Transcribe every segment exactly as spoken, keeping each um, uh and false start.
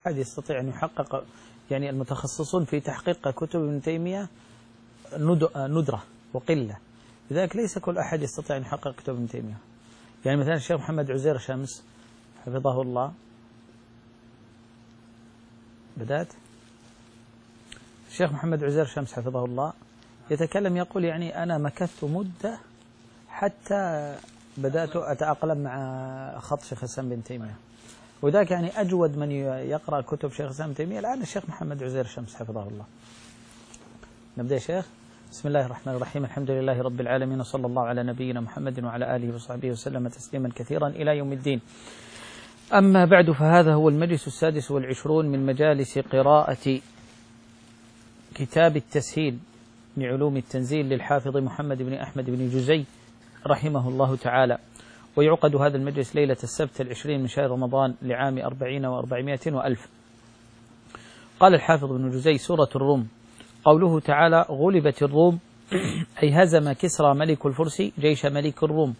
أحد يستطيع أن يحقق، يعني المتخصصون في تحقيق كتب ابن تيمية ندرة وقلة، لذلك ليس كل أحد يستطيع أن يحقق كتب ابن تيمية. يعني مثلا الشيخ محمد عزير شمس حفظه الله، بدأت الشيخ محمد عزير شمس حفظه الله يتكلم يقول يعني أنا مكثت مدة حتى بدأت أتأقلم مع خط شيخ الإسلام بن تيمية، وذاك يعني أجود من يقرأ كتب شيخ الإسلام بن تيمية الآن الشيخ محمد عزير شمس حفظه الله. نبدأ يا شيخ. بسم الله الرحمن الرحيم، الحمد لله رب العالمين، وصلى الله على نبينا محمد وعلى آله وصحبه وسلم تسليما كثيرا إلى يوم الدين. أما بعد، فهذا هو المجلس السادس والعشرون من مجالس قراءة كتاب التسهيل لعلوم التنزيل للحافظ محمد بن أحمد بن جزي رحمه الله تعالى، ويعقد هذا المجلس ليلة السبت العشرين من شهر رمضان لعام أربعين وأربعمائة وألف. قال الحافظ بن جزي: سورة الروم. قوله تعالى: غلبت الروم أي هزم كسرى ملك الفرس جيش ملك الروم.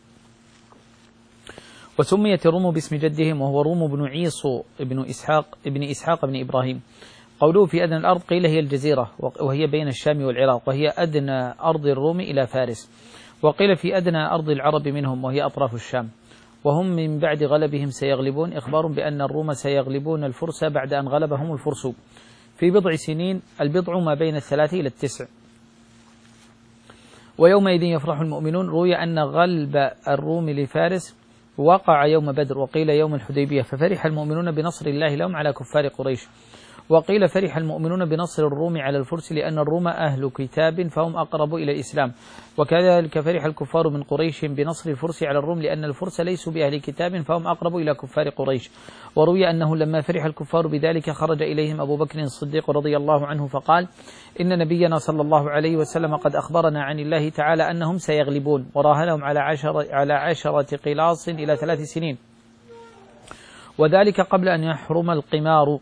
وسميت الروم باسم جدهم وهو روم بن عيصو بن إسحاق ابن إسحاق بن إبراهيم. قوله في أدنى الأرض قيل هي الجزيرة، وهي بين الشام والعراق، وهي أدنى أرض الروم إلى فارس. وقيل في أدنى أرض العرب منهم، وهي أطراف الشام. وهم من بعد غلبهم سيغلبون، إخبار بأن الروم سيغلبون الفرس بعد أن غلبهم الفرس في بضع سنين، البضع ما بين الثلاث إلى التسع. ويومئذ يفرح المؤمنون. روي أن غلب الروم لفارس وقع يوم بدر، وقيل يوم الحديبية، ففرح المؤمنون بنصر الله لهم على كفار قريش. وقيل فرح المؤمنون بنصر الروم على الفرس لأن الروم أهل كتاب فهم أقرب إلى الإسلام، وكذلك فرح الكفار من قريش بنصر الفرس على الروم لأن الفرس ليسوا بأهل كتاب فهم أقرب إلى كفار قريش. وروي أنه لما فرح الكفار بذلك خرج إليهم أبو بكر الصديق رضي الله عنه فقال: إن نبينا صلى الله عليه وسلم قد أخبرنا عن الله تعالى أنهم سيغلبون، وراهنهم على عشرة, على عشرة قلاص إلى ثلاث سنين، وذلك قبل أن يحرم القمار.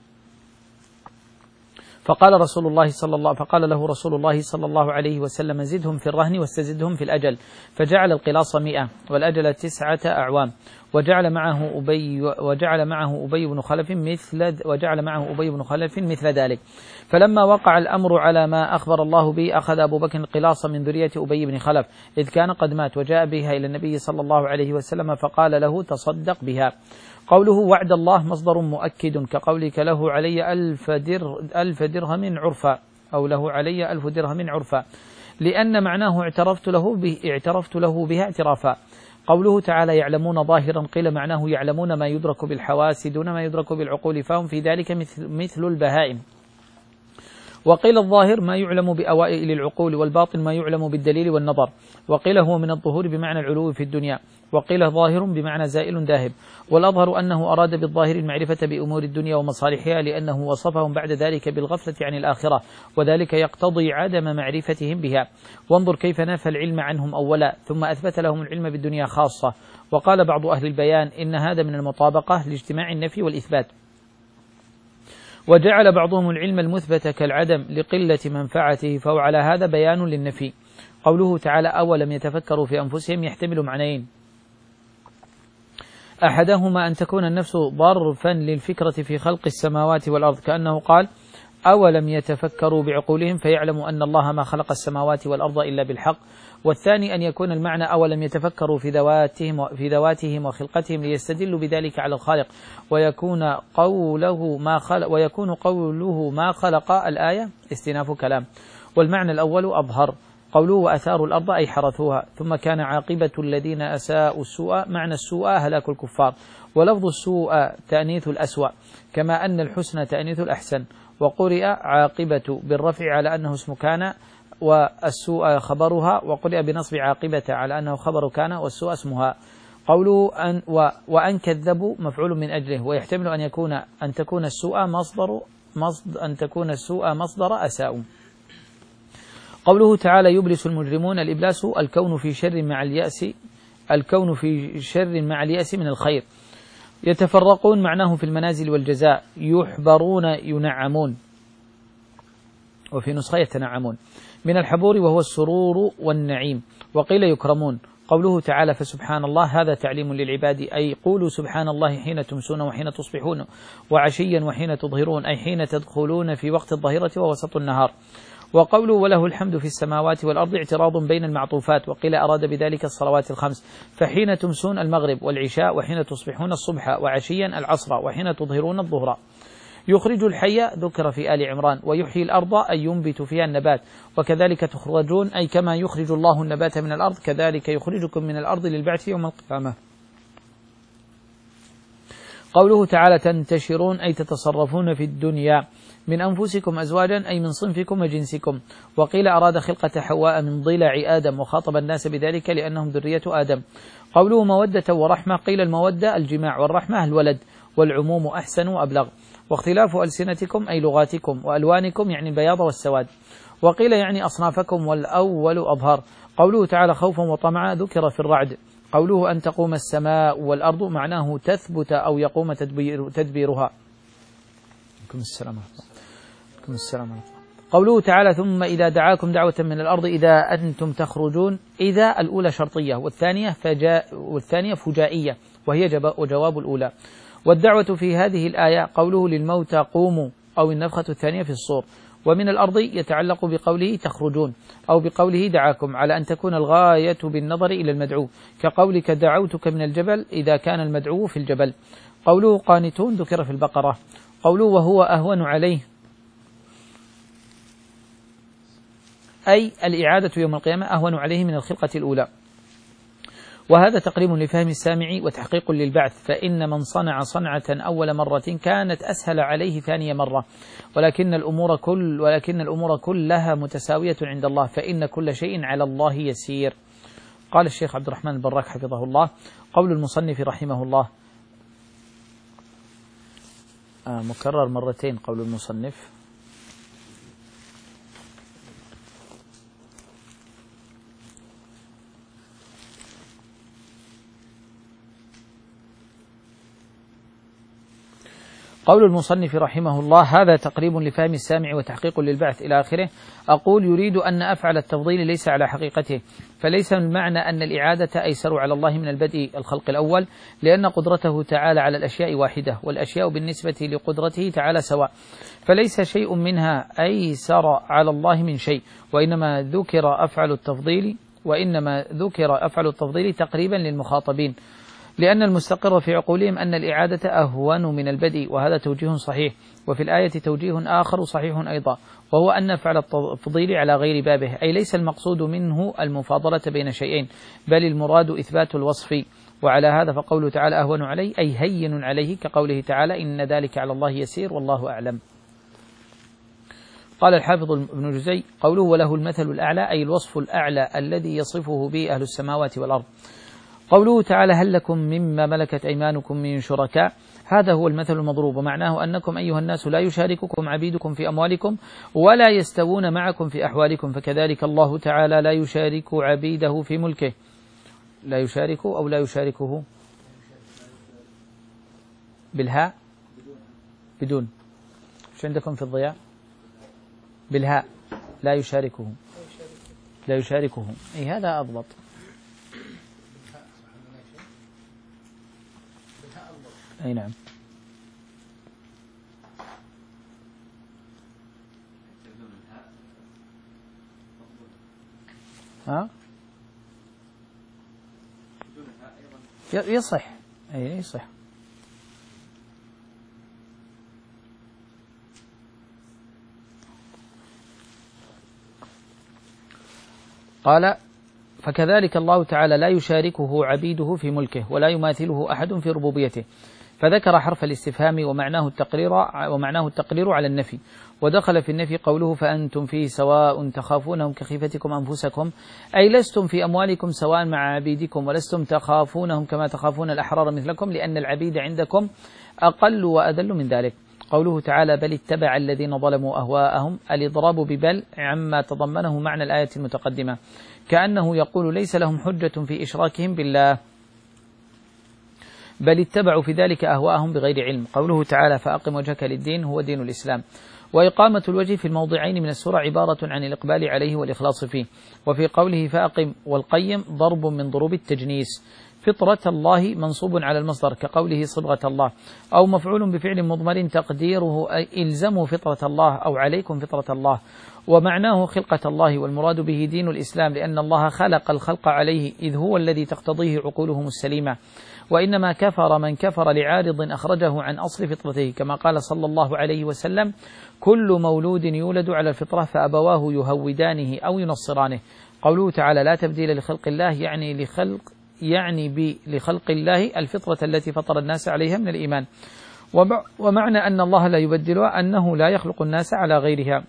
فقال رسول الله صلى الله فقال له رسول الله صلى الله عليه وسلم: زدهم في الرهن واستزدهم في الأجل. فجعل القلاص مئة والأجل تسعة أعوام. وجعل معه أبي وجعل معه أبي بن خلف مثل وجعل معه أبي بن خلف مثل ذلك. فلما وقع الأمر على ما أخبر الله به أخذ أبو بكر القلاص من ذرية أبي بن خلف إذ كان قد مات، وجاء بها إلى النبي صلى الله عليه وسلم فقال له: تصدق بها. قوله وعد الله مصدر مؤكد كقولك له علي ألف, در ألف درهم عرفا، أو له علي ألف درهم عرفا، لأن معناه اعترفت له, به اعترفت له بها اعترافا. قوله تعالى يعلمون ظاهرا قيل معناه يعلمون ما يدرك بالحواس دون ما يدرك بالعقول، فهم في ذلك مثل, مثل البهائم. وقيل الظاهر ما يعلم بأوائل العقول، والباطن ما يعلم بالدليل والنظر. وقيل هو من الظهور بمعنى العلو في الدنيا، وقيل ظاهر بمعنى زائل ذاهب. والأظهر أنه أراد بالظاهر المعرفة بأمور الدنيا ومصالحها، لأنه وصفهم بعد ذلك بالغفلة عن الآخرة، وذلك يقتضي عدم معرفتهم بها. وانظر كيف نفى العلم عنهم أولا ثم أثبت لهم العلم بالدنيا خاصة. وقال بعض أهل البيان إن هذا من المطابقة لاجتماع النفي والإثبات. وجعل بعضهم العلم المثبت كالعدم لقلة منفعته، فهو على هذا بيان للنفي. قوله تعالى أولم يتفكروا في أنفسهم يحتمل معنيين: أحدهما أن تكون النفس ظرفا للفكرة في خلق السماوات والأرض، كأنه قال أولم يتفكروا بعقولهم فيعلموا أن الله ما خلق السماوات والأرض إلا بالحق. والثاني أن يكون المعنى أولم يتفكروا في ذواتهم في ذواتهم وخلقتهم ليستدلوا بذلك على الخالق، ويكون قوله ما خلق ويكون قوله ما خلق الآية استئناف كلام. والمعنى الأول أظهر. قوله وأثاروا الأرض أي حرثوها. ثم كان عاقبة الذين أساءوا السوء، معنى السوء هلاك الكفار، ولفظ السوء تأنيث الأسوأ، كما أن الحسن تأنيث الأحسن. وقرئ عاقبة بالرفع على أنه اسم كان والسوء خبرها، وقرئ بنصب عاقبة على أنه خبر كان والسوء اسمها. قوله أن وأن كذبوا مفعول من أجله، ويحتمل أن يكون أن تكون السوء مصدر مصدر أن تكون السوء مصدر أساء. قوله تعالى يبلس المجرمون، الإبلاس الكون في شر مع اليأس الكون في شر مع اليأس من الخير. يتفرقون معناه في المنازل والجزاء. يحبرون ينعمون، وفي نسخة يتنعمون، من الحبور وهو السرور والنعيم. وقيل يكرمون. قوله تعالى فسبحان الله هذا تعليم للعباد، أي قولوا سبحان الله حين تمسون وحين تصبحون وعشيا وحين تظهرون، أي حين تدخلون في وقت الظهيرة ووسط النهار. وقوله وله الحمد في السماوات والأرض اعتراض بين المعطوفات، وقيل أراد بذلك الصلوات الخمس، فحين تمسون المغرب والعشاء وحين تصبحون الصبح وعشيا العصر وحين تظهرون الظهر. يخرج الحي ذكر في آل عمران، ويحيي الأرض أي ينبت فيها النبات، وكذلك تخرجون أي كما يخرج الله النبات من الأرض كذلك يخرجكم من الأرض للبعث يوم القيامة. قوله تعالى تنتشرون أي تتصرفون في الدنيا، من أنفسكم أزواجا أي من صنفكم وجنسكم. وقيل أراد خلقة حواء من ضلع آدم، وخاطب الناس بذلك لأنهم ذرية آدم. قوله مودة ورحمة، قيل المودة الجماع والرحمة الولد، والعموم أحسن وأبلغ. واختلاف ألسنتكم أي لغاتكم، وألوانكم يعني البياض والسواد. وقيل يعني أصنافكم، والأول أظهر. قوله تعالى خوفا وطمعا ذكر في الرعد. قوله أن تقوم السماء والأرض معناه تثبت أو يقوم تدبير تدبيرها. السلام عليكم. السلام عليكم. قوله تعالى ثم إذا دعاكم دعوة من الأرض إذا أنتم تخرجون، إذا الأولى شرطية والثانية فجاء والثانية فجائية، وهي جواب الأولى. والدعوة في هذه الآية قوله للموتى قوموا، أو النفخة الثانية في الصور. ومن الأرض يتعلق بقوله تخرجون، أو بقوله دعاكم، على أن تكون الغاية بالنظر إلى المدعو، كقولك دعوتك من الجبل إذا كان المدعو في الجبل. قوله قانتون ذكر في البقرة. قوله وهو أهون عليه، أي الإعادة يوم القيامة أهون عليه من الخلقة الأولى. وهذا تقريب لفهم السامع وتحقيق للبعث، فإن من صنع صنعة أول مرة كانت أسهل عليه ثانية مرة، ولكن الأمور كل ولكن الأمور كلها متساوية عند الله، فإن كل شيء على الله يسير. قال الشيخ عبد الرحمن البراك حفظه الله قول المصنف رحمه الله آه مكرر مرتين قول المصنف. قول المصنف رحمه الله هذا تقريب لفهم السامع وتحقيق للبعث إلى آخره. أقول يريد أن أفعل التفضيل ليس على حقيقته، فليس المعنى أن الإعادة أيسر على الله من البدء الخلق الأول، لأن قدرته تعالى على الأشياء واحدة، والأشياء بالنسبة لقدرته تعالى سواء، فليس شيء منها أيسر على الله من شيء، وإنما ذكر أفعل التفضيل وإنما ذكر أفعل التفضيل تقريبا للمخاطبين، لأن المستقر في عقولهم أن الإعادة أهون من البدء، وهذا توجيه صحيح. وفي الآية توجيه آخر صحيح أيضا، وهو أن فعل التفضيل على غير بابه، أي ليس المقصود منه المفاضلة بين شيئين، بل المراد إثبات الوصف. وعلى هذا فقوله تعالى أهون عليه أي هين عليه، كقوله تعالى إن ذلك على الله يسير والله أعلم. قال الحافظ ابن جزي قوله وله المثل الأعلى أي الوصف الأعلى الذي يصفه به أهل السماوات والأرض. قوله تعالى هل لكم مما ملكت أيمانكم من شركاء، هذا هو المثل المضروب، ومعناه أنكم أيها الناس لا يشارككم عبيدكم في أموالكم ولا يستوون معكم في أحوالكم، فكذلك الله تعالى لا يشارك عبيده في ملكه. لا يشارك أو لا يشاركه بالهاء بدون، شو عندكم في الضياء؟ بالهاء لا يشاركه لا يشاركه أي هذا أضبط. أي نعم. ها يصح أي يصح. قال فكذلك الله تعالى لا يشاركه عبيده في ملكه ولا يماثله أحد في ربوبيته، فذكر حرف الاستفهام ومعناه التقرير ومعناه التقرير على النفي، ودخل في النفي قوله فأنتم فيه سواء تخافونهم كخيفتكم أنفسكم، أي لستم في أموالكم سواء مع عبيدكم، ولستم تخافونهم كما تخافون الأحرار مثلكم، لأن العبيد عندكم أقل وأذل من ذلك. قوله تعالى بل اتبع الذين ظلموا أهواءهم، الإضراب ببل عما تضمنه معنى الآية المتقدمة، كأنه يقول ليس لهم حجة في إشراكهم بالله. بل اتبعوا في ذلك أهواءهم بغير علم. قوله تعالى فأقم وجهك للدين هو دين الإسلام. وإقامة الوجه في الموضعين من السورة عبارة عن الإقبال عليه والإخلاص فيه. وفي قوله فأقم والقيم ضرب من ضروب التجنيس. فطرة الله منصوب على المصدر كقوله صبغة الله، أو مفعول بفعل مضمر تقديره إلزموا فطرة الله أو عليكم فطرة الله، ومعناه خلقة الله، والمراد به دين الإسلام لأن الله خلق الخلق عليه إذ هو الذي تقتضيه عقولهم السليمة. وإنما كفر من كفر لعارض أخرجه عن أصل فطرته، كما قال صلى الله عليه وسلم كل مولود يولد على الفطرة فأبواه يهودانه أو ينصرانه. قوله تعالى لا تبديل لخلق الله يعني لخلق يعني لخلق الله الفطرة التي فطر الناس عليها من الإيمان. ومعنى أن الله لا يبدلها أنه لا يخلق الناس على غيرها،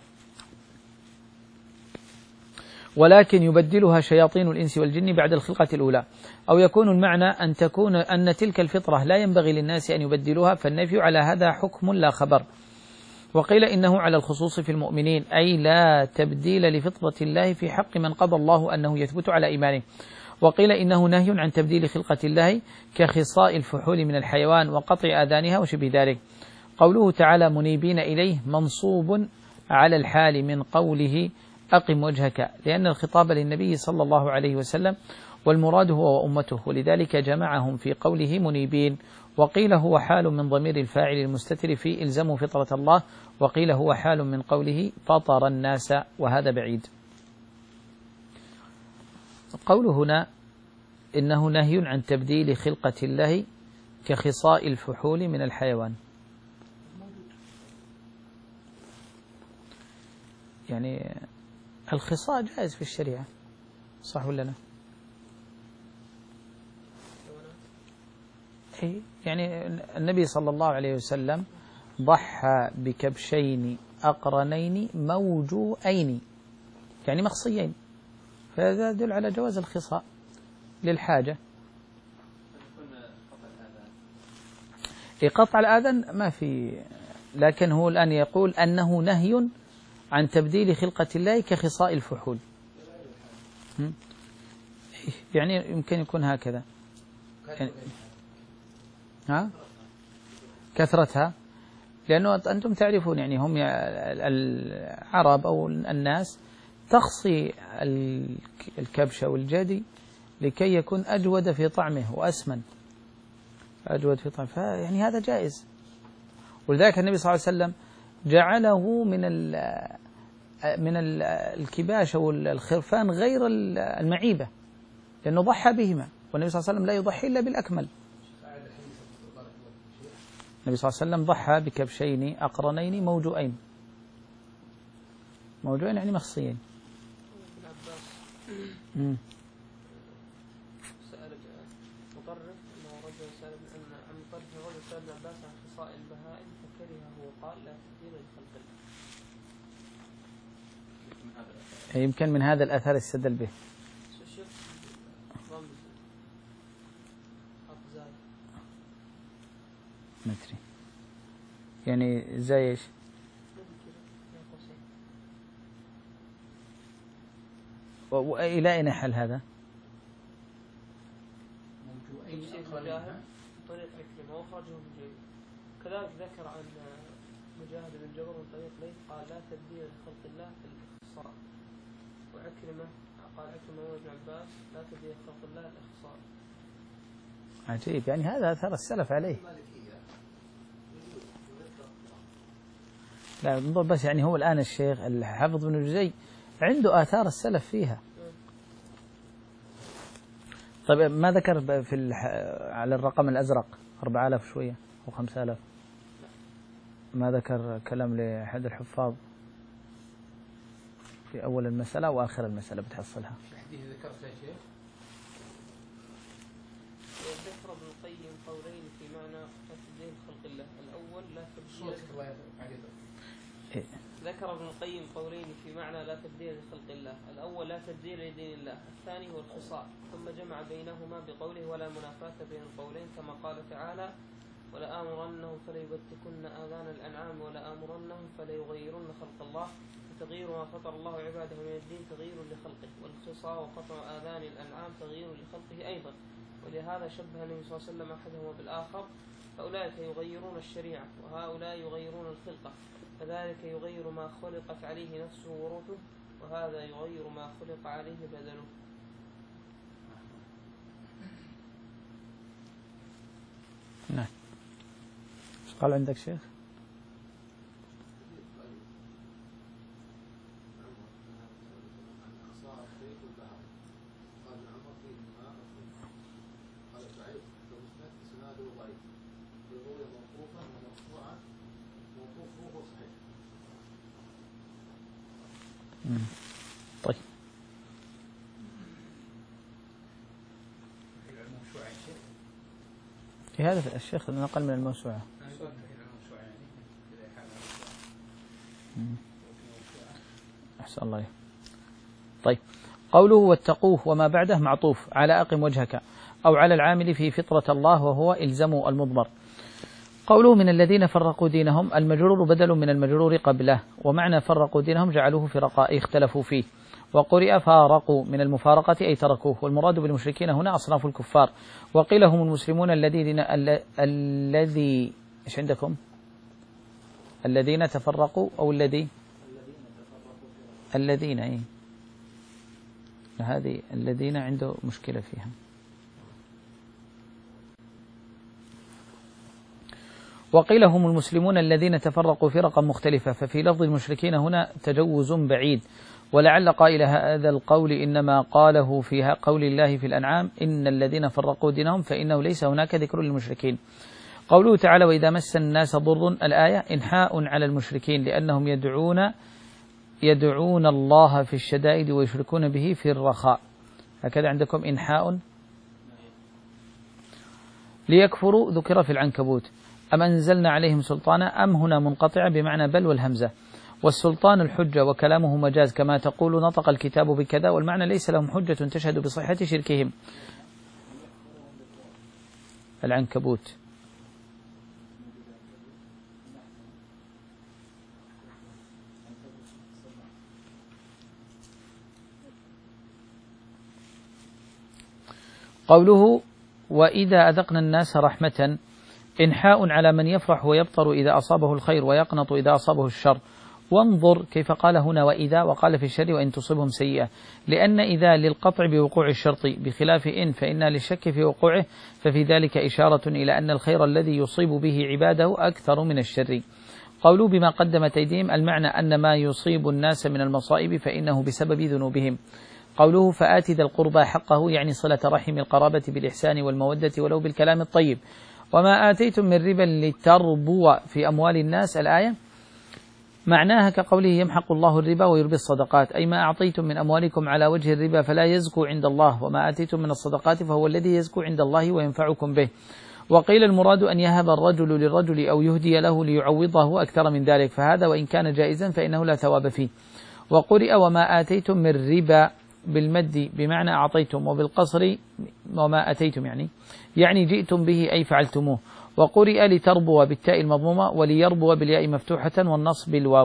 ولكن يبدلها شياطين الإنس والجن بعد الخلقة الأولى. أو يكون المعنى أن تكون أن تلك الفطرة لا ينبغي للناس أن يبدلوها، فالنفي على هذا حكم لا خبر. وقيل إنه على الخصوص في المؤمنين، أي لا تبديل لفطرة الله في حق من قضى الله أنه يثبت على إيمانه. وقيل إنه نهي عن تبديل خلقة الله كخصاء الفحول من الحيوان وقطع آذانها وشبه ذلك. قوله تعالى منيبين إليه منصوب على الحال من قوله أقم وجهك، لأن الخطاب للنبي صلى الله عليه وسلم والمراد هو وأمته، ولذلك جمعهم في قوله منيبين. وقيل هو حال من ضمير الفاعل المستتر في إلزموا فطرة الله، وقيل هو حال من قوله فطر الناس، وهذا بعيد. قوله هنا إنه نهي عن تبديل خلقة الله كخصاء الفحول من الحيوان، يعني الخصاء جائز في الشريعة، صح ولا لا؟ إيه يعني النبي صلى الله عليه وسلم ضحى بكبشين أقرنين موجوئين، يعني مخصيين، فهذا يدل على جواز الخصاء للحاجة. قطع الآذان ما في، لكن هو الآن يقول أنه نهي عن تبديل خلقة الله كخصاء الفحول، يعني يمكن يكون هكذا، يعني ها كثرتها، لأنه أنتم تعرفون يعني هم العرب أو الناس تخصي الكبش أو الجدي لكي يكون أجود في طعمه وأسمن، أجود في طعمه، يعني هذا جائز. ولذلك النبي صلى الله عليه وسلم جعله من ال من الكباش أو الخرفان غير المعيبة، لأنه ضحى بهما، والنبي صلى الله عليه وسلم لا يضحي إلا بالأكمل. النبي صلى الله عليه وسلم ضحى بكبشين أقرنين موجوئين، موجوئين يعني مخصيين. امم سأل مطرف أنه رجل سأل أن عن مطرف رجل سأل ابن عباس عن خصاء البهائم فكرهه وقال لا تبديل لخلق الله. يمكن من هذا الأثر استدل به. ما أدري يعني زي إيش؟ وإلى أين حل هذا؟ مجاهد طريق عكرمة وأخرجه من جيد. كذلك ذكر عن مجاهد بن جبر من طريق ليث قال لا تبديل لخلق الله في الاختصار، وعكرمة قال عكرمة وابن عباس لا تبديل لخلق الله الاختصار. عجيب، يعني هذا أثر السلف عليه. لا انظر بس، يعني هو الآن الشيخ الحافظ بن الجزي عنده آثار السلف فيها. طيب ما ذكر في على الرقم الأزرق أربعة آلاف شوية أو خمسة آلاف؟ ما ذكر كلام لأحد الحفاظ في أول المسألة وآخر المسألة بتحصلها؟ الحديث ذكرت يا شيخ؟ ذكر ابن القيم قولين في معنى تبديل خلق الله. الأول لا تبديل إيه؟ ذكر ابن القيم قولين في معنى لا تبديل لخلق الله. الأول لا تبديل لدين الله، الثاني هو الخصاء، ثم جمع بينهما بقوله ولا منافاة بين القولين، كما قال تعالى ولآمرنهم فليبتكن آذان الأنعام ولآمرنهم فليغيرن خلق الله، تغيير ما فطر الله عباده من الدين تغيير لخلقه، والخصاء وقطع آذان الأنعام تغيير لخلقه أيضا. ولهذا شبه النبي صلى الله عليه وسلم أحدهما بالآخر، فأولئك يغيرون الشريعة وهؤلاء يغيرون الخلقة، فذلك يغير ما خلقت عليه نفسه وروحه، وهذا يغير ما خلق عليه بدنه. نعم. قال عندك شيخ؟ طيب. في هذا الشيخ نقل من الموسوعة. أحسن الله. طيب. قوله واتقوه وما بعده معطوف على أقم وجهك أو على العامل في فطرة الله وهو إلزام المضمر. قوله من الذين فرقوا دينهم، المجرور بدل من المجرور قبله، ومعنى فرقوا دينهم جعلوه فرقاء اختلفوا فيه، وقرئ فارقوا من المفارقة أي تركوه، والمراد بالمشركين هنا أصناف الكفار، وقيل هم المسلمون الذين الذي إيش عندكم؟ الذين تفرقوا أو الذي الذين أي هذه الذين عنده مشكلة فيها. وقيل هم المسلمون الذين تفرقوا فرقا مختلفة، ففي لفظ المشركين هنا تجوز بعيد، ولعل قائل هذا القول إنما قاله في قول الله في الأنعام إن الذين فرقوا دينهم، فإنه ليس هناك ذكر للمشركين. قوله تعالى وإذا مس الناس ضر، الآية إنحاء على المشركين لأنهم يدعون يدعون الله في الشدائد ويشركون به في الرخاء، هكذا عندكم إنحاء. ليكفروا ذكر في العنكبوت. أم أنزلنا عليهم سلطانا، أم هنا منقطعة بمعنى بل والهمزة، والسلطان الحجة وكلامه مجاز كما تقول نطق الكتاب بكذا، والمعنى ليس لهم حجة تشهد بصحة شركهم. العنكبوت. قوله وإذا أذقنا الناس رحمة، إنحاء على من يفرح ويبطر إذا أصابه الخير ويقنط إذا أصابه الشر. وانظر كيف قال هنا وإذا، وقال في الشر وإن تصبهم سيئة، لأن إذا للقطع بوقوع الشرط بخلاف إن فإنها للشك في وقوعه، ففي ذلك إشارة إلى أن الخير الذي يصيب به عباده أكثر من الشر. قولوا بما قدمت أيديهم، المعنى أن ما يصيب الناس من المصائب فإنه بسبب ذنوبهم. قوله فآت ذا القربى حقه، يعني صلة رحم القرابة بالإحسان والمودة ولو بالكلام الطيب. وما آتيتم من ربا لتربوا في أموال الناس، الآية معناها كقوله يمحق الله الربا ويربي الصدقات، أي ما أعطيتم من أموالكم على وجه الربا فلا يزكو عند الله، وما آتيتم من الصدقات فهو الذي يزكو عند الله وينفعكم به. وقيل المراد أن يهب الرجل للرجل أو يهدي له ليعوضه أكثر من ذلك، فهذا وإن كان جائزا فإنه لا ثواب فيه. وقرئ وما آتيتم من ربا بالمد بمعنى أعطيتم، وبالقصر وما أتيتم يعني يعني جئتم به أي فعلتموه. وقرئ لتربوا بالتاء المضمومة وليربوا بالياء مفتوحة والنصب بالواو.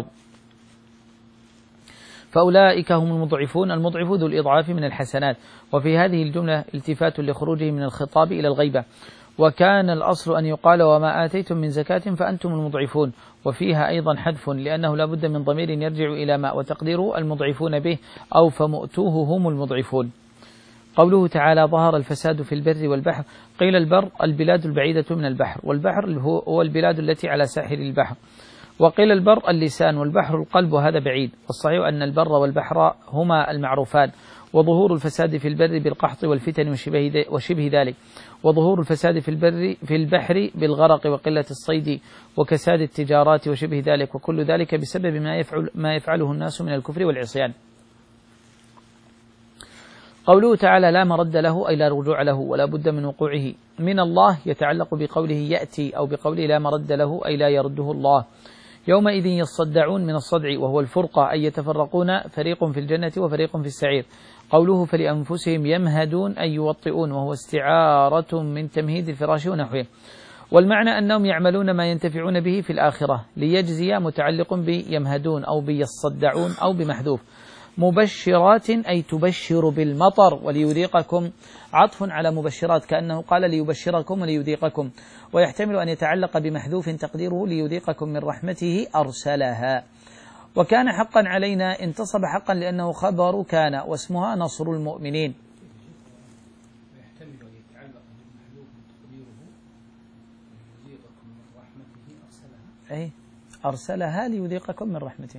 فأولئك هم المضعفون، المضعف ذو الإضعاف من الحسنات. وفي هذه الجملة التفات لخروجه من الخطاب إلى الغيبة، وكان الأصل أن يقال وما آتيتم من زكاة فأنتم المضعفون، وفيها أيضا حذف لأنه لا بد من ضمير يرجع إلى ما، وتقديره المضعفون به أو فمؤتوه هم المضعفون. قوله تعالى ظهر الفساد في البر والبحر، قيل البر البلاد البعيدة من البحر، والبحر هو البلاد التي على ساحل البحر. وقيل البر اللسان والبحر القلب، وهذا بعيد، والصحيح أن البر والبحر هما المعروفان. وظهور الفساد في البر بالقحط والفتن وشبه, وشبه ذلك، وظهور الفساد في البر في البحر بالغرق وقلة الصيد وكساد التجارات وشبه ذلك، وكل ذلك بسبب ما يفعل ما يفعله الناس من الكفر والعصيان. قوله تعالى لا مرد له أي لا رجوع له ولا بد من وقوعه من الله، يتعلق بقوله يأتي أو بقوله لا مرد له أي لا يرده الله. يومئذ يصدعون من الصدع وهو الفرقة، أي يتفرقون، فريق في الجنة وفريق في السعير. قوله فلأنفسهم يمهدون أي يوطئون، وهو استعارة من تمهيد الفراش ونحوه. والمعنى أنهم يعملون ما ينتفعون به في الآخرة، ليجزي متعلق بيمهدون أو بيصدعون أو بمحذوف. مبشرات أي تبشر بالمطر، وليذيقكم عطف على مبشرات كأنه قال ليبشركم وليذيقكم، ويحتمل أن يتعلق بمحذوف تقديره ليذيقكم من رحمته أرسلها. وكان حقا علينا انتصب حقا لأنه خبر كان واسمها نصر المؤمنين. ويحتمل أن يتعلق بمحذوف تقديره ليذيقكم من رحمته أرسلها، أي أرسلها ليذيقكم من رحمته.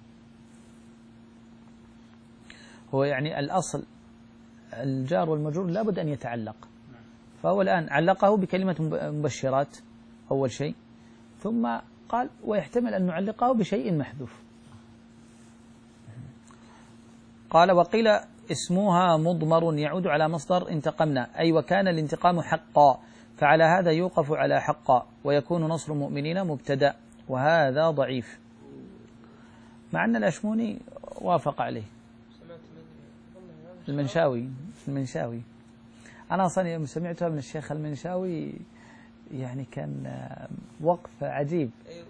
هو يعني الأصل الجار والمجرور لابد أن يتعلق، فهو الآن علقه بكلمة مبشرات أول شيء، ثم قال ويحتمل أن نعلقه بشيء محذوف. قال وقيل اسمها مضمر يعود على مصدر انتقمنا، أي وكان الانتقام حقا، فعلى هذا يوقف على حقا ويكون نصر المؤمنين مبتدأ، وهذا ضعيف، مع أن الأشموني وافق عليه. المنشاوي المنشاوي أنا أصلا يوم سمعتها من الشيخ المنشاوي يعني كان وقف عجيب،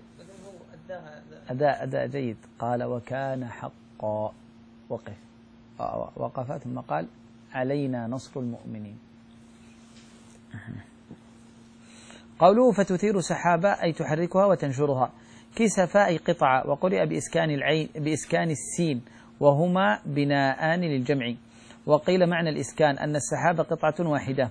أداء أداء جيد. قال وكان حقا، وقف وقف ثم قال علينا نصر المؤمنين. قوله فتثير سحابة أي تحركها وتنشرها. كسف أي قطعة، وقرئ بإسكان العين بإسكان السين وهما بناءان للجمع. وقيل معنى الإسكان أن السحاب قطعة واحدة.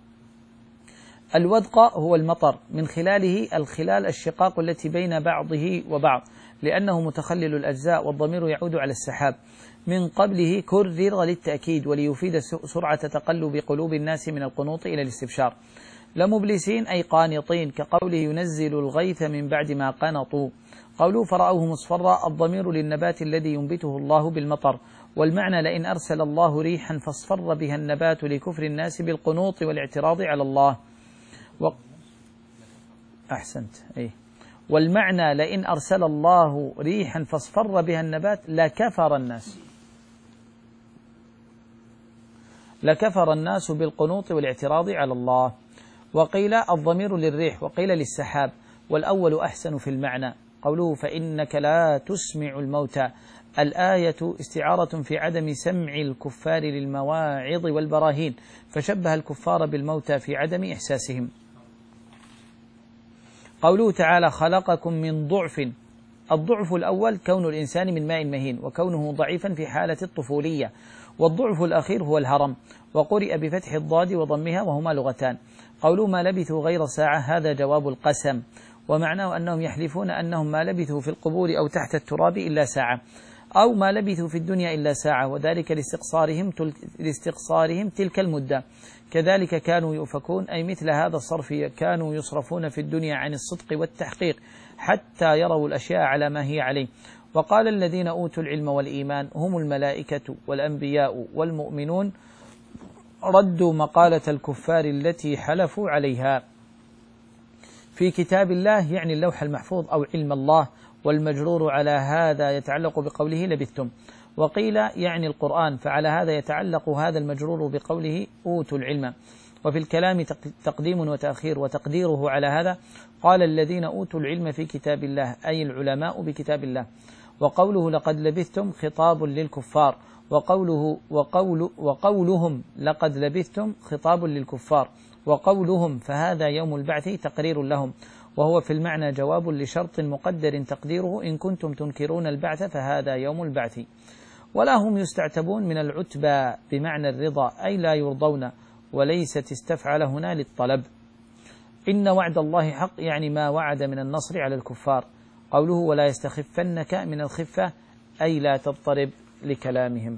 الودق هو المطر، من خلاله الخلال الشقاق التي بين بعضه وبعض، لأنه متخلل الأجزاء، والضمير يعود على السحاب. من قبله كرر للتأكيد وليفيد سرعة تقلب قلوب الناس من القنوط إلى الاستبشار. لمبلسين أي قانطين، كقوله ينزل الغيث من بعد ما قنطوا. قوله فرأوه مصفرا، الضمير للنبات الذي ينبته الله بالمطر، والمعنى لئن أرسل الله ريحا فاصفر بها النبات لكفر الناس بالقنوط والاعتراض على الله. و... أحسنت أي. والمعنى لئن أرسل الله ريحا فاصفر بها النبات لكفر الناس لكفر الناس بالقنوط والاعتراض على الله. وقيل الضمير للريح، وقيل للسحاب، والأول أحسن في المعنى. قوله فإنك لا تسمع الموتى، الآية استعارة في عدم سمع الكفار للمواعظ والبراهين، فشبه الكفار بالموتى في عدم إحساسهم. قوله تعالى خلقكم من ضعف، الضعف الأول كون الإنسان من ماء مهين، وكونه ضعيفا في حالة الطفولية، والضعف الأخير هو الهرم، وقرئ بفتح الضاد وضمها وهما لغتان. قوله ما لبثوا غير ساعة، هذا جواب القسم، ومعناه أنهم يحلفون أنهم ما لبثوا في القبور أو تحت التراب إلا ساعة، أو ما لبثوا في الدنيا إلا ساعة، وذلك لاستقصارهم لاستقصارهم تلك المدة. كذلك كانوا يؤفكون، أي مثل هذا الصرف كانوا يصرفون في الدنيا عن الصدق والتحقيق حتى يروا الأشياء على ما هي عليه. وقال الذين أوتوا العلم والإيمان هم الملائكة والأنبياء والمؤمنون، ردوا مقالة الكفار التي حلفوا عليها. في كتاب الله يعني اللوح المحفوظ أو علم الله، والمجرور على هذا يتعلق بقوله لبثتم. وقيل يعني القرآن، فعلى هذا يتعلق هذا المجرور بقوله أوتوا العلم. وفي الكلام تقديم وتأخير، وتقديره على هذا قال الذين أوتوا العلم في كتاب الله، أي العلماء بكتاب الله. وقوله لقد لبثتم خطاب للكفار، وقوله وقول وقولهم لقد لبثتم خطاب للكفار، وقولهم فهذا يوم البعث تقرير لهم، وهو في المعنى جواب لشرط مقدر تقديره إن كنتم تنكرون البعث فهذا يوم البعث. ولا هم يستعتبون من العتبى بمعنى الرضا، أي لا يرضون، وليست استفعل هنا للطلب. إن وعد الله حق، يعني ما وعد من النصر على الكفار. قوله ولا يستخفنك من الخفة، أي لا تضطرب لكلامهم.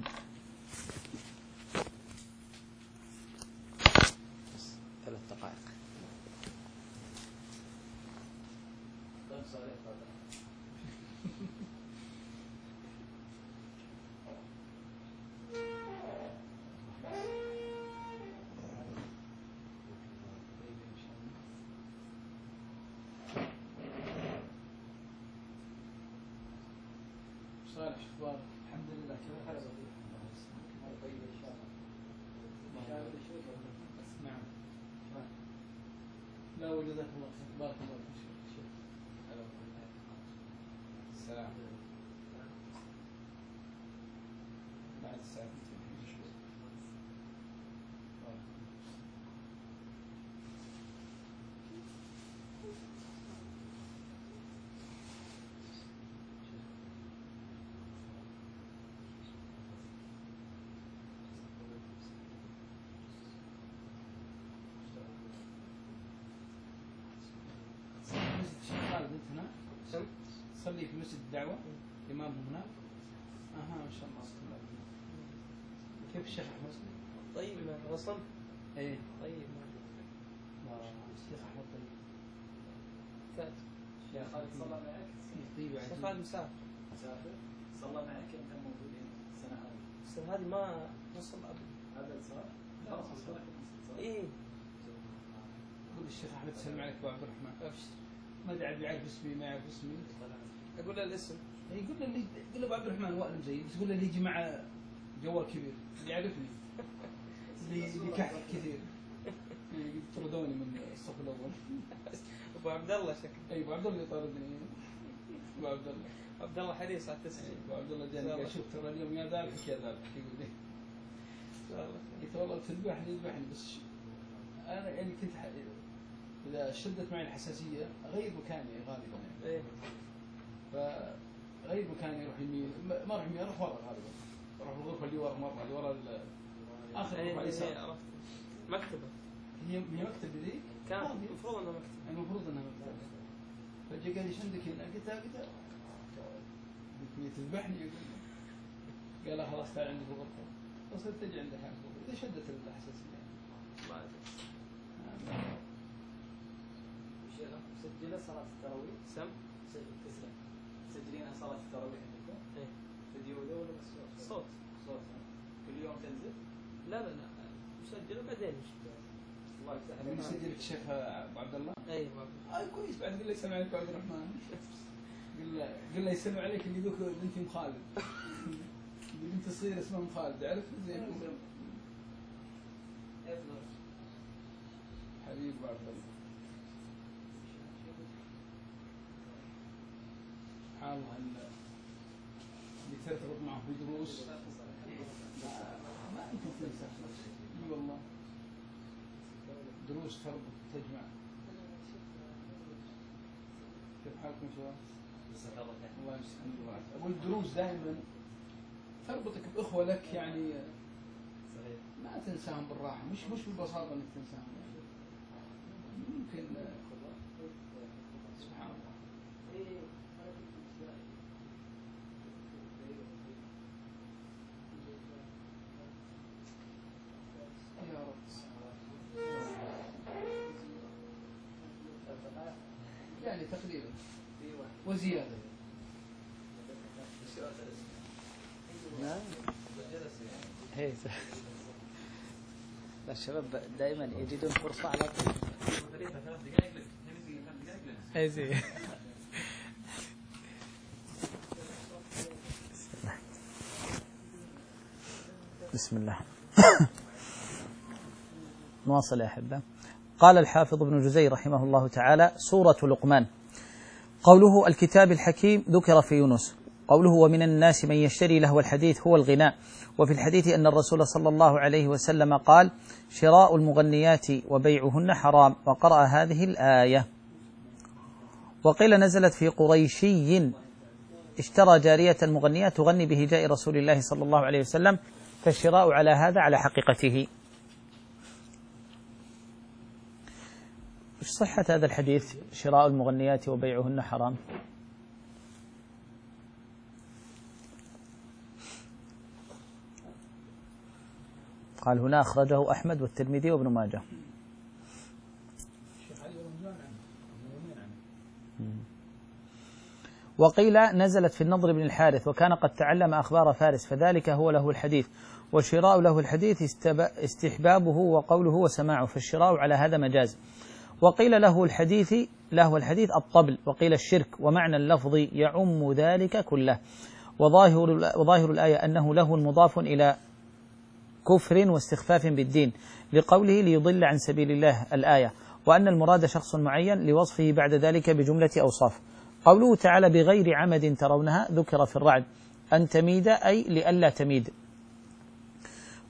الحمد لله كذا خلاص. طيب ان شاء الله. نعم. لا وجزاك الله خير، بارك الله فيك. السلام. بعد الساعة صلي في مسجد الدعوة إمام هناك. أها ما شاء الله. كيف الشيخ أحمد؟ طيب ما وصل. إيه طيب ما الشيخ أحمد طيب. فات. يا خالد صلى معك؟ طيب الشيخ خالد مسافر. مسافر؟ صلى معك يوم كان موجودين السنة هذه. السنة هذه ما وصل أبدا. هذا الصلاة؟ خلاص الصلاة. إيه. قول الشيخ أحمد سلم عليك أبو عبد الرحمن. أبشر. ما أدري عاد بيعرف اسمي ما يعرف اسمي. أقول له الاسم. يقول له اللي يقول له أبو عبد الرحمن وائل زي بس يقول له اللي يجي مع جوال كبير اللي يعرفني اللي اللي كحك كثير يطردوني من الصف الأول. أبو عبد الله شكله. أي أبو عبد الله يطاردني. أبو عبد الله. عبد الله حريص على التسجيل. أبو عبد الله جاني قال شوف ترى اليوم يا ذابح يا ذابح يقول لي. قلت والله تذبحني يذبحني بس أنا يعني كنت ح... إذا شدت معي الحساسية أغير مكاني غالبا يعني. إيه. فغير مكاني يروح يمين ما أروح يمين أروح ورا غالبا. أروح الغرفة اللي ورا مرة اللي ورا ال... آخر غرفة على اليسار. مكتبة. هي هي مكتبة ذي؟ كان المفروض أنها مكتبة. المفروض أنها مكتبة. فجأة قال لي شو عندك هنا؟ قلت له قلت له تذبحني يقول قال لا خلاص تعال عندي في الغرفة. وصلت تجي عند الحين إذا شدت الحساسية. ما أدري. مسجلة صلاة التراويح؟ سم؟ تسلم. مسجلين صلاة التراويح عندكم؟ إيه. فيديو ولا ولا بس صوت؟ صوت. صوت. كل يوم تنزل؟ لا لا لا مسجل بعدين. الله يفتح من عليك. يسجل الشيخ أبو عبد الله؟ أي. آه كويس بعد قل لي يسلم عليك أبو عبد الرحمن. قل له قل له يسلم عليك اللي ذوك بنتي أم خالد. بنت صغيرة اسمها أم خالد عرفت زين. حبيب أبو عبد الله. سبحان الله اللي ترتبط معه في دروس ما أنتم في اي والله دروس تربط تجمع. كيف حالكم شباب؟ الله يسلمك الله. أقول الدروس دائما تربطك بإخوة لك يعني ما تنساهم بالراحة مش مش بالبساطة إنك تنساهم يعني. ممكن سبحان الله. يا رب يعني تقريبا وزيادة. هي الشباب دائما يجدون فرصة على طول. اي زي بسم الله. نواصل يا أحبة. قال الحافظ ابن جزي رحمه الله تعالى: سورة لقمان. قوله الكتاب الحكيم ذكر في يونس. قوله ومن الناس من يشتري لهو الحديث هو الغناء. وفي الحديث أن الرسول صلى الله عليه وسلم قال: شراء المغنيات وبيعهن حرام. وقرأ هذه الآية. وقيل نزلت في قريشي اشترى جارية المغنيات تغني بهجاء رسول الله صلى الله عليه وسلم، فالشراء على هذا على حقيقته. إيش صحة هذا الحديث شراء المغنيات وبيعهن حرام؟ قال هنا أخرجه أحمد والترمذي وابن ماجه. وقيل نزلت في النضر بن الحارث وكان قد تعلم أخبار فارس فذلك هو له الحديث، والشراء له الحديث استحبابه وقوله وسماعه، فالشراء على هذا مجاز. وقيل له الحديث له الحديث الطبل، وقيل الشرك، ومعنى اللفظ يعم ذلك كله. وظاهر, وظاهر الآية أنه له المضاف إلى كفر واستخفاف بالدين لقوله ليضل عن سبيل الله الآية، وأن المراد شخص معين لوصفه بعد ذلك بجملة أوصاف. قوله تعالى بغير عمد ترونها ذكر في الرعد، أن تميد أي لئلا تميد.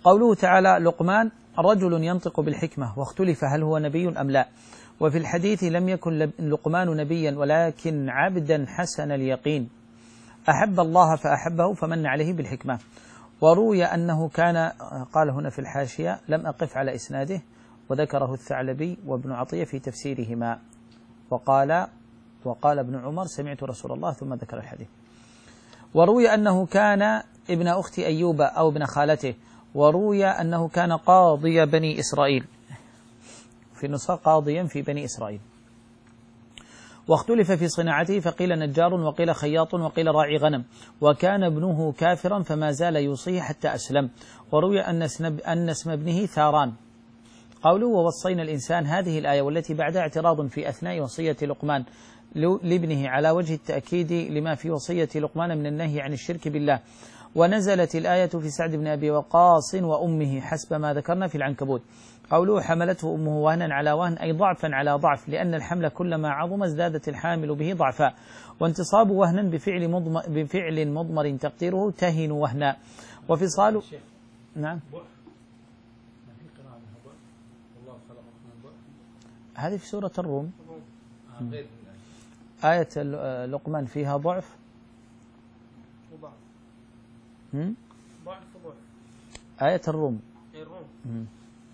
قوله تعالى لقمان رجل ينطق بالحكمة، واختلف هل هو نبي أم لا. وفي الحديث لم يكن لقمان نبيا ولكن عبدا حسن اليقين أحب الله فأحبه فمن عليه بالحكمة. وروي أنه كان، قال هنا في الحاشية لم أقف على إسناده، وذكره الثعلبي وابن عطية في تفسيرهما، وقال وقال ابن عمر سمعت رسول الله، ثم ذكر الحديث. وروي أنه كان ابن أخت أيوب أو ابن خالته، وروي أنه كان قاضي بني إسرائيل، في النسخة قاضيا في بني إسرائيل. واختلف في صناعته، فقيل نجار وقيل خياط وقيل راعي غنم، وكان ابنه كافرا فما زال يوصيه حتى أسلم. وروي أن اسم, أن اسم ابنه ثاران. قوله ووصينا الإنسان، هذه الآية والتي بعدها اعتراض في أثناء وصية لقمان لابنه على وجه التأكيد لما في وصية لقمان من النهي عن الشرك بالله. ونزلت الآية في سعد بن أبي وقاص وأمه حسب ما ذكرنا في العنكبوت. قوله حملته أمه وهنا على وهن، أي ضعفا على ضعف، لأن الحمل كلما عظم ازدادت الحامل به ضعفا. وانتصاب وهنا بفعل مضمر, بفعل مضمر تقديره تهن وهنا. وفصال نعم هذه في سورة الروم، آية لقمان فيها ضعف وضعف هم؟ ضعف وضعف. آية الروم الروم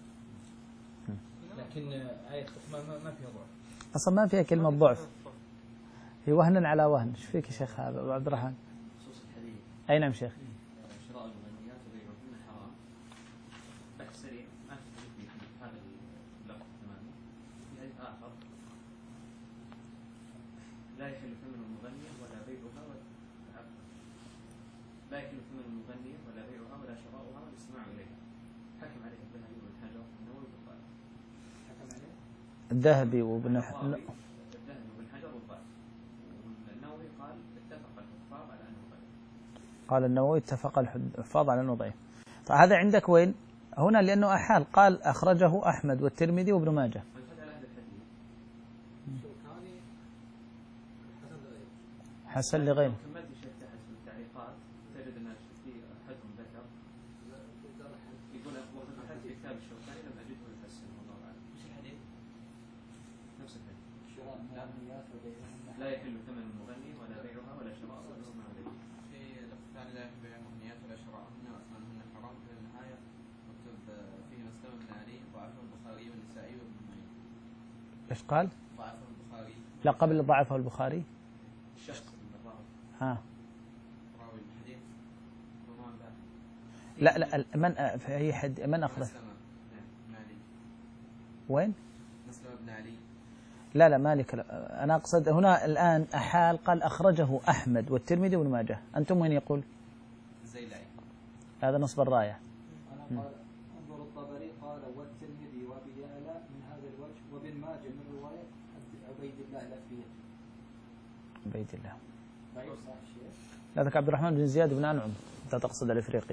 لكن آية لقمان ما فيها ضعف أصلا، ما فيها كلمة ضعف، هي وهنا على وهن. ايش فيك يا شيخ أبو عبد الرحمن؟ أي نعم شيخ. شراء المغنيات وبيعهن حرام. بحث سريع ما في هذا اللفظ تماما. في حديث آخر لا يحل ثمن المغنية ولا بيعها ولا لا يحل ثمن المغنية ولا بيعها ولا شراؤها ولا الاستماع إليها. حكم عليه الذهبي وابن حجر النووي والبخاري. حكم عليه الذهبي وابن الذهبي وابن حجر والبخاري. والنووي قال اتفق الحفاظ على أنه ضعيف. قال النووي اتفق الحفاظ على أنه ضعيف. طيب هذا عندك وين؟ هنا لأنه أحال، قال أخرجه أحمد والترمذي وابن ماجه. حسن لغيره. كملت الشيخ تحت في التعليقات تجد أن في أحدهم ذكر يقول وقد في كتاب الشوكاني لم أجده يحسن والله أعلم. وش الحديث؟ نفس الحديث. شراء المغنيات وبيعها لا يحل ثمن المغني ولا بيعها ولا شراءها ولا الاستماع إليها. في لفظ ثاني لا يحل بيع المغنيات ولا شراءهن وأثمانهن حرام. في النهاية مكتوب فيه مسلم بن علي ضعفه البخاري والنسائي وابن معين. ايش قال؟ ضعفه البخاري. لا قبل ضعفه البخاري. الشخص ها. راوي الحديث لا لا من هي حد من أخرج؟ وين؟ مسلم بن علي. لا لا مالك، لا. أنا أقصد هنا الآن أحال، قال أخرجه أحمد والترمذي وابن ماجه. أنتم وين يقول؟ الزيلعي. هذا نصب الراية. أنا قال انظر الطبري قال والترمذي وابي يعلى من هذا الوجه وابن ماجه من رواية عبيد الله الأفريقي. عبيد الله. ضعيف صح الشيخ؟ لا ذاك عبد الرحمن بن زياد بن أنعم، أنت تقصد الإفريقي.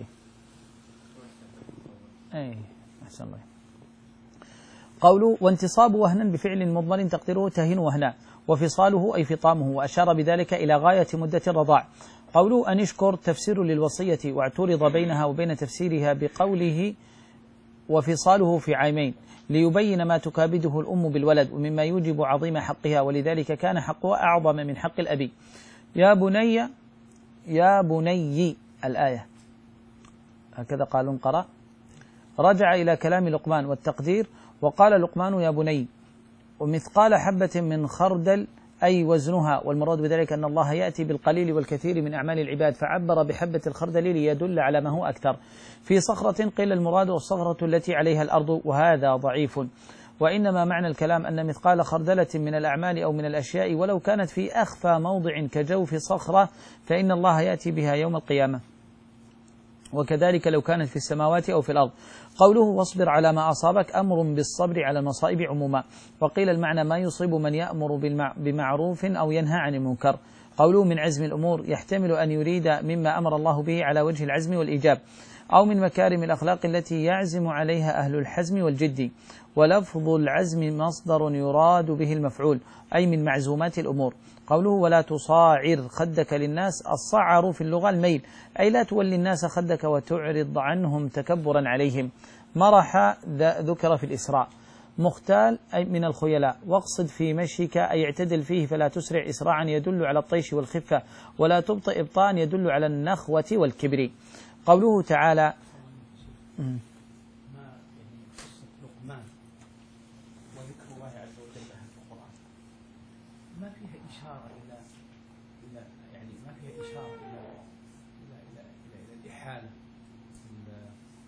أي أحسن الله. قوله وانتصاب وهنا بفعل مضمر تقديره تهن وهنا، وفصاله أي فطامه، وأشار بذلك إلى غاية مدة الرضاع. قوله أن اشكر تفسير للوصية، واعترض بينها وبين تفسيرها بقوله وفصاله في عامين، ليبين ما تكابده الأم بالولد ومما يوجب عظيم حقها، ولذلك كان حقها أعظم من حق الأبي. يا بني يا بني الآية هكذا قال انقرأ. رجع إلى كلام لقمان والتقدير، وقال لقمان يا بني، ومثقال حبة من خردل أي وزنها، والمراد بذلك أن الله يأتي بالقليل والكثير من أعمال العباد، فعبر بحبة الخردل ليدل على ما هو أكثر. في صخرة قيل المراد الصخرة التي عليها الأرض، وهذا ضعيف، وإنما معنى الكلام أن مثقال خردلة من الأعمال أو من الأشياء ولو كانت في أخفى موضع كجوف صخرة فإن الله يأتي بها يوم القيامة، وكذلك لو كانت في السماوات أو في الأرض. قوله واصبر على ما أصابك أمر بالصبر على المصائب عموما، وقيل المعنى ما يصيب من يأمر بمعروف أو ينهى عن المنكر. قوله من عزم الأمور يحتمل أن يريد مما أمر الله به على وجه العزم والإيجاب، أو من مكارم الأخلاق التي يعزم عليها أهل الحزم والجد. ولفظ العزم مصدر يراد به المفعول، أي من معزومات الأمور. قوله ولا تصاعر خدك للناس، الصعر في اللغة الميل، أي لا تولي الناس خدك وتعرض عنهم تكبرا عليهم. مرح ذكر في الإسراء. مختال أي من الخيلاء، واقصد في مشيك أي اعتدل فيه فلا تسرع إسراعا يدل على الطيش والخفة، ولا تبطئ إبطاء يدل على النخوة والكبر. قوله تعالى ما يعني قصة لقمان وذكر الله عز وجل في القرآن ما فيها إشارة إلى إلى يعني ما فيها إشارة إلى إلى إلى إلى, إلى الإحالة إلى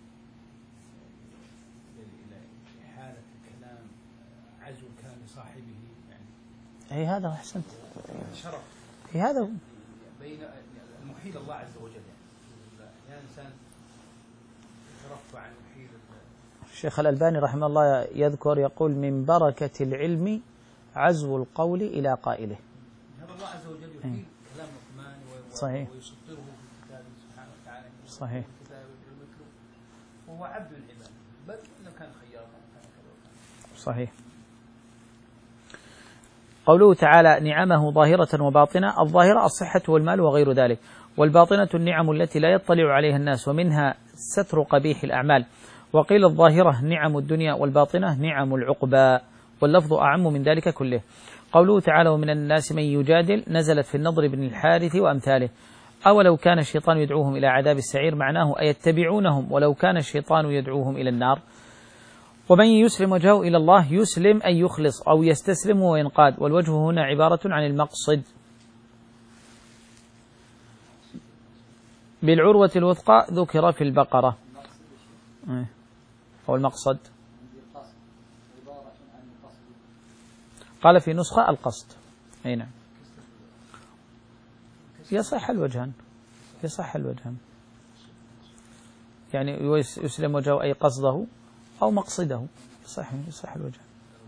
إلى إحالة الكلام، عزو الكلام لصاحبه يعني. أي هذا أحسنت. شرف. أي هذا بين المحيل الله عز وجل يعني الإنسان يترفع عن محيل. الشيخ الألباني رحمه الله يذكر يقول من بركة العلم عزو القول إلى قائله. هذا الله عز وجل يحيل كلام لقمان صحيح ويسطره في كتابه سبحانه وتعالى. صحيح. وهو عبد العباد بل لو كان خيارا كان كذا. صحيح. قوله تعالى نعمه ظاهرة وباطنة، الظاهرة الصحة والمال وغير ذلك، والباطنة النعم التي لا يطلع عليها الناس ومنها ستر قبيح الأعمال. وقيل الظاهرة نعم الدنيا والباطنة نعم العقبى، واللفظ أعم من ذلك كله. قوله تعالى ومن الناس من يجادل نزلت في النضر بن الحارث وأمثاله. أولو كان الشيطان يدعوهم إلى عذاب السعير، معناه أيتبعونهم ولو كان الشيطان يدعوهم إلى النار. ومن يسلم وجهه إلى الله، يسلم أن يخلص أو يستسلم وينقاد، والوجه هنا عبارة عن المقصد. بالعروة الوثقى ذكر في البقرة أو المقصد، قال في نسخة القصد. أي نعم يصح الوجهان، يصح الوجهان يعني يسلم وجهه أي قصده أو مقصده، صح يصح الوجه.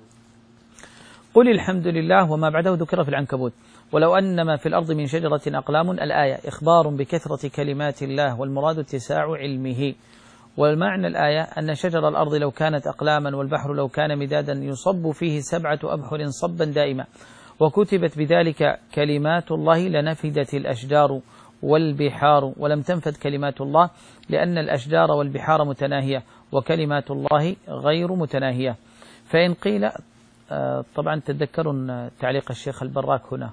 قل الحمد لله وما بعده ذكر في العنكبوت. ولو أن ما في الأرض من شجرة أقلام، الآية إخبار بكثرة كلمات الله والمراد اتساع علمه. والمعنى الآية أن شجر الأرض لو كانت أقلاما والبحر لو كان مدادا يصب فيه سبعة أبحر صبا دائما، وكتبت بذلك كلمات الله لنفدت الأشجار والبحار، ولم تنفد كلمات الله لأن الأشجار والبحار متناهية وكلمات الله غير متناهية. فإن قيل طبعا تتذكرون تعليق الشيخ البراك هنا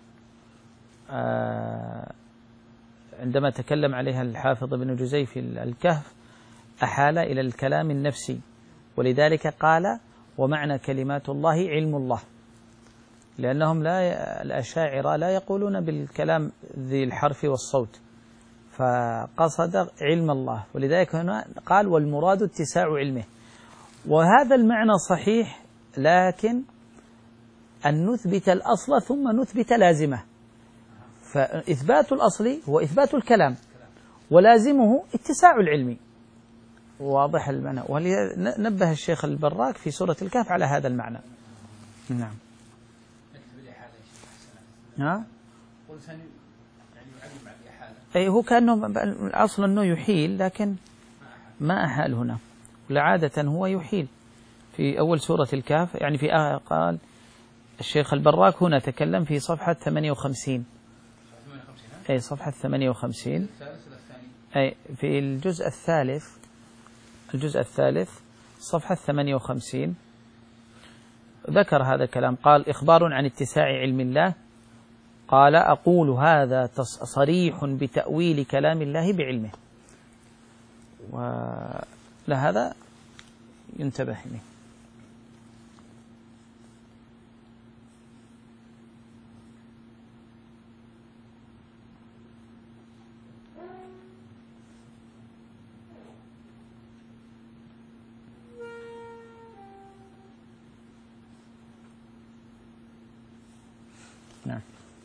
عندما تكلم عليها الحافظ ابن جزي في الكهف، أحال إلى الكلام النفسي، ولذلك قال ومعنى كلمات الله علم الله، لأنهم لا الأشاعرة لا يقولون بالكلام ذي الحرف والصوت، فقصد علم الله، ولذلك هنا قال والمراد اتساع علمه. وهذا المعنى صحيح، لكن أن نثبت الأصل ثم نثبت لازمه، فإثبات الأصل هو إثبات الكلام ولازمه اتساع العلم. واضح المعنى، ونبه الشيخ البراك في سورة الكهف على هذا المعنى. نعم. ها؟ أي هو كأنه الأصل أنه يحيل، لكن ما أحال هنا، لعادة هو يحيل في أول سورة الكهف، يعني في آه قال الشيخ البراك هنا تكلم في صفحة ثمانية وخمسين، أي صفحة ثمانية وخمسين، أي في الجزء الثالث، الجزء الثالث صفحة ثمانية وخمسين ذكر هذا الكلام، قال إخبار عن اتساع علم الله، قال أقول هذا صريح بتأويل كلام الله بعلمه، ولهذا ينتبه إليه. نعم.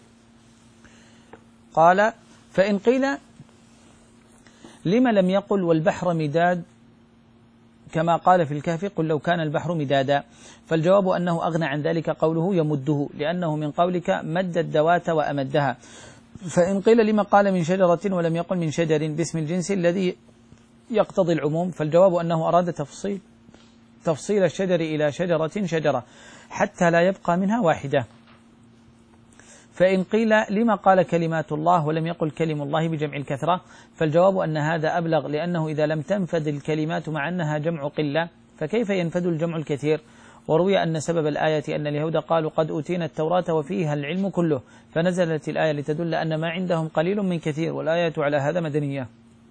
قال فإن قيل لما لم يقل والبحر مداد كما قال في الكهف قل لو كان البحر مدادا، فالجواب أنه أغنى عن ذلك قوله يمده، لأنه من قولك مد الدوات وأمدها، فإن قيل لما قال من شجرة ولم يقل من شجر باسم الجنس الذي يقتضي العموم، فالجواب أنه أراد تفصيل تفصيل الشجر إلى شجرة شجرة حتى لا يبقى منها واحدة. فإن قيل لما قال كلمات الله ولم يقل كلم الله بجمع الكثرة، فالجواب أن هذا أبلغ، لأنه إذا لم تنفذ الكلمات مع أنها جمع قلة فكيف ينفذ الجمع الكثير؟ وروي أن سبب الآية أن اليهود قالوا قد أوتينا التوراة وفيها العلم كله، فنزلت الآية لتدل أن ما عندهم قليل من كثير، والآية على هذا مدنية.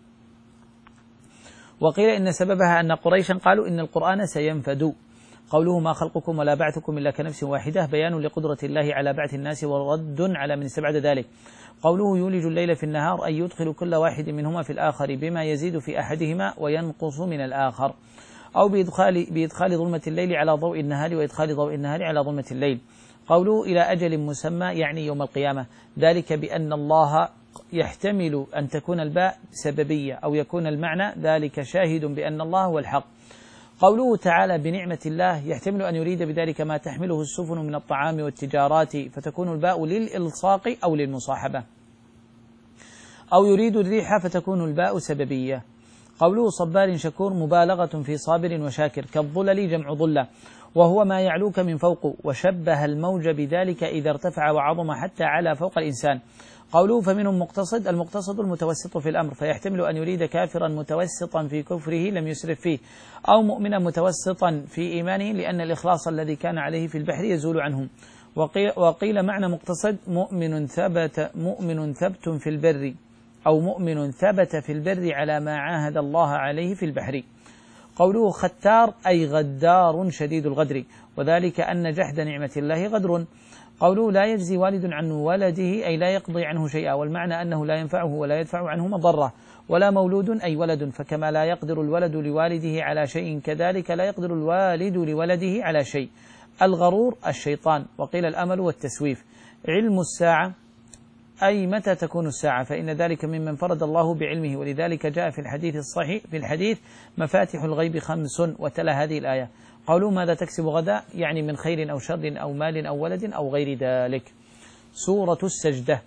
وقيل إن سببها أن قريشا قالوا إن القرآن سينفد. قوله ما خلقكم ولا بعثكم إلا كنفس واحدة بيان لقدرة الله على بعث الناس ورد على من استبعد ذلك. قوله يولج الليل في النهار أي يدخل كل واحد منهما في الآخر بما يزيد في أحدهما وينقص من الآخر، أو بإدخال, بإدخال ظلمة الليل على ضوء النهار وإدخال ضوء النهار على ظلمة الليل. قوله إلى أجل مسمى يعني يوم القيامة، ذلك بأن الله يحتمل أن تكون الباء سببية أو يكون المعنى ذلك شاهد بأن الله هو الحق. قوله تعالى بنعمة الله يحتمل أن يريد بذلك ما تحمله السفن من الطعام والتجارات، فتكون الباء للإلصاق أو للمصاحبة، أو يريد الريح فتكون الباء سببية. قوله صبار شكور مبالغة في صابر وشاكر، كالظلل جمع ظلة وهو ما يعلوك من فوق، وشبه الموج بذلك إذا ارتفع وعظم حتى على فوق الإنسان. قوله فمنهم مقتصد، المقتصد المتوسط في الأمر، فيحتمل أن يريد كافرا متوسطا في كفره لم يسرف فيه، أو مؤمنا متوسطا في إيمانه لأن الإخلاص الذي كان عليه في البحر يزول عنه. وقيل, وقيل معنى مقتصد مؤمن ثبت مؤمن ثبت في البر، أو مؤمن ثبت في البر على ما عاهد الله عليه في البحر. قوله ختار أي غدار شديد الغدر، وذلك أن جحد نعمة الله غدر. قوله لا يجزي والد عن ولده أي لا يقضي عنه شيئا، والمعنى أنه لا ينفعه ولا يدفع عنه مضرة. ولا مولود أي ولد، فكما لا يقدر الولد لوالده على شيء كذلك لا يقدر الوالد لولده على شيء. الغرور الشيطان. وقيل الأمل والتسويف. علم الساعة أي متى تكون الساعة، فإن ذلك ممن فرد الله بعلمه، ولذلك جاء في الحديث الصحيح في الحديث مفاتح الغيب خمس، وتلا هذه الآية. قالوا ماذا تكسب غدا، يعني من خير أو شر أو مال أو ولد أو غير ذلك. سورة السجدة.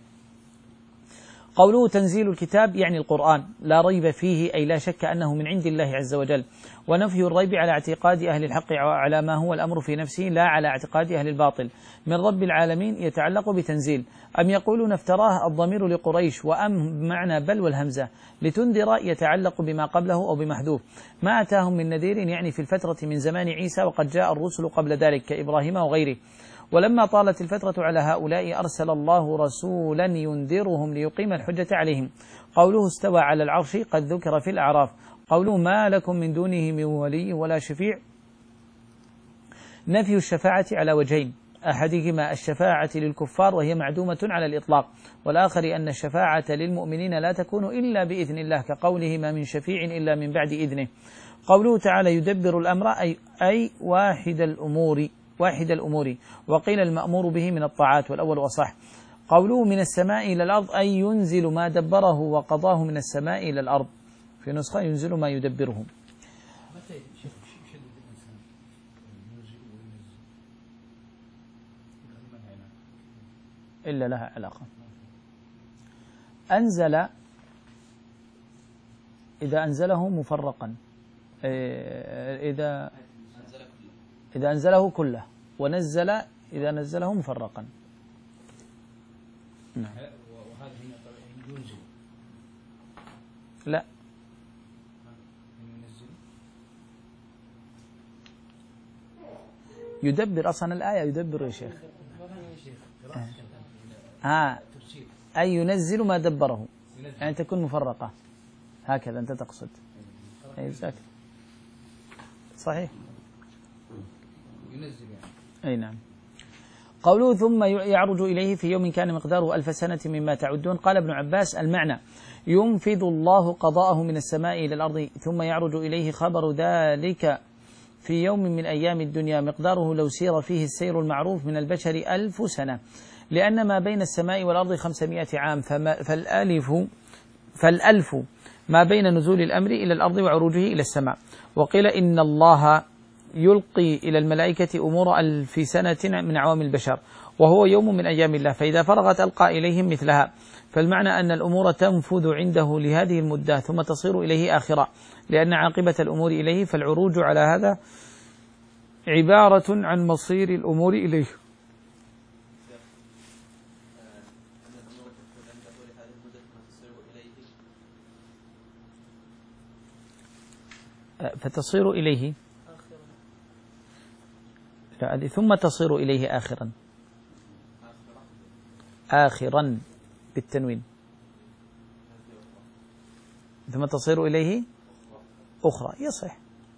قوله تنزيل الكتاب يعني القرآن، لا ريب فيه أي لا شك أنه من عند الله عز وجل، ونفي الريب على اعتقاد أهل الحق على ما هو الأمر في نفسه لا على اعتقاد أهل الباطل. من رب العالمين يتعلق بتنزيل. أم يقولون افتراه، الضمير لقريش، وأم بمعنى بل والهمزة، لتنذر يتعلق بما قبله أو بمحذوف. ما أتاهم من نذير يعني في الفترة من زمان عيسى، وقد جاء الرسل قبل ذلك كإبراهيم وغيره. ولما طالت الفترة على هؤلاء أرسل الله رسولا ينذرهم ليقيم الحجة عليهم. قوله استوى على العرش قد ذكر في الأعراف. قوله ما لكم من دونه من ولي ولا شفيع، نفي الشفاعة على وجهين، أحدهما الشفاعة للكفار وهي معدومة على الإطلاق، والآخر أن الشفاعة للمؤمنين لا تكون إلا بإذن الله، كقوله ما من شفيع إلا من بعد إذنه. قوله تعالى يدبر الأمر أي, أي واحد الأمور واحد الأمور، وقيل المأمور به من الطاعات، والأول أصح. قوله من السماء إلى الأرض أي ينزل ما دبره وقضاه من السماء إلى الأرض، في نسخة ينزل ما يدبره. إلا لها علاقة. أنزل إذا أنزله مفرقا، إذا إذا أنزله كله، ونزل إذا نزله مفرقا. نعم. وهذا ينزل. لا. يدبر أصلا الآية يدبر يا شيخ. ها أي ينزل ما دبره، يعني تكون مفرقة هكذا أنت تقصد. أي ذاك صحيح. ينزل يعني. أي نعم. قوله ثم يعرج إليه في يوم كان مقداره ألف سنة مما تعدون. قال ابن عباس المعنى ينفذ الله قضاءه من السماء إلى الأرض ثم يعرج إليه خبر ذلك في يوم من أيام الدنيا مقداره لو سير فيه السير المعروف من البشر ألف سنة، لأن ما بين السماء والأرض خمسمائة عام، فالألف فالألف ما بين نزول الأمر إلى الأرض وعروجه إلى السماء. وقيل إن الله يلقي إلى الملائكة أمور ألف سنة من عوام البشر، وهو يوم من أيام الله، فإذا فرغت ألقى إليهم مثلها. فالمعنى أن الأمور تنفذ عنده لهذه المدة ثم تصير إليه آخرة، لأن عاقبة الأمور إليه، فالعروج على هذا عبارة عن مصير الأمور إليه. فتصير إليه لا ثم تصير إليه آخرا آخرا بالتنوين، ثم تصير إليه أخرى، يصح.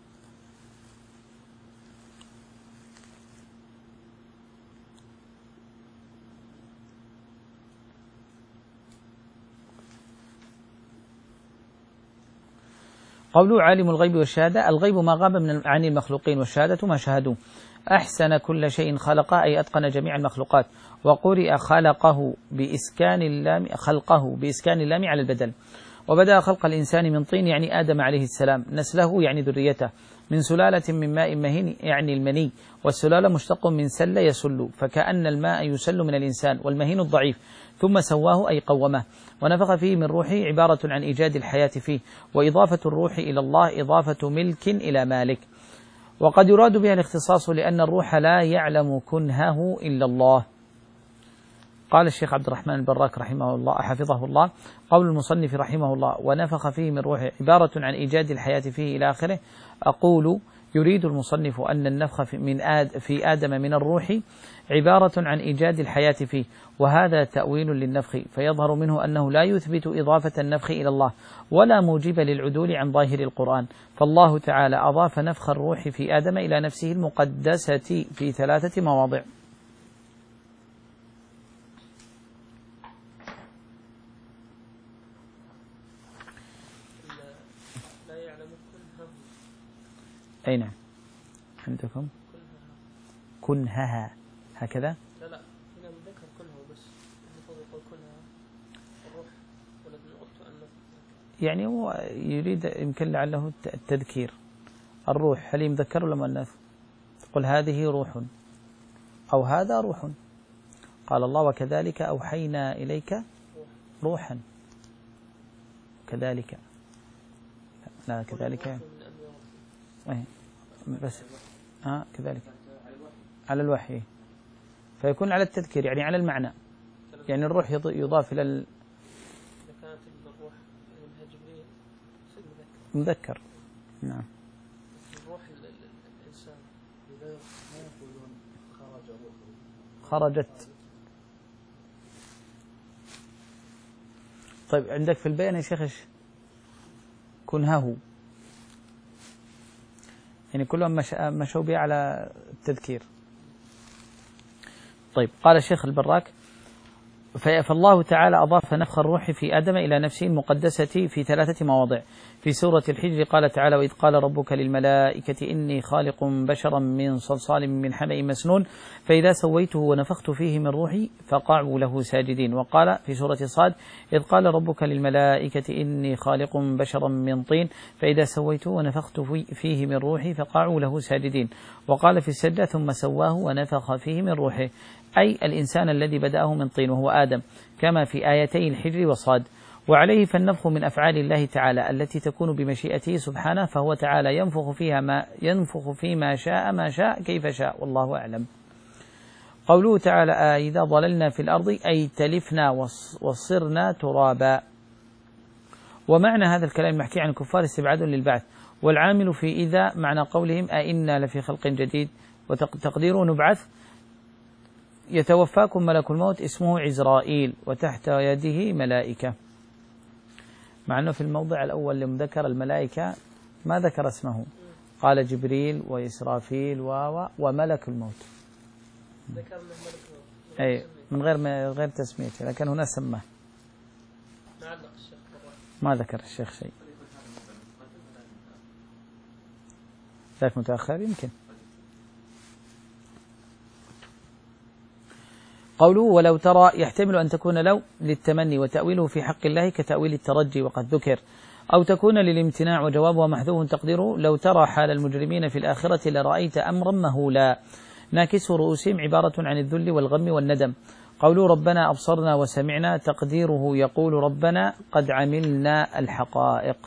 قوله عالم الغيب والشهادة، الغيب ما غاب من عن المخلوقين، والشهادة ما شاهدوا. أحسن كل شيء خلقه أي أتقن جميع المخلوقات، وقرئ خلقه بإسكان اللام خلقه بإسكان اللام على البدل. وبدأ خلق الإنسان من طين يعني آدم عليه السلام، نسله يعني ذريته، من سلالة من ماء مهين يعني المني، والسلالة مشتق من سل يسل، فكأن الماء يسل من الإنسان، والمهين الضعيف، ثم سواه أي قومه، ونفخ فيه من روحه عبارة عن إيجاد الحياة فيه، وإضافة الروح إلى الله إضافة ملك إلى مالك. وقد يراد بها الاختصاص لأن الروح لا يعلم كنهه إلا الله. قال الشيخ عبد الرحمن البراك رحمه الله حفظه الله: قول المصنف رحمه الله ونفخ فيه من روحه عبارة عن إيجاد الحياة فيه إلى آخره. أقول يريد المصنف أن النفخ في, من آد في آدم من الروح عبارة عن إيجاد الحياة فيه، وهذا تأويل للنفخ، فيظهر منه أنه لا يثبت إضافة النفخ إلى الله ولا موجب للعدول عن ظاهر القرآن، فالله تعالى أضاف نفخ الروح في آدم إلى نفسه المقدسة في ثلاثة مواضع. أي نعم عندكم كنهها هكذا؟ لا لا هنا ذكر كنها بس، المفروض يقول كنها الروح ولد قلت أن يعني هو يريد يمكن لعله التذكير. الروح هل يمذكر ولا مؤنث؟ تقول هذه روح أو هذا روح. قال الله وكذلك أوحينا إليك روحا، كذلك لا كذلك أي بس آه كذلك على الوحي، فيكون على التذكير يعني على المعنى، يعني الروح يضاف إلى ال... كانت الروح من جبريل مذكر. نعم الروح الإنسان إذا ما يقولون خرج روحه خرجت. طيب عندك في البيان يا شيخ ايش كنهه، يعني كلهم مشوا به على التذكير. طيب قال الشيخ البراك فالله تعالى أضاف نفخ الروح في آدم إلى نفسه المقدسة في ثلاثة مواضع. في سورة الحجر قال تعالى وإذ قال ربك للملائكة إني خالق بشرا من صلصال من حمأ مسنون فإذا سويته ونفخت فيه من روحي فقعوا له ساجدين. وقال في سورة صاد إذ قال ربك للملائكة إني خالق بشرا من طين فإذا سويته ونفخت فيه من روحي فقعوا له ساجدين. وقال في السجدة ثم سواه ونفخ فيه من روحه، أي الإنسان الذي بدأه من طين وهو آدم، كما في آيتي الحجر وصاد. وعليه فالنفخ من أفعال الله تعالى التي تكون بمشيئته سبحانه، فهو تعالى ينفخ فيها ما ينفخ فيما شاء ما شاء كيف شاء، والله أعلم. قوله تعالى إذا ضللنا في الأرض أي تلفنا وصرنا ترابا. ومعنى هذا الكلام المحكي عن الكفار استبعاد للبعث، والعامل في إذا معنى قولهم أئنا لفي خلق جديد، وتقديره نبعث يتوفاكم ملك الموت اسمه عزرائيل وتحت يده ملائكة، مع أنه في الموضع الأول لم ذكر الملائكة ما ذكر اسمه، قال جبريل وإسرافيل و وملك الموت، ذكر ملك الموت أي من غير ما غير تسميته، لكن هنا سماه ما ذكر الشيخ شيء. ذاك متأخر يمكن. قوله ولو ترى يحتمل أن تكون لو للتمني، وتأويله في حق الله كتأويل الترجي وقد ذكر، أو تكون للامتناع وجوابها محذوف تقديره لو ترى حال المجرمين في الآخرة لرأيت أمرا مهولا. ناكسو رؤوسهم عبارة عن الذل والغم والندم. قولوا ربنا أبصرنا وسمعنا تقديره يقول ربنا قد عملنا الحقائق.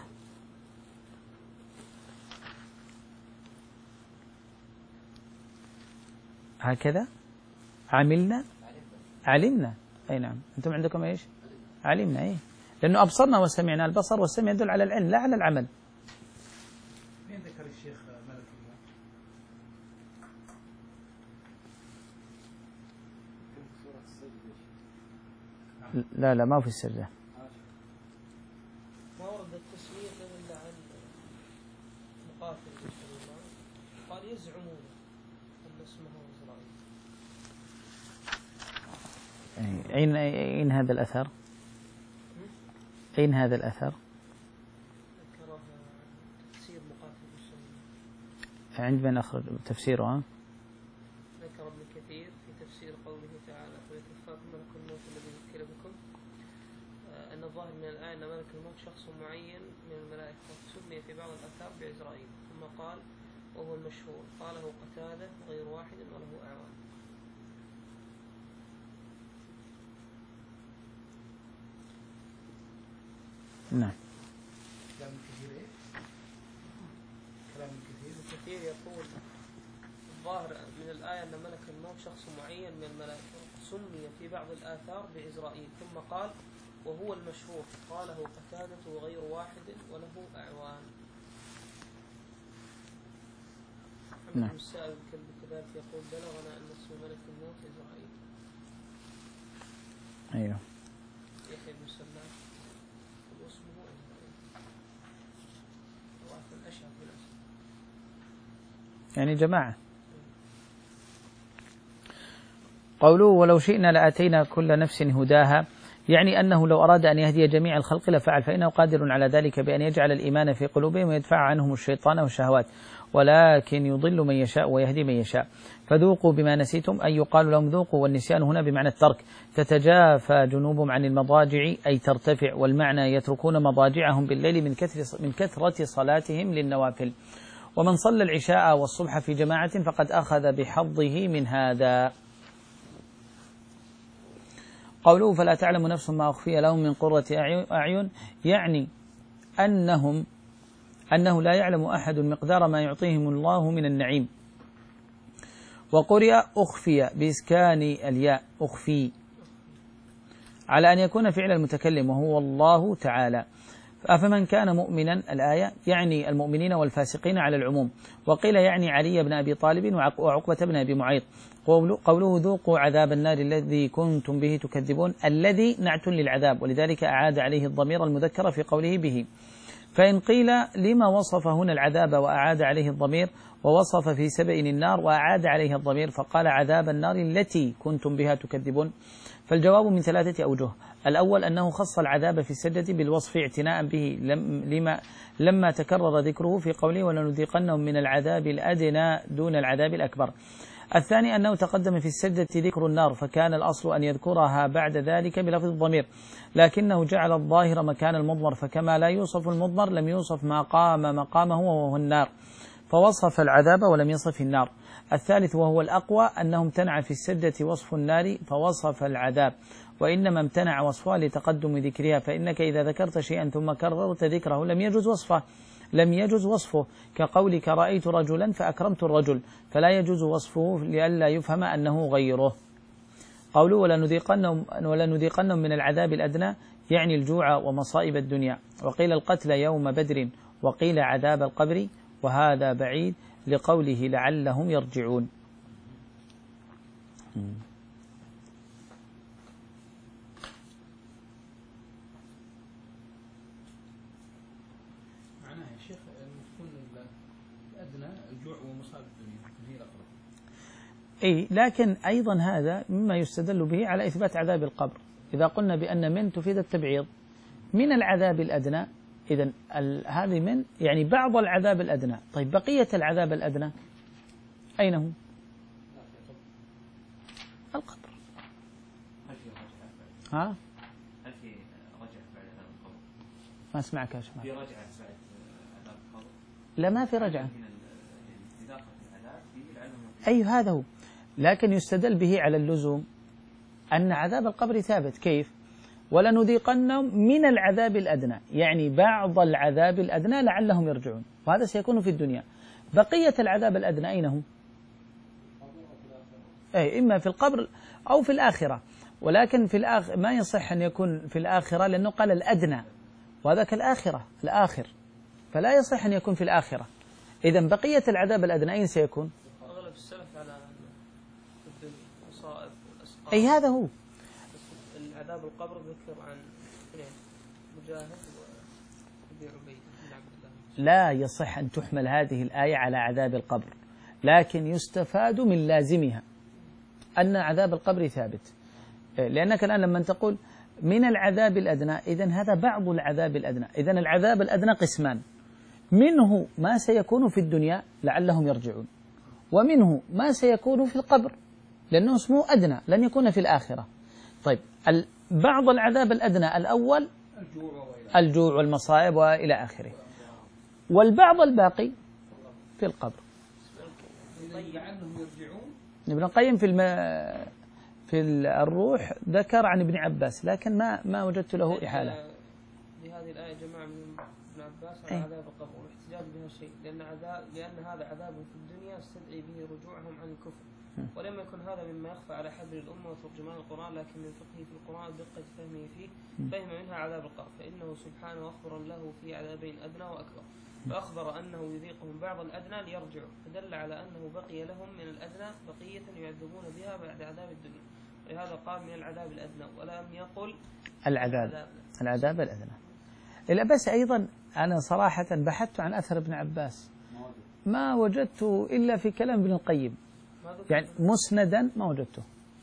هكذا عملنا علمنا. أي نعم، أنتم عندكم إيش؟ علمنا. إيه، لأنه أبصرنا وسمعنا، البصر والسمع يدل على العلم لا على العمل. مين ذكر الشيخ ملك الله؟ لا لا ما في السجدة. ما ورد التسمية إلا عن مقاتل قال يزعمون أن اسمه إسرائيل. أين أين هذا الأثر؟ أين هذا الأثر؟ ذكره تفسير مقاتل بالسنة. عند من أخرج تفسيره؟ ها؟ ذكر ابن كثير في تفسير قوله تعالى ويتوفاكم ملك الموت الذي وكل بكم أن الظاهر من الآية أن ملك الموت شخص معين من الملائكة سمي في بعض الآثار بعزرائيل، ثم قال وهو المشهور قاله قتادة غير واحد وله أعوان. نعم. كلام كثير إيه؟ كلام كثير. كثير يقول الظاهر من الآية أن ملك الموت شخص معين من الملائكة سمي في بعض الآثار بعزرائيل، ثم قال وهو المشهور قاله قتادة وغير واحد وله أعوان. نعم. محمد السائب الكلب كذلك يقول بلغنا أن اسم ملك الموت إسرائيل. أيوه. يحيى بن سلام واسمه إسرائيل. وعفوا أشهر بالأسم. يعني جماعة. قوله ولو شئنا لآتينا كل نفس هداها، يعني أنه لو أراد أن يهدي جميع الخلق لفعل، فإنه قادر على ذلك بأن يجعل الإيمان في قلوبهم ويدفع عنهم الشيطان والشهوات، ولكن يضل من يشاء ويهدي من يشاء. فذوقوا بما نسيتم أي يقال لهم ذوقوا، والنسيان هنا بمعنى الترك. تتجافى جنوبهم عن المضاجع أي ترتفع، والمعنى يتركون مضاجعهم بالليل من كثرة من كثرة صلاتهم للنوافل. ومن صلى العشاء والصبح في جماعة فقد أخذ بحظه من هذا. قوله فلا تعلم نفس ما أخفي لهم من قرة أعين، يعني أنهم أنه لا يعلم أحد مقدار ما يعطيهم الله من النعيم. وقرئ أخفي بإسكان الياء أخفي على أن يكون فعل المتكلم وهو الله تعالى. أفمن كان مؤمنا الآية يعني المؤمنين والفاسقين على العموم، وقيل يعني علي بن أبي طالب وعقبة بن أبي معيط. قوله ذوقوا عذاب النار الذي كنتم به تكذبون، الذي نعت للعذاب، ولذلك أعاد عليه الضمير المذكر في قوله به. فإن قيل لما وصف هنا العذاب وأعاد عليه الضمير، ووصف في سبأ النار وأعاد عليه الضمير فقال عذاب النار التي كنتم بها تكذبون، فالجواب من ثلاثة أوجه. الأول أنه خص العذاب في السجدة بالوصف اعتناء به لما لما تكرر ذكره في قوله ولنذيقنهم من العذاب الأدنى دون العذاب الأكبر. الثاني أنه تقدم في السجدة ذكر النار، فكان الأصل أن يذكرها بعد ذلك بلفظ الضمير، لكنه جعل الظاهر مكان المضمر، فكما لا يوصف المضمر لم يوصف ما قام مقامه وهو النار، فوصف العذاب ولم يصف النار. الثالث وهو الأقوى أنه امتنع في السجدة وصف النار فوصف العذاب، وإنما امتنع وصفها لتقدم ذكرها، فإنك إذا ذكرت شيئا ثم كررت ذكره لم يجوز وصفه لم يجوز وصفه كقولك رأيت رجلا فأكرمت الرجل، فلا يجوز وصفه لئلا يفهم أنه غيره. قوله ولنذيقنهم ولنذيقنهم من العذاب الأدنى يعني الجوع ومصائب الدنيا، وقيل القتل يوم بدر، وقيل عذاب القبر، وهذا بعيد لقوله لعلهم يرجعون. معناها يا شيخ تكون الأدنى الجوع ومصائب الدنيا هي الأقرب. أي لكن أيضا هذا مما يستدل به على إثبات عذاب القبر، إذا قلنا بأن من تفيد التبعيض من العذاب الأدنى، إذن هذه من يعني بعض العذاب الأدنى. طيب بقية العذاب الأدنى أين هو؟ القبر. ها؟ هل في رجعة بعد عذاب القبر؟ ما أسمعك يا شباب. في رجعة بعد عذاب القبر؟ لا ما في رجعة. إذاقة العذاب في لعلهم أي هذا هو. لكن يستدل به على اللزوم أن عذاب القبر ثابت. كيف؟ ولنذيقنهم من العذاب الأدنى، يعني بعض العذاب الأدنى لعلهم يرجعون، وهذا سيكون في الدنيا. بقية العذاب الأدنى أين هم؟ أي إما في القبر أو في الآخرة، ولكن في الآخر ما يصح أن يكون في الآخرة لأنه قال الأدنى، وهذاك الآخرة الآخر، فلا يصح أن يكون في الآخرة. إذن بقية العذاب الأدنى أين سيكون؟ أغلب السلف على المصائب والأسقام. أي هذا هو العذاب القبر ذكر عن مجاهد وابي عبيد بن عبد الله. لا يصح أن تحمل هذه الآية على عذاب القبر، لكن يستفاد من لازمها أن عذاب القبر ثابت. لأنك الآن لما تقول من العذاب الأدنى، إذن هذا بعض العذاب الأدنى. إذن العذاب الأدنى قسمان، منه ما سيكون في الدنيا لعلهم يرجعون، ومنه ما سيكون في القبر لأنه اسمه أدنى لن يكون في الآخرة. طيب بعض العذاب الأدنى الأول الجوع والمصائب وإلى آخره، والبعض الباقي في القبر. ابن القيم في الم... في الروح ذكر عن ابن عباس، لكن ما ما وجدت له إحالة. بهذه الآية جماعة من ابن عباس على عذاب القبر والاحتجاج بها شيء، لأن عذاب لأن هذا عذاب في الدنيا يستدعي به رجوعهم عن الكفر، ولم يكن هذا مما يخفى على حبر الأمة وترجمان القرآن، لكن من فقهه في القرآن ودقة فهمه فيه فهم منها عذاب القبر، فإنه سبحانه أخبر له في عذابين أدنى وأكبر، فأخبر أنه يذيقهم بعض الأدنى ليرجعوا، فدل على أنه بقي لهم من الأدنى بقية يعذبون بها بعد عذاب الدنيا، ولهذا قال من العذاب الأدنى ولم يقل العذاب العذاب الأدنى. إلا بس أيضا أنا صراحة بحثت عن أثر ابن عباس ما وجدته إلا في كلام ابن القيم، يعني مسندا ما وجدته.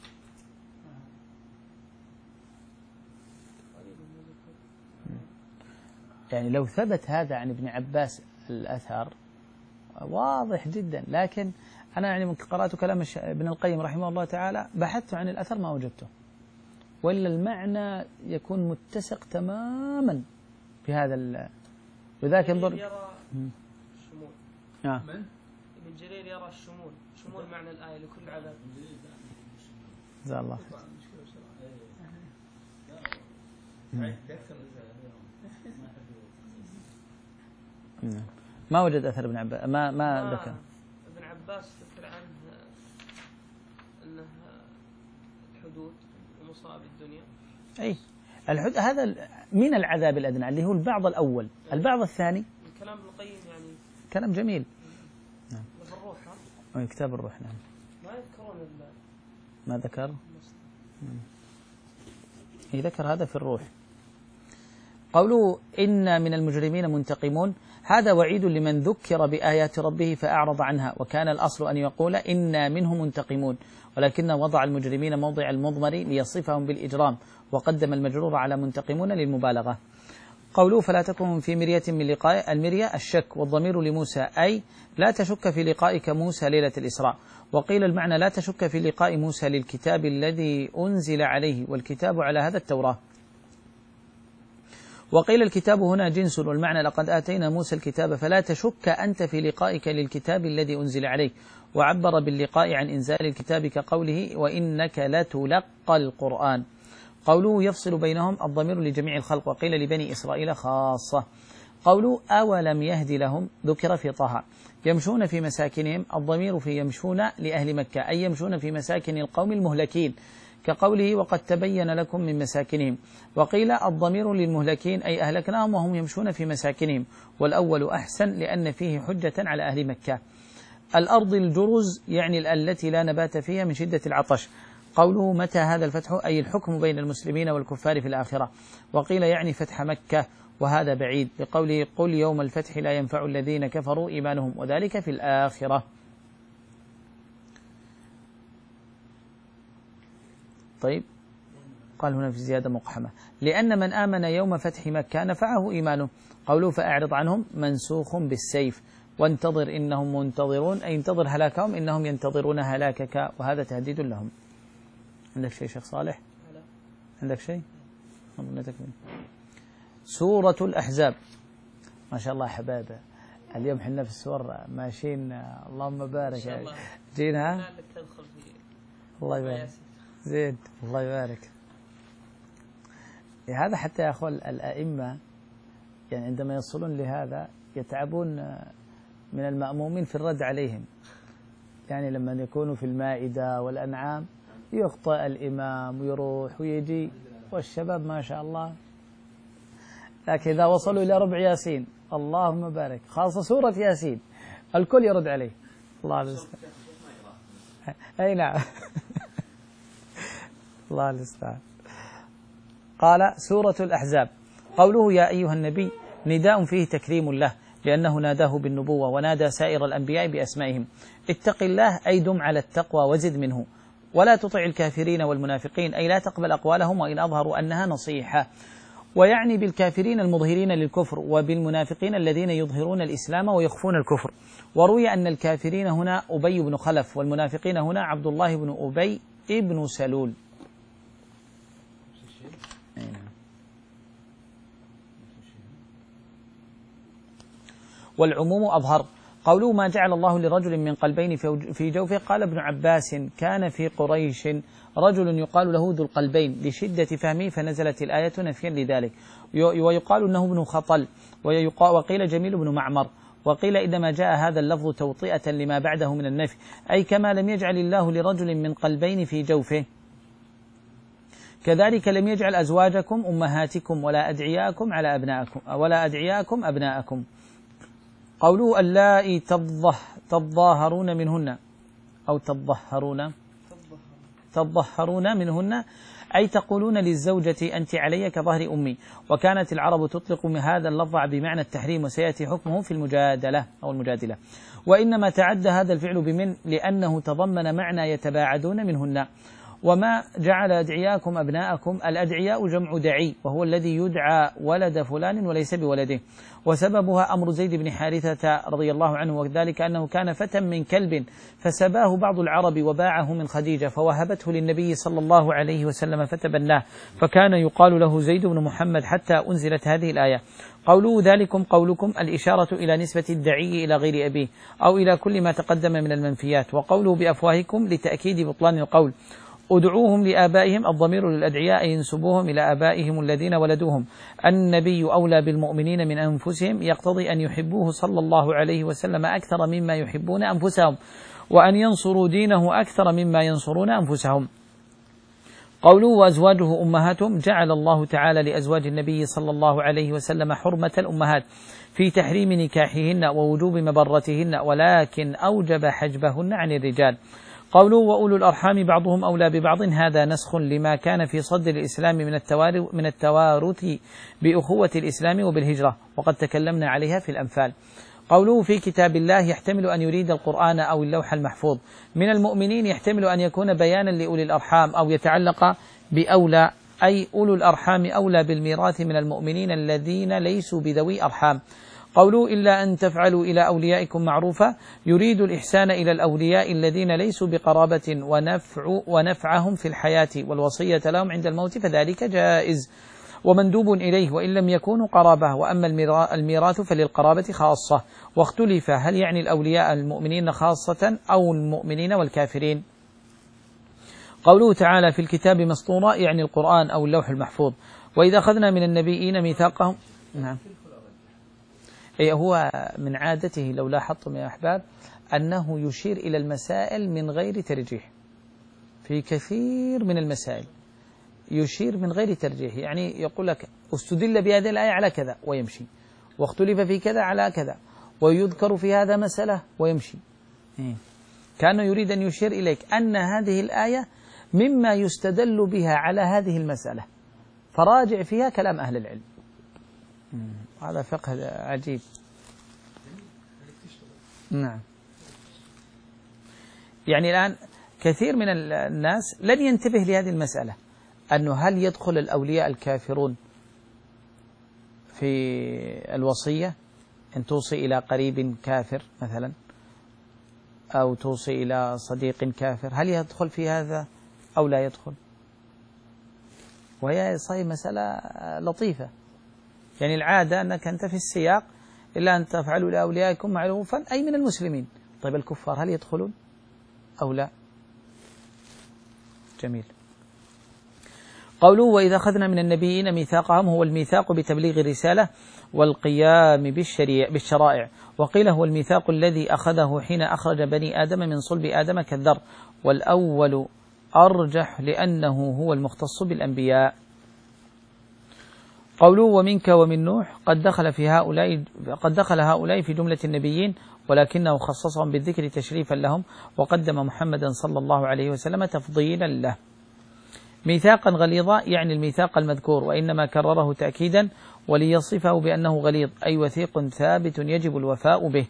يعني لو ثبت هذا عن ابن عباس الأثر واضح جدا، لكن أنا يعني قرأت كلام ابن القيم رحمه الله تعالى بحثت عن الأثر ما وجدته، وإلا المعنى يكون متسق تماما في هذا ال... لذلك ينظر يرى الشمول. آه. ابن جرير يرى الشمول، شمول معنى الآية لكل عذاب. جزاه الله ما وجد أثر ابن عباس، ما ما ذكر ابن عباس ذكر عنه أنه الحدود ومصائب الدنيا. أي الحد هذا من العذاب الأدنى اللي هو البعض الأول. البعض الثاني الكلام ابن القيم يعني كلام جميل. نعم. في الروح ها؟ كتاب الروح نعم. ما يذكرون ال ما ذكر؟ يذكر هذا في الروح. قوله إن من المجرمين منتقمون، هذا وعيد لمن ذكر بآيات ربه فأعرض عنها، وكان الأصل أن يقول إنا منه منتقمون، ولكن وضع المجرمين موضع المضمر ليصفهم بالإجرام، وقدم المجرور على منتقمون للمبالغة. قوله فلا تكن في مرية من لقاء، المرية الشك، والضمير لموسى أي لا تشك في لقائك موسى ليلة الإسراء. وقيل المعنى لا تشك في لقاء موسى للكتاب الذي أنزل عليه، والكتاب على هذا التوراة. وقيل الكتاب هنا جنس، والمعنى لقد آتينا موسى الكتاب فلا تشك أنت في لقائك للكتاب الذي أنزل عليك. وعبر باللقاء عن إنزال الكتاب كقوله وإنك لتلقى القرآن. قوله يفصل بينهم، الضمير لجميع الخلق، وقيل لبني إسرائيل خاصة. قوله أولم يهد لهم ذكر في طه. يمشون في مساكنهم، الضمير في يمشون لأهل مكة، أي يمشون في مساكن القوم المهلكين، كقوله وقد تبين لكم من مساكنهم. وقيل الضمير للمهلكين أي أهلكناهم وهم يمشون في مساكنهم، والأول أحسن لأن فيه حجة على أهل مكة. الأرض الجرز يعني التي لا نبات فيها من شدة العطش. قوله متى هذا الفتح أي الحكم بين المسلمين والكفار في الآخرة. وقيل يعني فتح مكة، وهذا بعيد، بقوله قل يوم الفتح لا ينفع الذين كفروا إيمانهم، وذلك في الآخرة. طيب قال هنا في زيادة مقحمة، لأن من آمن يوم فتح مكة نفعه إيمانه. قوله فأعرض عنهم منسوخ بالسيف، وانتظر إنهم منتظرون أي انتظر هلاكهم إنهم ينتظرون هلاكك، وهذا تهديد لهم. عندك شيء شيخ صالح؟ عندك شيء؟ سورة الأحزاب. ما شاء الله حبابة، اليوم حنا في السور ماشيين اللهم بارك. جينا الله يبارك. زين الله يبارك. هذا حتى يا أخوان الأئمة يعني عندما يصلون لهذا يتعبون من المأمومين في الرد عليهم. يعني لما يكونوا في المائدة والأنعام يخطئ الإمام ويروح ويجي والشباب ما شاء الله، لكن إذا وصلوا إلى ربع ياسين اللهم بارك، خاصة سورة ياسين الكل يرد عليه. الله المستعان. أي نعم. الله المستعان. قال سورة الأحزاب قوله يا أيها النبي نداء فيه تكريم له لأنه ناداه بالنبوة ونادى سائر الأنبياء بأسمائهم. اتق الله أي دم على التقوى وزد منه، ولا تطع الكافرين والمنافقين أي لا تقبل أقوالهم وإن أظهروا أنها نصيحة. ويعني بالكافرين المظهرين للكفر وبالمنافقين الذين يظهرون الإسلام ويخفون الكفر. وروي أن الكافرين هنا أبي بن خلف والمنافقين هنا عبد الله بن أبي ابن سلول. والعموم أظهر. قوله ما جعل الله لرجل من قلبين في جوفه، قال ابن عباس كان في قريش رجل يقال له ذو القلبين لشدة فهمه فنزلت الآية نفيا لذلك. ويقال أنه ابن خطل، وقيل جميل بن معمر، وقيل إنما جاء هذا اللفظ توطئة لما بعده من النفي، أي كما لم يجعل الله لرجل من قلبين في جوفه كذلك لم يجعل أزواجكم أمهاتكم ولا أدعياكم على أبنائكم ولا أدعياكم أبناءكم. قوله اللائي تظاهرون منهن أو تظهرون تظهرون منهن أي تقولون للزوجة أنت علي كظهر أمي. وكانت العرب تطلق هذا اللفظ بمعنى التحريم وسيأتي حكمه في المجادلة أو المجادلة. وإنما تعدى هذا الفعل بمن لأنه تضمن معنى يتباعدون منهن. وما جعل أدعياكم أبناءكم، الأدعياء جمع دعي وهو الذي يدعى ولد فلان وليس بولده. وسببها أمر زيد بن حارثة رضي الله عنه، وذلك أنه كان فتى من كلب فسباه بعض العرب وباعه من خديجة فوهبته للنبي صلى الله عليه وسلم فتبناه، فكان يقال له زيد بن محمد حتى أنزلت هذه الآية. قوله ذلكم قولكم الإشارة إلى نسبة الدعي إلى غير أبيه أو إلى كل ما تقدم من المنفيات. وقوله بأفواهكم لتأكيد بطلان القول. ادعوهم لآبائهم الضمير للأدعياء ينسبوهم إلى آبائهم الذين ولدوهم. النبي أولى بالمؤمنين من أنفسهم يقتضي أن يحبوه صلى الله عليه وسلم أكثر مما يحبون أنفسهم، وأن ينصروا دينه أكثر مما ينصرون أنفسهم. قوله وأزواجه أمهاتهم، جعل الله تعالى لأزواج النبي صلى الله عليه وسلم حرمة الأمهات في تحريم نكاحهن ووجوب مبرتهن، ولكن أوجب حجبهن عن الرجال. قوله وأولو الأرحام بعضهم أولى ببعض، هذا نسخ لما كان في صدر الإسلام من من التوارث بأخوة الإسلام وبالهجرة، وقد تكلمنا عليها في الأنفال. قوله في كتاب الله يحتمل أن يريد القرآن أو اللوح المحفوظ. من المؤمنين يحتمل أن يكون بيانا لأولي الأرحام أو يتعلق بأولى، أي أولو الأرحام أولى بالميراث من المؤمنين الذين ليسوا بذوي أرحام. قوله إلا أن تفعلوا إلى أوليائكم معروفا، يريد الإحسان إلى الأولياء الذين ليسوا بقرابة ونفع ونفعهم في الحياة والوصية لهم عند الموت، فذلك جائز ومندوب إليه وإن لم يكونوا قرابة. وأما الميراث فللقرابة خاصة، واختلف هل يعني الأولياء المؤمنين خاصة أو المؤمنين والكافرين. قوله تعالى في الكتاب مسطورا يعني القرآن أو اللوح المحفوظ. وإذا أخذنا من النبيين ميثاقهم. نعم. إيه هو من عادته لو لاحظتم يا أحباب أنه يشير إلى المسائل من غير ترجيح. في كثير من المسائل يشير من غير ترجيح، يعني يقول لك استدل بهذه الآية على كذا ويمشي، واختلف في كذا على كذا، ويذكر في هذا مسألة ويمشي. كأنه يريد أن يشير إليك أن هذه الآية مما يستدل بها على هذه المسألة، فراجع فيها كلام أهل العلم. هذا فقه عجيب. نعم. يعني الآن كثير من الناس لن ينتبه لهذه المسألة، أنه هل يدخل الأولياء الكافرون في الوصية أن توصي إلى قريب كافر مثلا أو توصي إلى صديق كافر، هل يدخل في هذا أو لا يدخل؟ وهي صحيح مسألة لطيفة. يعني العادة أنك أنت في السياق إلا أن تفعلوا لأوليائكم معروفا أي من المسلمين. طيب الكفار هل يدخلون أو لا؟ جميل. قوله وإذا أخذنا من النبيين ميثاقهم هو الميثاق بتبليغ الرسالة والقيام بالشريع بالشرائع، وقيل هو الميثاق الذي أخذه حين أخرج بني آدم من صلب آدم كالذر، والأول أرجح لأنه هو المختص بالأنبياء. قوله ومنك ومن نوح قد دخل في هؤلاء قد دخل هؤلاء في جملة النبيين، ولكنه خصصهم بالذكر تشريفا لهم، وقدم محمدا صلى الله عليه وسلم تفضيلا له. ميثاقا غليظا يعني الميثاق المذكور، وإنما كرره تأكيدا وليصفه بأنه غليظ أي وثيق ثابت يجب الوفاء به.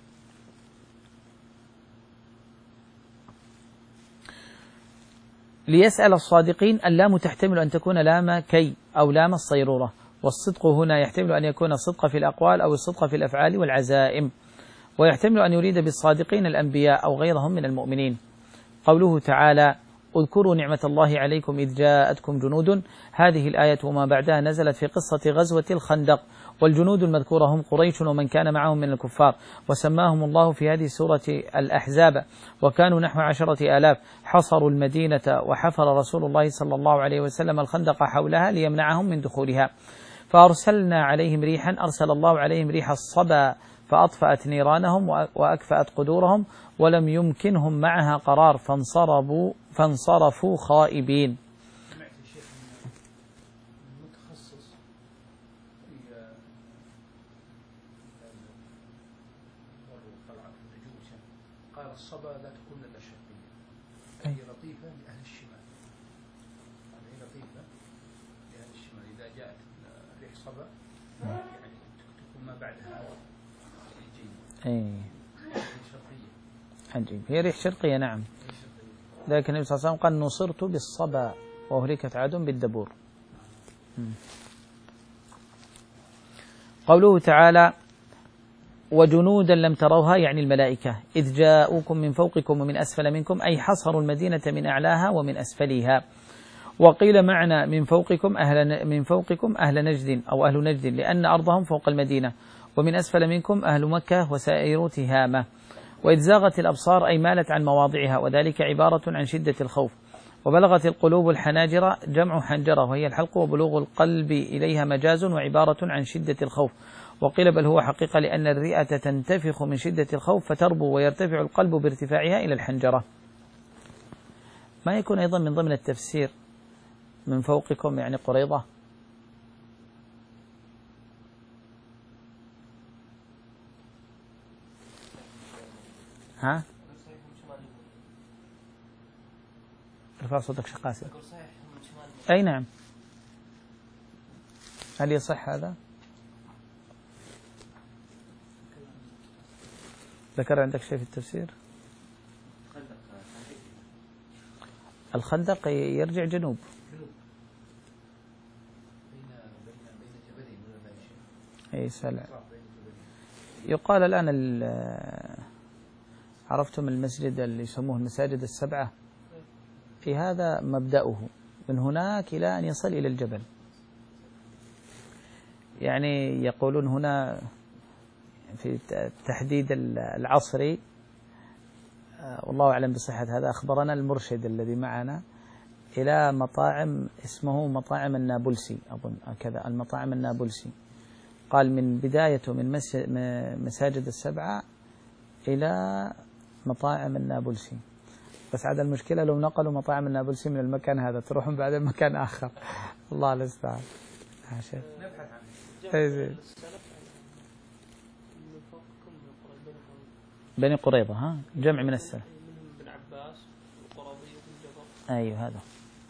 ليسأل الصادقين اللام تحتمل أن تكون لام كي أو لام الصيرورة، والصدق هنا يحتمل أن يكون الصدق في الأقوال أو الصدق في الأفعال والعزائم، ويحتمل أن يريد بالصادقين الأنبياء أو غيرهم من المؤمنين. قوله تعالى اذكروا نعمة الله عليكم إذ جاءتكم جنود، هذه الآية وما بعدها نزلت في قصة غزوة الخندق، والجنود المذكورة هم قريش ومن كان معهم من الكفار، وسماهم الله في هذه السورة الأحزاب، وكانوا نحو عشرة آلاف، حصروا المدينة وحفر رسول الله صلى الله عليه وسلم الخندق حولها ليمنعهم من دخولها، فأرسلنا عليهم ريحا أرسل الله عليهم ريح الصبا فأطفأت نيرانهم وأكفأت قدورهم، ولم يمكنهم معها قرار فانصرفوا فانصرفوا خائبين. سمعت الشيخ المتخصص في طلعت النجوم قال الصبا لا تكون الا شرقيه، هي لطيفه لاهل الشمال، هي لطيفه لاهل الشمال، اذا جاءت ريح صبا يعني تكون ما بعدها اي عجيب، هي ريح شرقية نعم، لكن النبي صلى الله عليه وسلم قال نصرت بالصبا وأهلكت عاد بالدبور. قوله تعالى وجنودا لم تروها يعني الملائكة، إذ جاءوكم من فوقكم ومن أسفل منكم أي حصروا المدينة من أعلاها ومن أسفلها. وقيل معنى من فوقكم أهل من فوقكم أهل نجد أو أهل نجد لأن أرضهم فوق المدينة، ومن أسفل منكم أهل مكة وسائر تهامة. وإذ زاغت الأبصار أي مالت عن مواضعها، وذلك عبارة عن شدة الخوف. وبلغت القلوب الحناجر جمع حنجرة وهي الحلق، وبلوغ القلب إليها مجاز وعبارة عن شدة الخوف. وقيل بل هو حقيقة لأن الرئة تنتفخ من شدة الخوف فتربو ويرتفع القلب بارتفاعها إلى الحنجرة. ما يكون أيضا من ضمن التفسير من فوقكم يعني قريضة؟ ها؟ ارفع صوتك شقاسي. أي نعم. هل يصح هذا؟ ذكر عندك شيء في التفسير؟ الخندق يرجع جنوب. أي سلام. يقال الآن عرفتم المسجد اللي يسموه المساجد السبعة، في هذا مبدأه من هناك إلى أن يصل إلى الجبل. يعني يقولون هنا في التحديد العصري، والله أعلم بصحة هذا، أخبرنا المرشد الذي معنا إلى مطاعم اسمه مطاعم النابلسي، أظن كذا المطاعم النابلسي، قال من بدايته من مساجد السبعة إلى مطاعم النابلسي. بس عاد المشكلة لو نقلوا مطاعم النابلسي من المكان هذا تروحون بعد مكان آخر، الله المستعان. نبحث عنه. بني قريظة، ها جمع من السلف. بن عباس وقرضي بن جبر. أيوه هذا.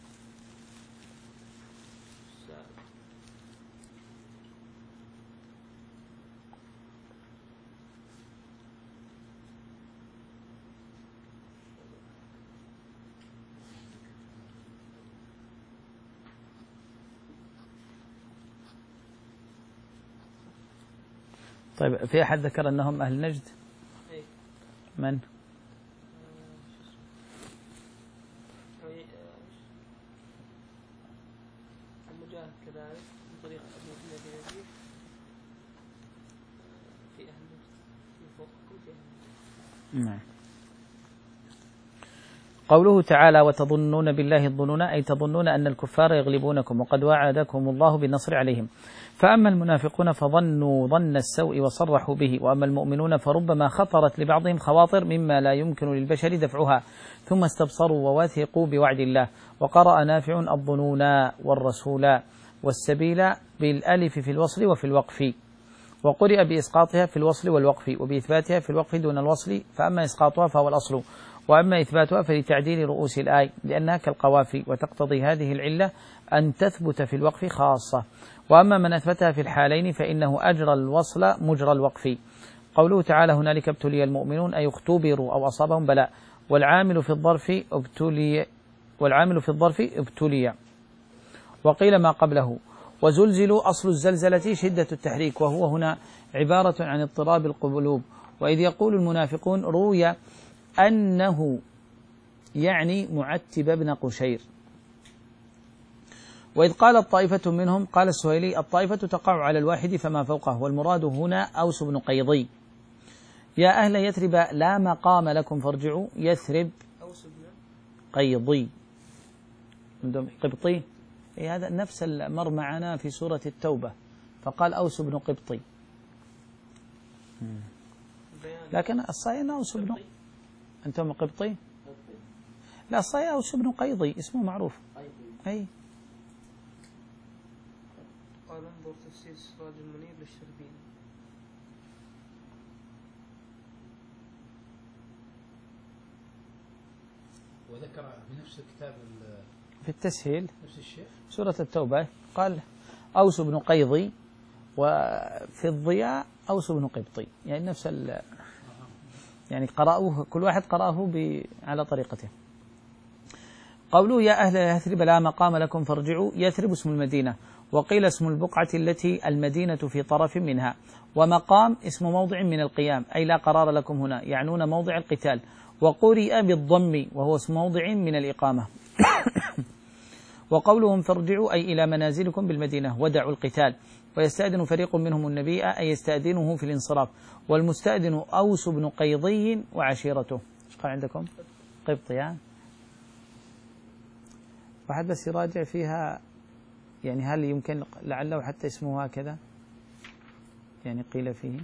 طيب في أحد ذكر أنهم أهل نجد؟ إيه؟ من؟ المجاهد كذلك من طريق أبي بن يزيد في أهل نجد، في فوقكم في أهل نجد. نعم. قوله تعالى وتظنون بالله الظنون أي تظنون أن الكفار يغلبونكم وقد وعدكم الله بالنصر عليهم. فأما المنافقون فظنوا ظن السوء وصرحوا به، وأما المؤمنون فربما خطرت لبعضهم خواطر مما لا يمكن للبشر دفعها ثم استبصروا ووثقوا بوعد الله. وقرأ نافع الظنون والرسول والسبيل بالألف في الوصل وفي الوقف، وقرئ بإسقاطها في الوصل والوقف وبإثباتها في الوقف دون الوصل، فأما إسقاطها فهو الأصل، وأما إثباتها فلتعديل رؤوس الآي لأنها كالقوافي، وتقتضي هذه العلة أن تثبت في الوقف خاصة. وأما من أثبتها في الحالين فإنه أجرى الوصل مجرى الوقف. قوله تعالى هنالك ابتلي المؤمنون أي اختبروا أو أصابهم بلاء، والعامل في الظرف ابتلي والعامل في الظرف ابتلي. وقيل ما قبله وزلزلوا أصل الزلزلة شدة التحريك، وهو هنا عبارة عن اضطراب القلوب. وإذ يقول المنافقون روي أنه يعني معتب بن قشير. وإذ قالت طائفة منهم قال السهيلي الطائفة تقع على الواحد فما فوقه، والمراد هنا أوس بن قيضي. يا أهل يثرب لا مقام لكم فارجعوا. يثرب قيضي عندهم قبطي، هذا نفس المر معنا في سورة التوبة، فقال أوس بن قبطي، لكن الصحيح أوس بن أنتم قبطي؟ لا الصحيح أوس بن قيضي اسمه معروف. أي قال انظر تفسير سراج المنير للشربيني. وذكر في نفس الكتاب في التسهيل نفس الشيخ سورة التوبة قال أوس بن قيضي، وفي الضياء أوس بن قبطي، يعني نفس ال يعني قرأوه كل واحد قرأه على طريقته. قوله يا أهل يثرب لا مقام لكم فارجعوا. يثرب اسم المدينة، وقيل اسم البقعة التي المدينة في طرف منها، ومقام اسم موضع من القيام أي لا قرار لكم هنا، يعنون موضع القتال. وقرئ بالضم وهو اسم موضع من الإقامة. وقولهم فارجعوا أي إلى منازلكم بالمدينة ودعوا القتال. ويستأذن فريق منهم النبي أي يستأذنه في الانصراف، والمستأذن أوس بن قيضي وعشيرته. ايش قال عندكم؟ قبطي. واحد بس يراجع فيها، يعني هل يمكن لعله حتى اسمه هكذا يعني قيل فيه.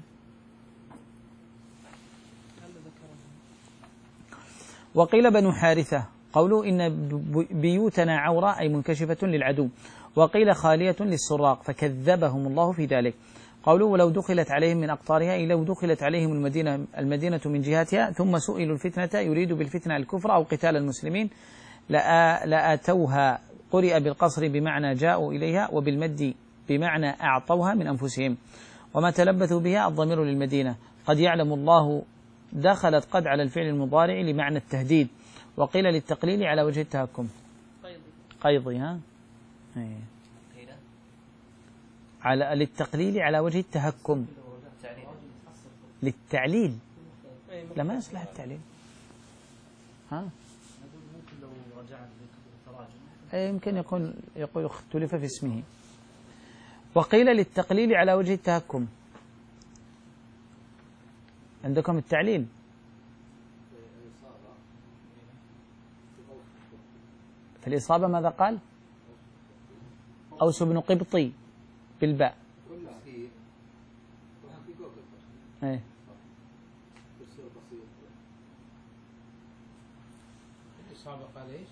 وقيل بنو حارثة. قولوا إن بيوتنا عورة أي منكشفة للعدو. وقيل خالية للسراق فكذبهم الله في ذلك. قولوا ولو دخلت عليهم من أقطارها أي لو دخلت عليهم المدينة, المدينة من جهاتها ثم سئلوا الفتنة يريد بالفتنة الكفر أو قتال المسلمين لآتوها. قرئ بالقصر بمعنى جاءوا إليها، وبالمد بمعنى أعطوها من أنفسهم. وما تلبثوا بها الضمير للمدينة. قد يعلم الله دخلت قد على الفعل المضارع لمعنى التهديد. وقيل للتقليل على وجه التهكم. قيضي ها أي. على للتقليل على وجه التهكم. للتعليل لا ما يصلح التعليل. ها يمكن يكون يقول اختلف في اسمه. وقيل للتقليل على وجه التهكم. عندكم التعليل في الإصابة ماذا قال؟ أوس بن قبطي بالباء. ايه الإصابة قال ايش؟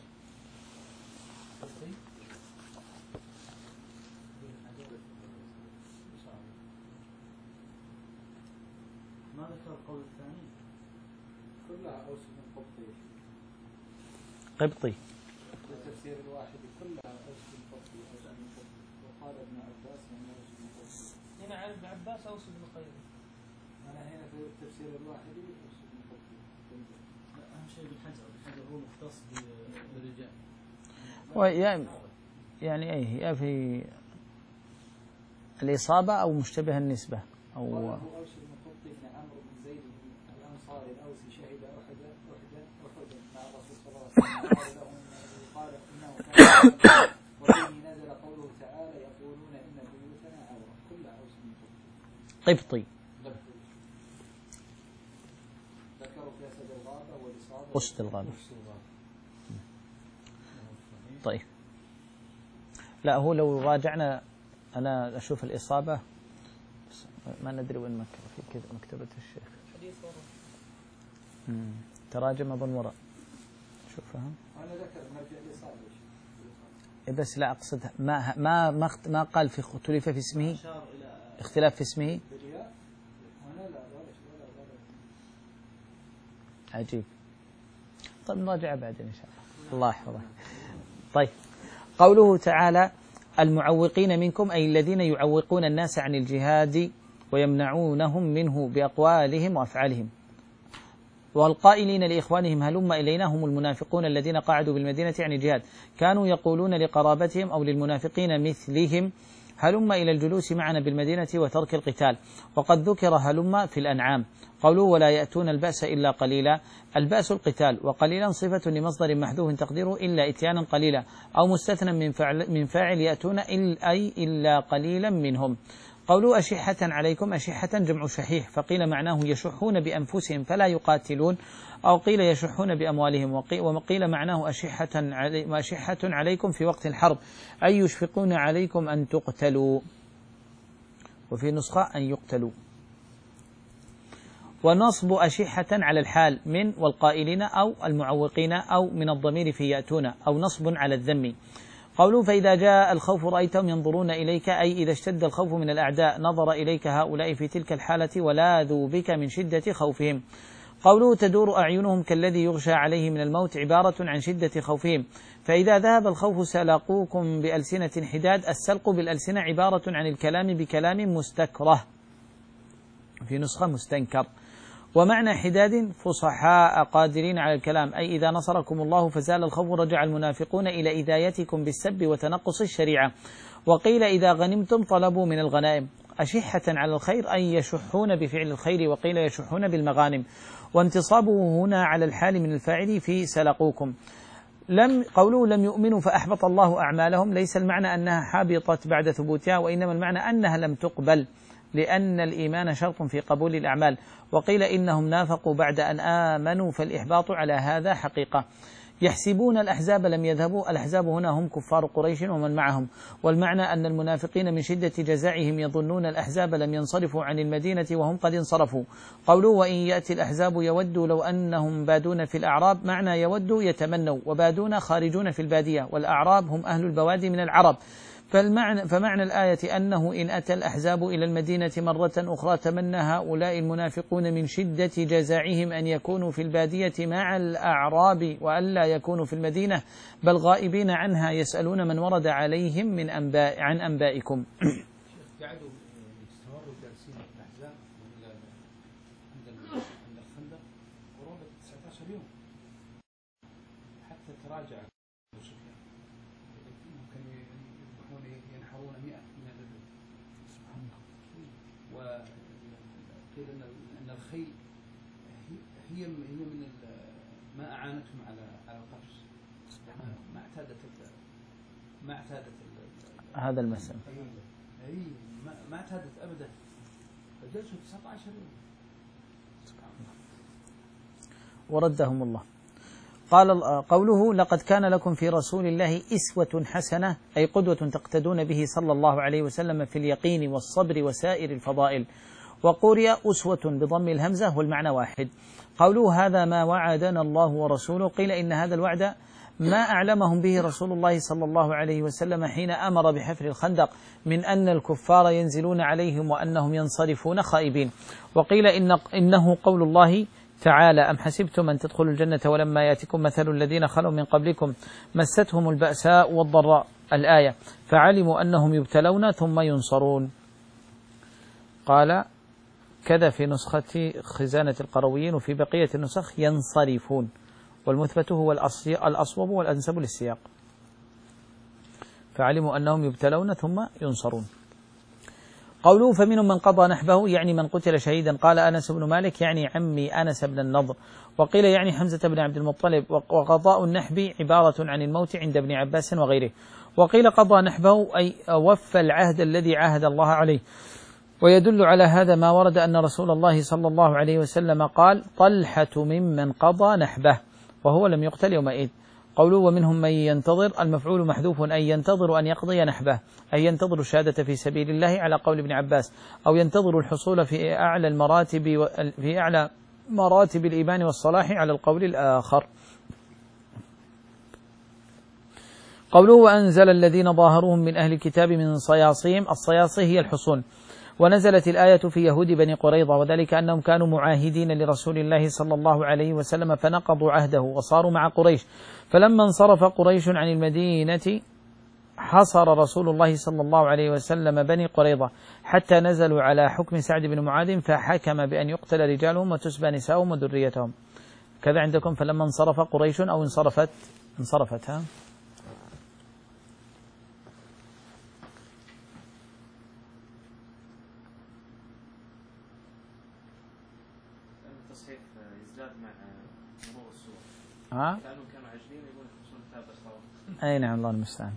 ما ذكر القول الثاني؟ كلها أوس بن قبطي. قبطي. التفسير الواحد كلها أوس بن قبطي أوس بن قبطي. وقال ابن عباس من أوس بن قبطي. هنا عن ابن عباس أوس بن قيضي. أنا هنا في التفسير الواحد أوس بن قبطي. أهم شيء بالحجر، الحجر هو مختص بالرجال. ويا يعني أيه يا في الإصابة أو مشتبه النسبة أو أوس بن قبطي بن عمرو بن زيد الأنصاري الأوسي شهد أحد أحد أحد مع الرسول صلى الله عليه وسلم قال له إنه قال إنه كان وفيه نزل قوله تعالى يقولون إن بيوتنا عورة. كلها أوس بن قبطي. ذكروا في أسد الغابة والإصابة قشط الغابة. طيب لا هو لو راجعنا أنا أشوف الإصابة ما ندري وين مكتبة في كذا مكتبة الشيخ حديث ورا تراجم أظن وراء شوفها أنا ذكر نرجع الإصابة بس لا أقصد ما ما ما, ما قال في اختلاف في اسمه اختلاف في اسمه عجيب. طيب نراجع بعدين إن شاء الله الله يحفظه. طيب قوله تعالى المعوقين منكم أي الذين يعوقون الناس عن الجهاد ويمنعونهم منه بأقوالهم وأفعالهم والقائلين لإخوانهم هلم إلينا هم المنافقون الذين قعدوا بالمدينة عن الجهاد كانوا يقولون لقرابتهم أو للمنافقين مثلهم هلم إلى الجلوس معنا بالمدينة وترك القتال وقد ذكر هلم في الأنعام قوله ولا يأتون البأس إلا قليلا البأس القتال وقليلا صفة لمصدر محذوف تقديره إلا إتيانا قليلا أو مستثنى من فاعل, من فاعل يأتون أي إلا قليلا منهم قوله أشحة عليكم أشحة جمع شحيح فقيل معناه يشحون بأنفسهم فلا يقاتلون أو قيل يشحون بأموالهم وقيل معناه أشحة, علي أشحة عليكم في وقت الحرب أي يشفقون عليكم أن تقتلوا وفي نسخة أن يقتلوا ونصب أشحة على الحال من والقائلين أو المعوقين أو من الضمير في يأتون أو نصب على الذم قوله فإذا جاء الخوف رأيتهم ينظرون إليك أي إذا اشتد الخوف من الأعداء نظر إليك هؤلاء في تلك الحالة ولاذوا بك من شدة خوفهم قوله تدور أعينهم كالذي يغشى عليه من الموت عبارة عن شدة خوفهم فإذا ذهب الخوف سلاقوكم بألسنة حداد السلق بالألسنة عبارة عن الكلام بكلام مستكره في نسخة مستنكر ومعنى حداد فصحاء قادرين على الكلام أي إذا نصركم الله فزال الخوف رجع المنافقون إلى إدايتكم بالسب وتنقص الشريعة وقيل إذا غنمتم طلبوا من الغنائم أشحة على الخير أي يشحون بفعل الخير وقيل يشحون بالمغانم وانتصابه هنا على الحال من الفاعل في سلقوكم لم قوله لم يؤمنوا فأحبط الله أعمالهم ليس المعنى أنها حابطت بعد ثبوتها وإنما المعنى أنها لم تقبل لأن الإيمان شرط في قبول الأعمال وقيل إنهم نافقوا بعد أن آمنوا فالإحباط على هذا حقيقة يحسبون الأحزاب لم يذهبوا الأحزاب هنا هم كفار قريش ومن معهم والمعنى أن المنافقين من شدة جزائهم يظنون الأحزاب لم ينصرفوا عن المدينة وهم قد انصرفوا قوله وإن يأتي الأحزاب يودوا لو أنهم بادون في الأعراب معنى يودوا يتمنوا وبادون خارجون في البادية والأعراب هم أهل البوادي من العرب فالمعنى فمعنى الآية أنه إن أتى الأحزاب إلى المدينة مرة أخرى تمنى هؤلاء المنافقون من شدة جزاعهم أن يكونوا في البادية مع الأعراب وألا يكونوا في المدينة بل غائبين عنها يسألون من ورد عليهم من أنباء عن أنبائكم. قعدوا يستمروا جالسين الأحزاب عند عند الخندق قرابة تسعة عشر يوم حتى تراجع وقيل أن الخيل هي من ما أعانتهم على على القفز ما اعتادت ما اعتادت هذا المسألة أي ما ما اعتادت أبدا فجلسوا تسعة عشر يوم سبحان الله وردهم الله. قال قوله لقد كان لكم في رسول الله إسوة حسنة أي قدوة تقتدون به صلى الله عليه وسلم في اليقين والصبر وسائر الفضائل وقرئ أسوة بضم الهمزة والمعنى واحد. قوله هذا ما وعدنا الله ورسوله قيل إن هذا الوعد ما أعلمهم به رسول الله صلى الله عليه وسلم حين أمر بحفر الخندق من أن الكفار ينزلون عليهم وأنهم ينصرفون خائبين وقيل إن إنه قول الله تعالى أم حسبتم أن تدخلوا الجنة ولما يأتكم مثل الذين خلوا من قبلكم مستهم البأساء والضراء الآية فعلموا أنهم يبتلون ثم ينصرون. قال كذا في نسخة خزانة القرويين وفي بقية النسخ ينصرفون والمثبت هو الأصوب والأنسب للسياق فعلموا أنهم يبتلون ثم ينصرون. قوله فمنهم من قضى نحبه يعني من قتل شهيدا قال أنس بن مالك يعني عمي أنس بن النضر وقيل يعني حمزة بن عبد المطلب وقضاء النحب عبارة عن الموت عند ابن عباس وغيره وقيل قضى نحبه أي وفى العهد الذي عاهد الله عليه ويدل على هذا ما ورد أن رسول الله صلى الله عليه وسلم قال طلحة ممن قضى نحبه وهو لم يقتل يومئذ. قوله ومنهم من ينتظر، المفعول محذوف أن ينتظر أن يقضي نحبه، أي ينتظر الشهادة في سبيل الله على قول ابن عباس، أو ينتظر الحصول في أعلى المراتب في أعلى مراتب الإيمان والصلاح على القول الآخر. قوله وأنزل الذين ظاهروهم من أهل الكتاب من صياصيهم، الصياصي هي الحصون. ونزلت الآية في يهود بني قريظة، وذلك أنهم كانوا معاهدين لرسول الله صلى الله عليه وسلم فنقضوا عهده وصاروا مع قريش، فلما انصرف قريش عن المدينة حصر رسول الله صلى الله عليه وسلم بني قريظة حتى نزلوا على حكم سعد بن معاذ، فحكم بأن يقتل رجالهم وتسبى نساؤهم وذريتهم. كذا عندكم فلما انصرف قريش أو انصرفت انصرفت ها التصحيح يزداد مع مرور السور، ها كانوا كانوا عشرين يقول يخمسون كتاب بس. أي نعم الله المستعان.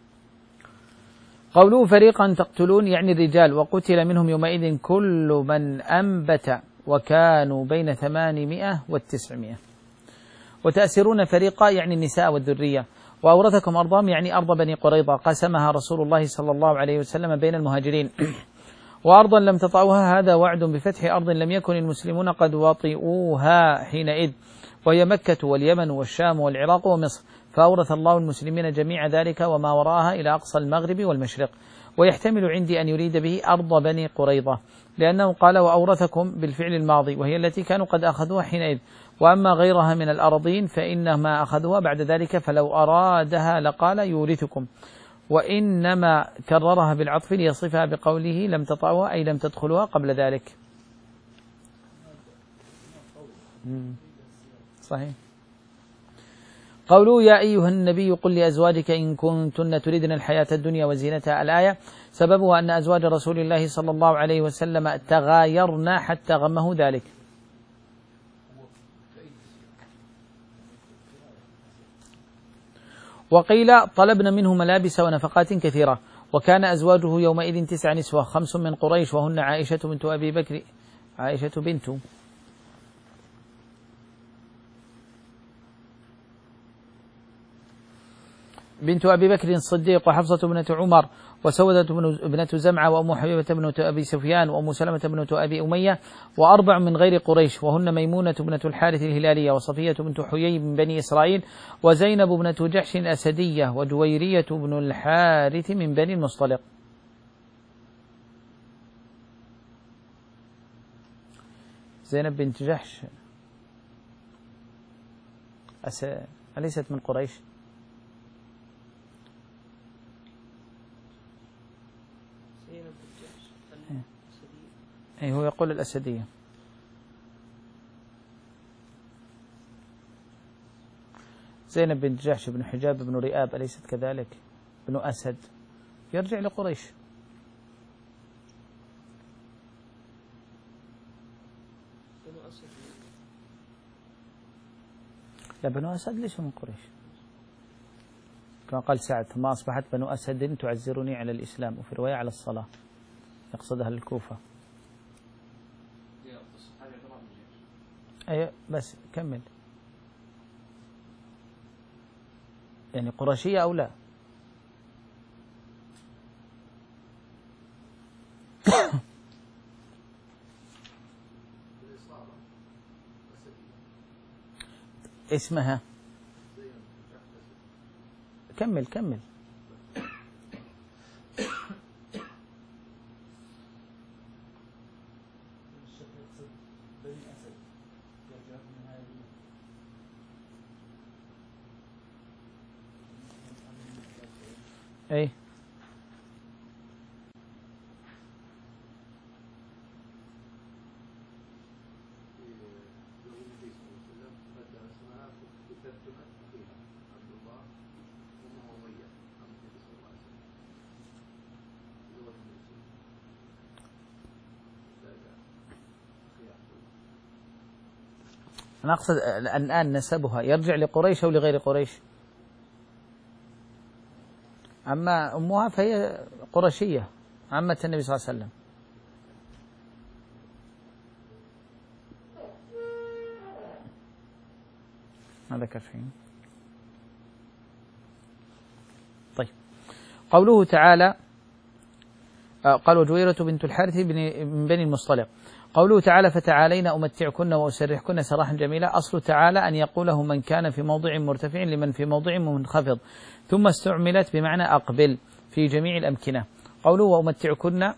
قوله فريقا تقتلون يعني الرجال، وقتل منهم يومئذ كل من أنبت، وكانوا بين ثمانمائة والتسعمائة. وتأسرون فريقا يعني النساء والذرية. وأورثكم أرضهم يعني أرض بني قريظة، قسمها رسول الله صلى الله عليه وسلم بين المهاجرين. وأرضا لم تطعوها، هذا وعد بفتح أرض لم يكن المسلمون قد وطئوها حينئذ، وهي مكة واليمن والشام والعراق ومصر، فأورث الله المسلمين جميع ذلك وما وراءها إلى أقصى المغرب والمشرق. ويحتمل عندي أن يريد به أرض بني قريظة، لأنه قال وأورثكم بالفعل الماضي، وهي التي كانوا قد أخذوها حينئذ. وأما غيرها من الأراضين فإنما أخذوها بعد ذلك، فلو أرادها لقال يورثكم، وإنما كررها بالعطف ليصفها بقوله لم تطعوها أي لم تدخلوها قبل ذلك. صحيح. قوله يا أيها النبي قل لأزواجك إن كنتن تريدن الحياة الدنيا وزينتها، الآية سببها أن أزواج رسول الله صلى الله عليه وسلم تغايرن حتى غمه ذلك. وقيل طلبنا منه ملابس ونفقات كثيرة. وكان أزواجه يومئذ تسع نسوة، خمس من قريش وهن عائشة بنت أبي بكر عائشة بنت بنت أبي بكر الصديق، وحفصة بنت عمر، وسودة بنة زمعة، وأم حبيبة بنت أبي سفيان، وأم سلمة بنت أبي أمية، وأربع من غير قريش وهن ميمونة بنة الحارث الهلالية، وصفية بنت حيي من بني إسرائيل، وزينب بنت جحش الأسدية، وجويرية بن الحارث من بني المصطلق. زينب بنت جحش أس... أليست من قريش؟ أي هو يقول الأسدية. زينب بنت جحش بن حجاب بن رئاب أليست كذلك؟ بن أسد يرجع لقريش. لا بنو أسد ليسوا من قريش، كما قال سعد ثم أصبحت بنو أسد تعزرني على الإسلام، وفي رواية على الصلاة، يقصدها الكوفة. أي بس كمل، يعني قرشية أو لا؟ اسمها كمل كمل. أي أنا أقصد الآن نسبها يرجع لقريش أو لغير قريش؟ أما أمها فهي قرشية عمة النبي صلى الله عليه وسلم. هذا كفين. قوله تعالى قال وجويرة بنت الحارث من بني المصطلق. قوله تعالى فتعالينا أمتعكن وأسرحكن سراحا جميلا، أصل تعالى أن يقوله من كان في موضع مرتفع لمن في موضع منخفض، ثم استعملت بمعنى أقبل في جميع الأمكنة. قوله وأمتعكن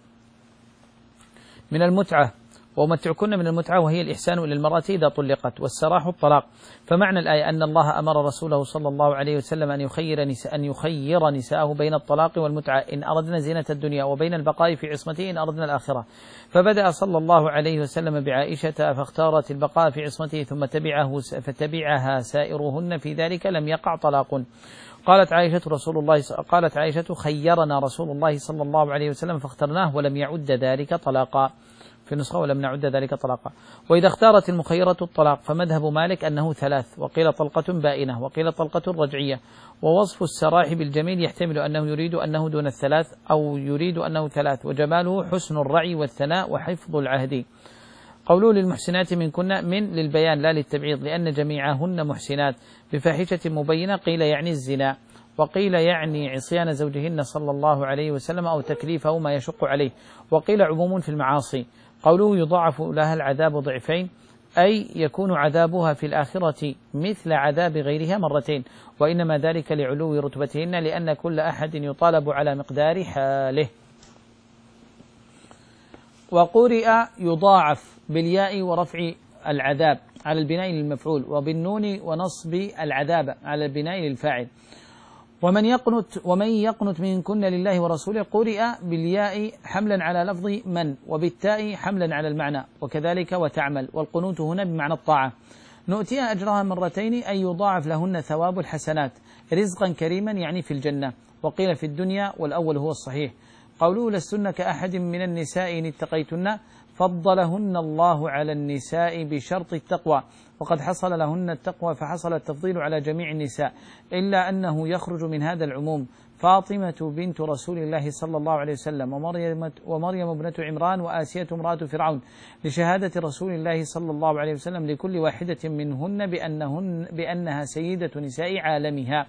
من المتعة، وأمتعكن من المتعة وهي الإحسان إلى المرأة إذا طلقت، والسراح الطلاق. فمعنى الآية أن الله أمر رسوله صلى الله عليه وسلم أن يخير نساء أن يخير نساءه بين الطلاق والمتعة إن أردنا زينة الدنيا، وبين البقاء في عصمته إن أردنا الآخرة. فبدأ صلى الله عليه وسلم بعائشة فاختارت البقاء في عصمته، ثم تبعه فتبعها سائرهن في ذلك، لم يقع طلاق. قالت عائشة رسول الله قالت عائشة خيرنا رسول الله صلى الله عليه وسلم فاخترناه ولم يعد ذلك طلاقا، في النسخة ولم نعد ذلك طلاقا. وإذا اختارت المخيرة الطلاق فمذهب مالك أنه ثلاث، وقيل طلقة بائنة، وقيل طلقة رجعية. ووصف السراح بالجميل يحتمل أنه يريد أنه دون الثلاث أو يريد أنه ثلاث، وجماله حسن الرعي والثناء وحفظ العهد. قوله للمحسنات منكن من للبيان لا للتبعيض، لأن جميعهن محسنات بفاحشة مبينة، قيل يعني الزنا، وقيل يعني عصيان زوجهن صلى الله عليه وسلم أو تكليفه ما يشق عليه، وقيل عموم في المعاصي. قوله يضاعف لها العذاب ضعفين، أي يكون عذابها في الآخرة مثل عذاب غيرها مرتين، وإنما ذلك لعلو رتبتهن، لأن كل أحد يطالب على مقدار حاله. وقرئ يضاعف بالياء ورفع العذاب على البناء للمفعول، وبالنون ونصب العذاب على البناء للفاعل. ومن يقنت ومن يقنت منكن لله ورسوله قرئ بالياء حملا على لفظ من، وبالتاء حملا على المعنى، وكذلك وتعمل، والقنوت هنا بمعنى الطاعة. نؤتيها أجرها مرتين، أي يضاعف لهن ثواب الحسنات رزقا كريما يعني في الجنة، وقيل في الدنيا، والأول هو الصحيح. قوله لستن كأحد من النساء إن اتقيتن، فضلهن الله على النساء بشرط التقوى، وقد حصل لهن التقوى فحصل التفضيل على جميع النساء، إلا أنه يخرج من هذا العموم فاطمة بنت رسول الله صلى الله عليه وسلم، ومريم, ومريم ابنة عمران، وآسية امرأة فرعون، لشهادة رسول الله صلى الله عليه وسلم لكل واحدة منهن بأنهن بأنها سيدة نساء عالمها.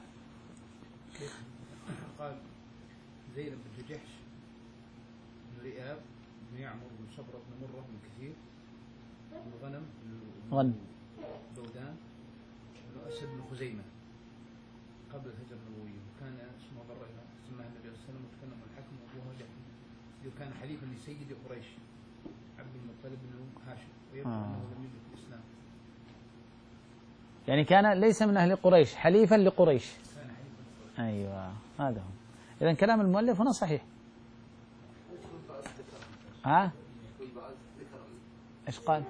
قال زينب بنت جحش بن رئاب بن يعمر بن صبرة بن مرة بن كثير بن غنم غنم بودان بن أسد بن خزيمة قبل الهجرة النبوية، وكان اسمه برة سماه النبي صلى الله عليه وسلم وتكلم الحكم وأبوها جحش، وكان حليفا لسيد قريش عبد المطلب بن هاشم، ويبدو آه. أنه لم يدرك الإسلام. يعني كان ليس من أهل قريش، حليفا لقريش. كان حليفا لقريش. أيوة هذا هو. إذن كلام المؤلف هنا صحيح. ها؟ إيش قال؟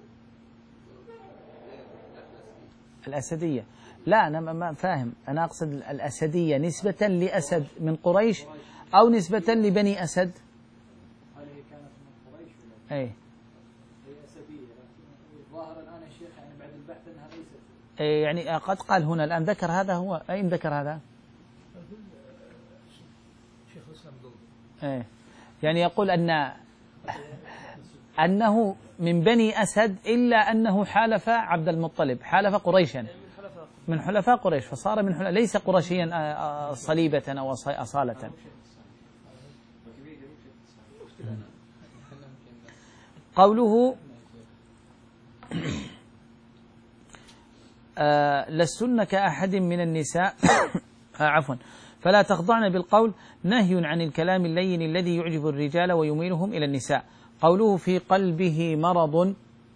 الأسدية. لا أنا ما فاهم، أنا أقصد الأسدية نسبة لأسد من قريش أو نسبة لبني أسد؟ هل هي كانت من قريش ولا؟ أي. هي أسدية، الظاهر الآن يا شيخ يعني بعد البحث أنها ليست. أي يعني قد قال هنا الآن ذكر هذا، هو أين ذكر هذا؟ شيخ الإسلام ضد. أي. يعني يقول أن أنه من بني أسد، إلا أنه حالف عبد المطلب، حالف قريشا من حلفاء قريش، فصار من حلفاء ليس قرشيا صليبة أو أصالة. قوله آه لستن كأحد من النساء آه عفوا فلا تخضعن بالقول، نهي عن الكلام اللين الذي يعجب الرجال ويميلهم إلى النساء. قوله في قلبه مرض،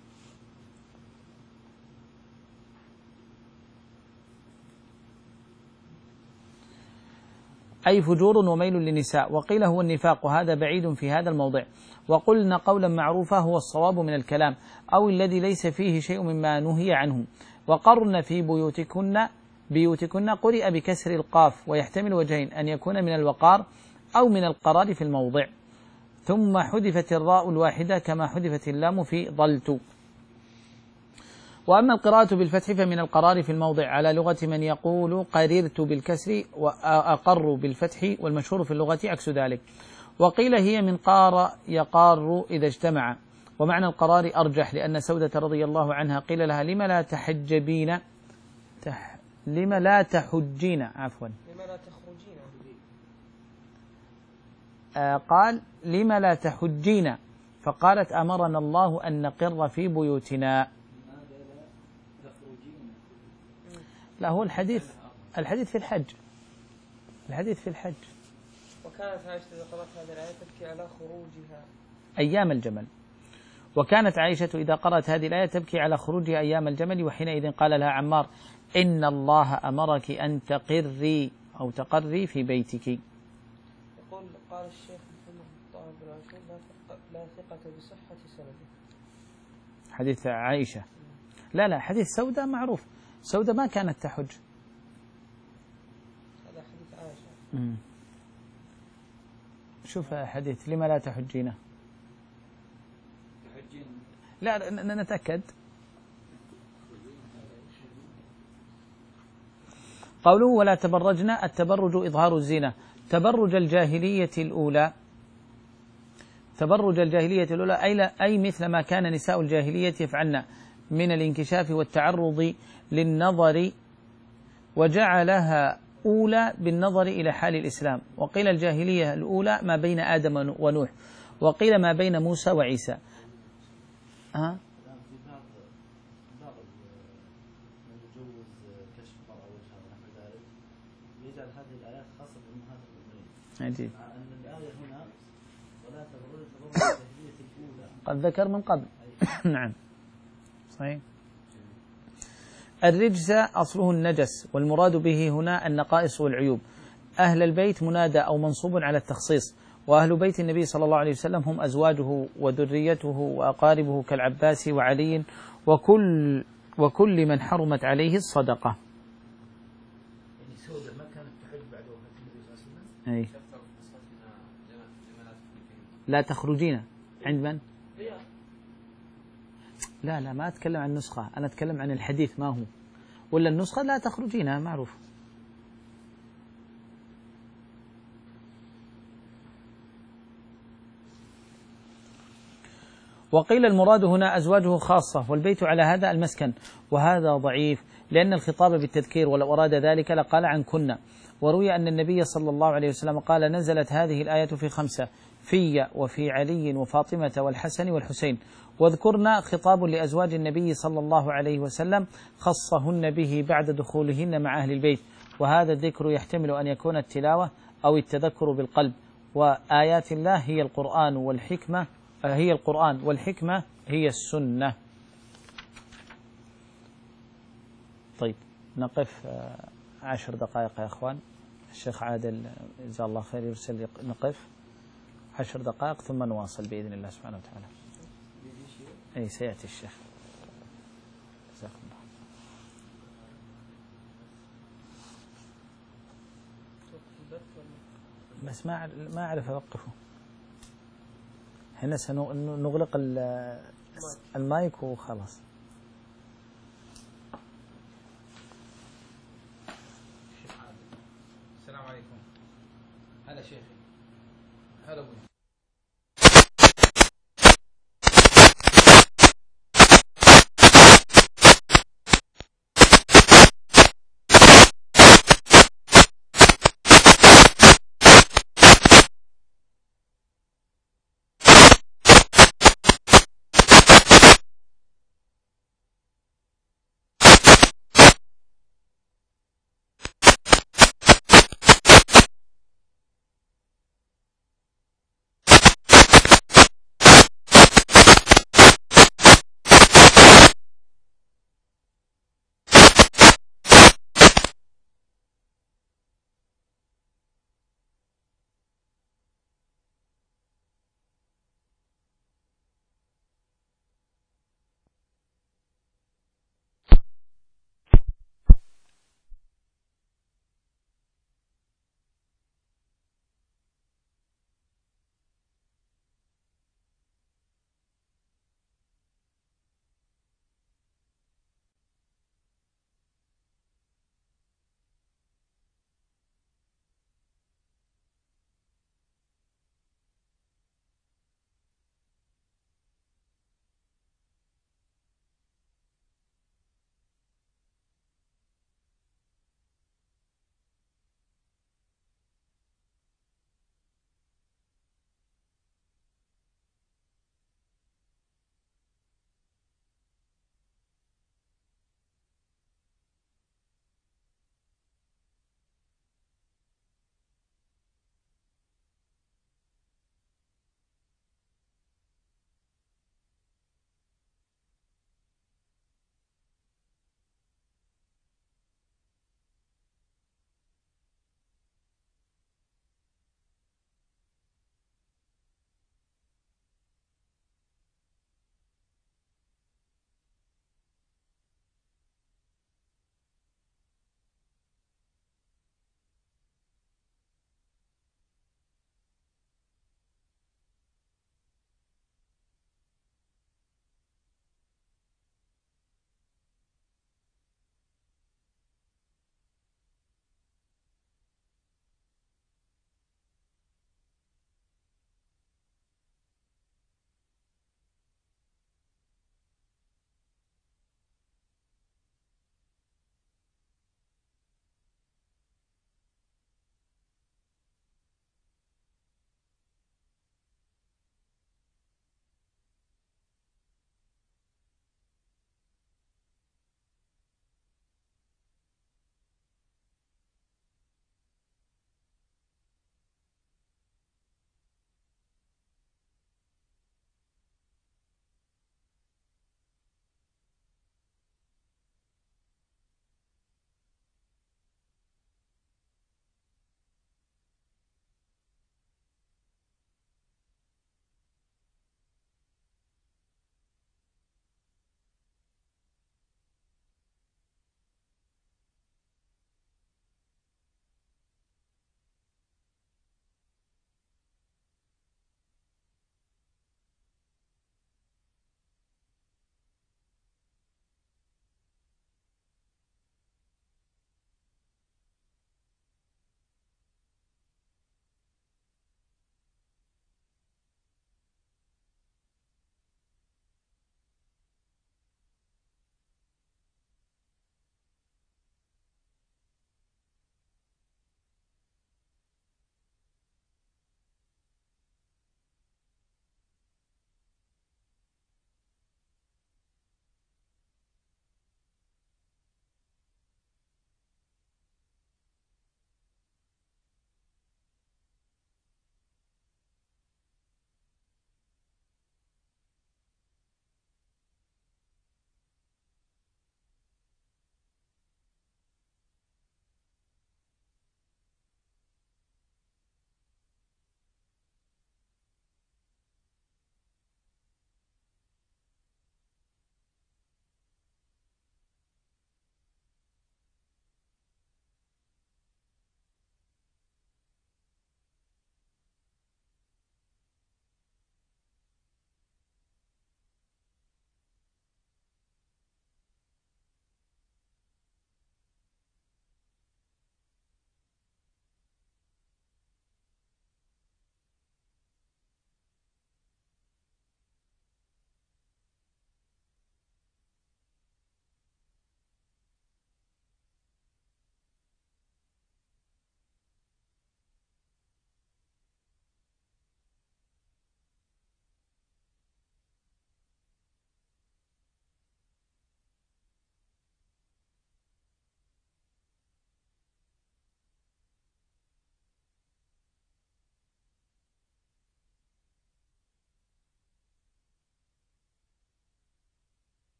أي فجور وميل للنساء، وقيل هو النفاق، وهذا بعيد في هذا الموضع. وقلنا قولا معروفا هو الصواب من الكلام، أو الذي ليس فيه شيء مما نهي عنه. وقرن في بيوتكن، بيوتكن قرئ بكسر القاف، ويحتمل وجهين، أن يكون من الوقار أو من القرار في الموضع، ثم حذفت الراء الواحدة كما حذفت اللام في ضلت. وأما القراءة بالفتح فمن القرار في الموضع على لغة من يقول قررت بالكسر وأقر بالفتح، والمشهور في اللغة عكس ذلك. وقيل هي من قار يقار إذا اجتمع، ومعنى القرار أرجح، لأن سودة رضي الله عنها قيل لها لما لا تحجبين تح لما لا تحجين عفوا لما لا تخرجين قال لم لا تحجين، فقالت أمرنا الله أن نقر في بيوتنا. لا هو الحديث الحديث في الحج، الحديث في الحج. وكانت عائشة إذا قرأت هذه الآية تبكي على خروجها أيام الجمل. وكانت عائشة إذا قرأت هذه الآية تبكي على خروجها أيام الجمل، وحينئذ قال لها عمار إن الله أمرك أن تقري أو تقري في بيتك. يقول قال الشيخ محمد طه بن عاشور لا ثقة بصحة سنده. حديث عائشة لا لا حديث سودة معروف، سودة ما كانت تحج. هذا حديث عائشة. مم. شوف حديث لما لا تحجينه. لا نتأكد. قوله ولا تبرجنا، التبرج إظهار الزينة، تبرج الجاهلية الأولى، تبرج الجاهلية الأولى أي, أي مثل ما كان نساء الجاهلية يفعلن من الانكشاف والتعرض للنظر، وجعلها أولى بالنظر إلى حال الإسلام. وقيل الجاهلية الأولى ما بين آدم ونوح، وقيل ما بين موسى وعيسى. ها؟ في بعض بعض من يجوز كشف المرأة وجهها ونحو ذلك يجعل هذه الآيات خاصة بأمهات المؤمنين. عجيب. مع أن الآية هنا ولا تبرج تبرج الجاهلية الأولى. قد ذكر من قبل. نعم صحيح. الرجس أصله النجس، والمراد به هنا النقائص والعيوب. أهل البيت منادى أو منصوب على التخصيص، وأهل بيت النبي صلى الله عليه وسلم هم أزواجه وذريته وأقاربه كالعباس وعلي وكل وكل من حرمت عليه الصدقة. يعني سودة ما كانت تحج بعد وفاة النبي صلى الله عليه وسلم. أي. لا تخرجين عند من؟ لا لا ما أتكلم عن النسخة، أنا أتكلم عن الحديث ما هو، ولا النسخة لا تخرجين معروف. وقيل المراد هنا أزواجه خاصة، والبيت على هذا المسكن، وهذا ضعيف لأن الخطاب بالتذكير، ولو أراد ذلك لقال عن كنا. وروي أن النبي صلى الله عليه وسلم قال نزلت هذه الآية في خمسة، في وفي علي وفاطمة والحسن والحسين، واذكرنا خطاب لأزواج النبي صلى الله عليه وسلم خصهن به بعد دخولهن مع أهل البيت. وهذا الذكر يحتمل أن يكون التلاوة أو التذكر بالقلب. وآيات الله هي القرآن والحكمة هي القرآن والحكمة هي السنة. طيب نقف عشر دقائق يا أخوان. الشيخ عادل جزاه الله خير يرسل نقف عشر دقائق ثم نواصل بإذن الله سبحانه وتعالى. أي سيأتي الشيخ. جزاكم الله. بس ما ما أعرف أوقفه. هنا سنغلق المايك وخلاص. السلام عليكم. هلا شيخي. هلا ابوي.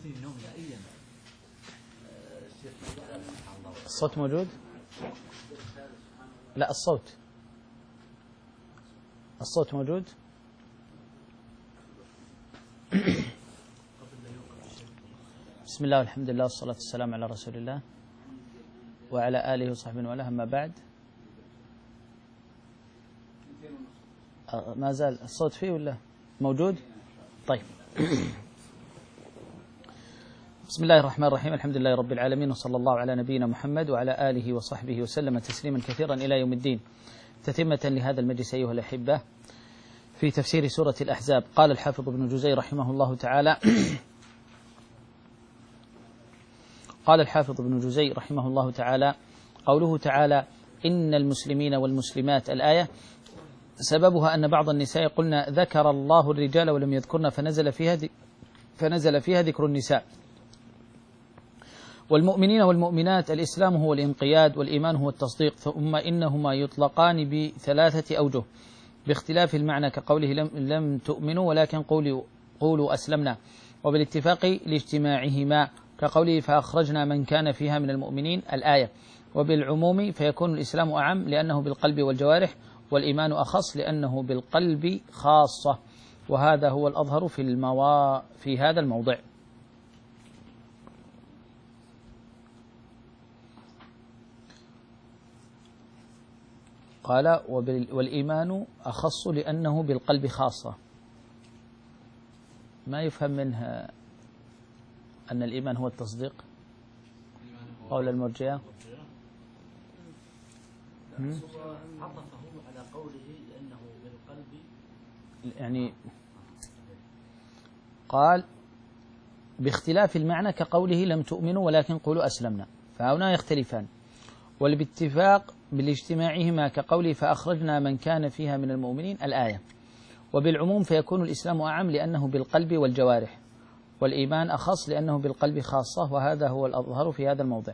الصوت موجود؟ لا الصوت الصوت موجود؟ بسم الله والحمد لله والصلاة والسلام على رسول الله وعلى آله وصحبه وله، أما بعد. ما زال الصوت فيه ولا موجود؟ طيب. بسم الله الرحمن الرحيم، الحمد لله رب العالمين، وصلى الله على نبينا محمد وعلى آله وصحبه وسلم تسليما كثيرا إلى يوم الدين. تتمة لهذا المجلس أيها الأحبة في تفسير سورة الأحزاب. قال الحافظ ابن جزي رحمه الله تعالى قال الحافظ ابن جزي رحمه الله تعالى قوله تعالى إن المسلمين والمسلمات، الآية سببها أن بعض النساء قلنا ذكر الله الرجال ولم يذكرنا فنزل فيها فنزل فيها ذكر النساء. والمؤمنين والمؤمنات الإسلام هو الانقياد والإيمان هو التصديق، ثم إنهما يطلقان بثلاثة أوجه باختلاف المعنى كقوله لم, لم تؤمنوا ولكن قولوا, قولوا أسلمنا، وبالاتفاق لاجتماعهما كقوله فأخرجنا من كان فيها من المؤمنين الآية. وبالعموم فيكون الإسلام أعم لأنه بالقلب والجوارح، والإيمان أخص لأنه بالقلب خاصة، وهذا هو الأظهر في, الموا... في هذا الموضع. قال والإيمان أخص لأنه بالقلب خاصة. ما يفهم منها أن الإيمان هو التصديق قول المرجئة. عطفه على قوله لأنه بالقلب، يعني قال باختلاف المعنى كقوله لم تؤمنوا ولكن قولوا أسلمنا، فهنا يختلفان. والباتفاق بالاجتماعهما كقوله فأخرجنا من كان فيها من المؤمنين الآية. وبالعموم فيكون الإسلام أعم لأنه بالقلب والجوارح، والإيمان أخص لأنه بالقلب خاصة، وهذا هو الأظهر في هذا الموضع.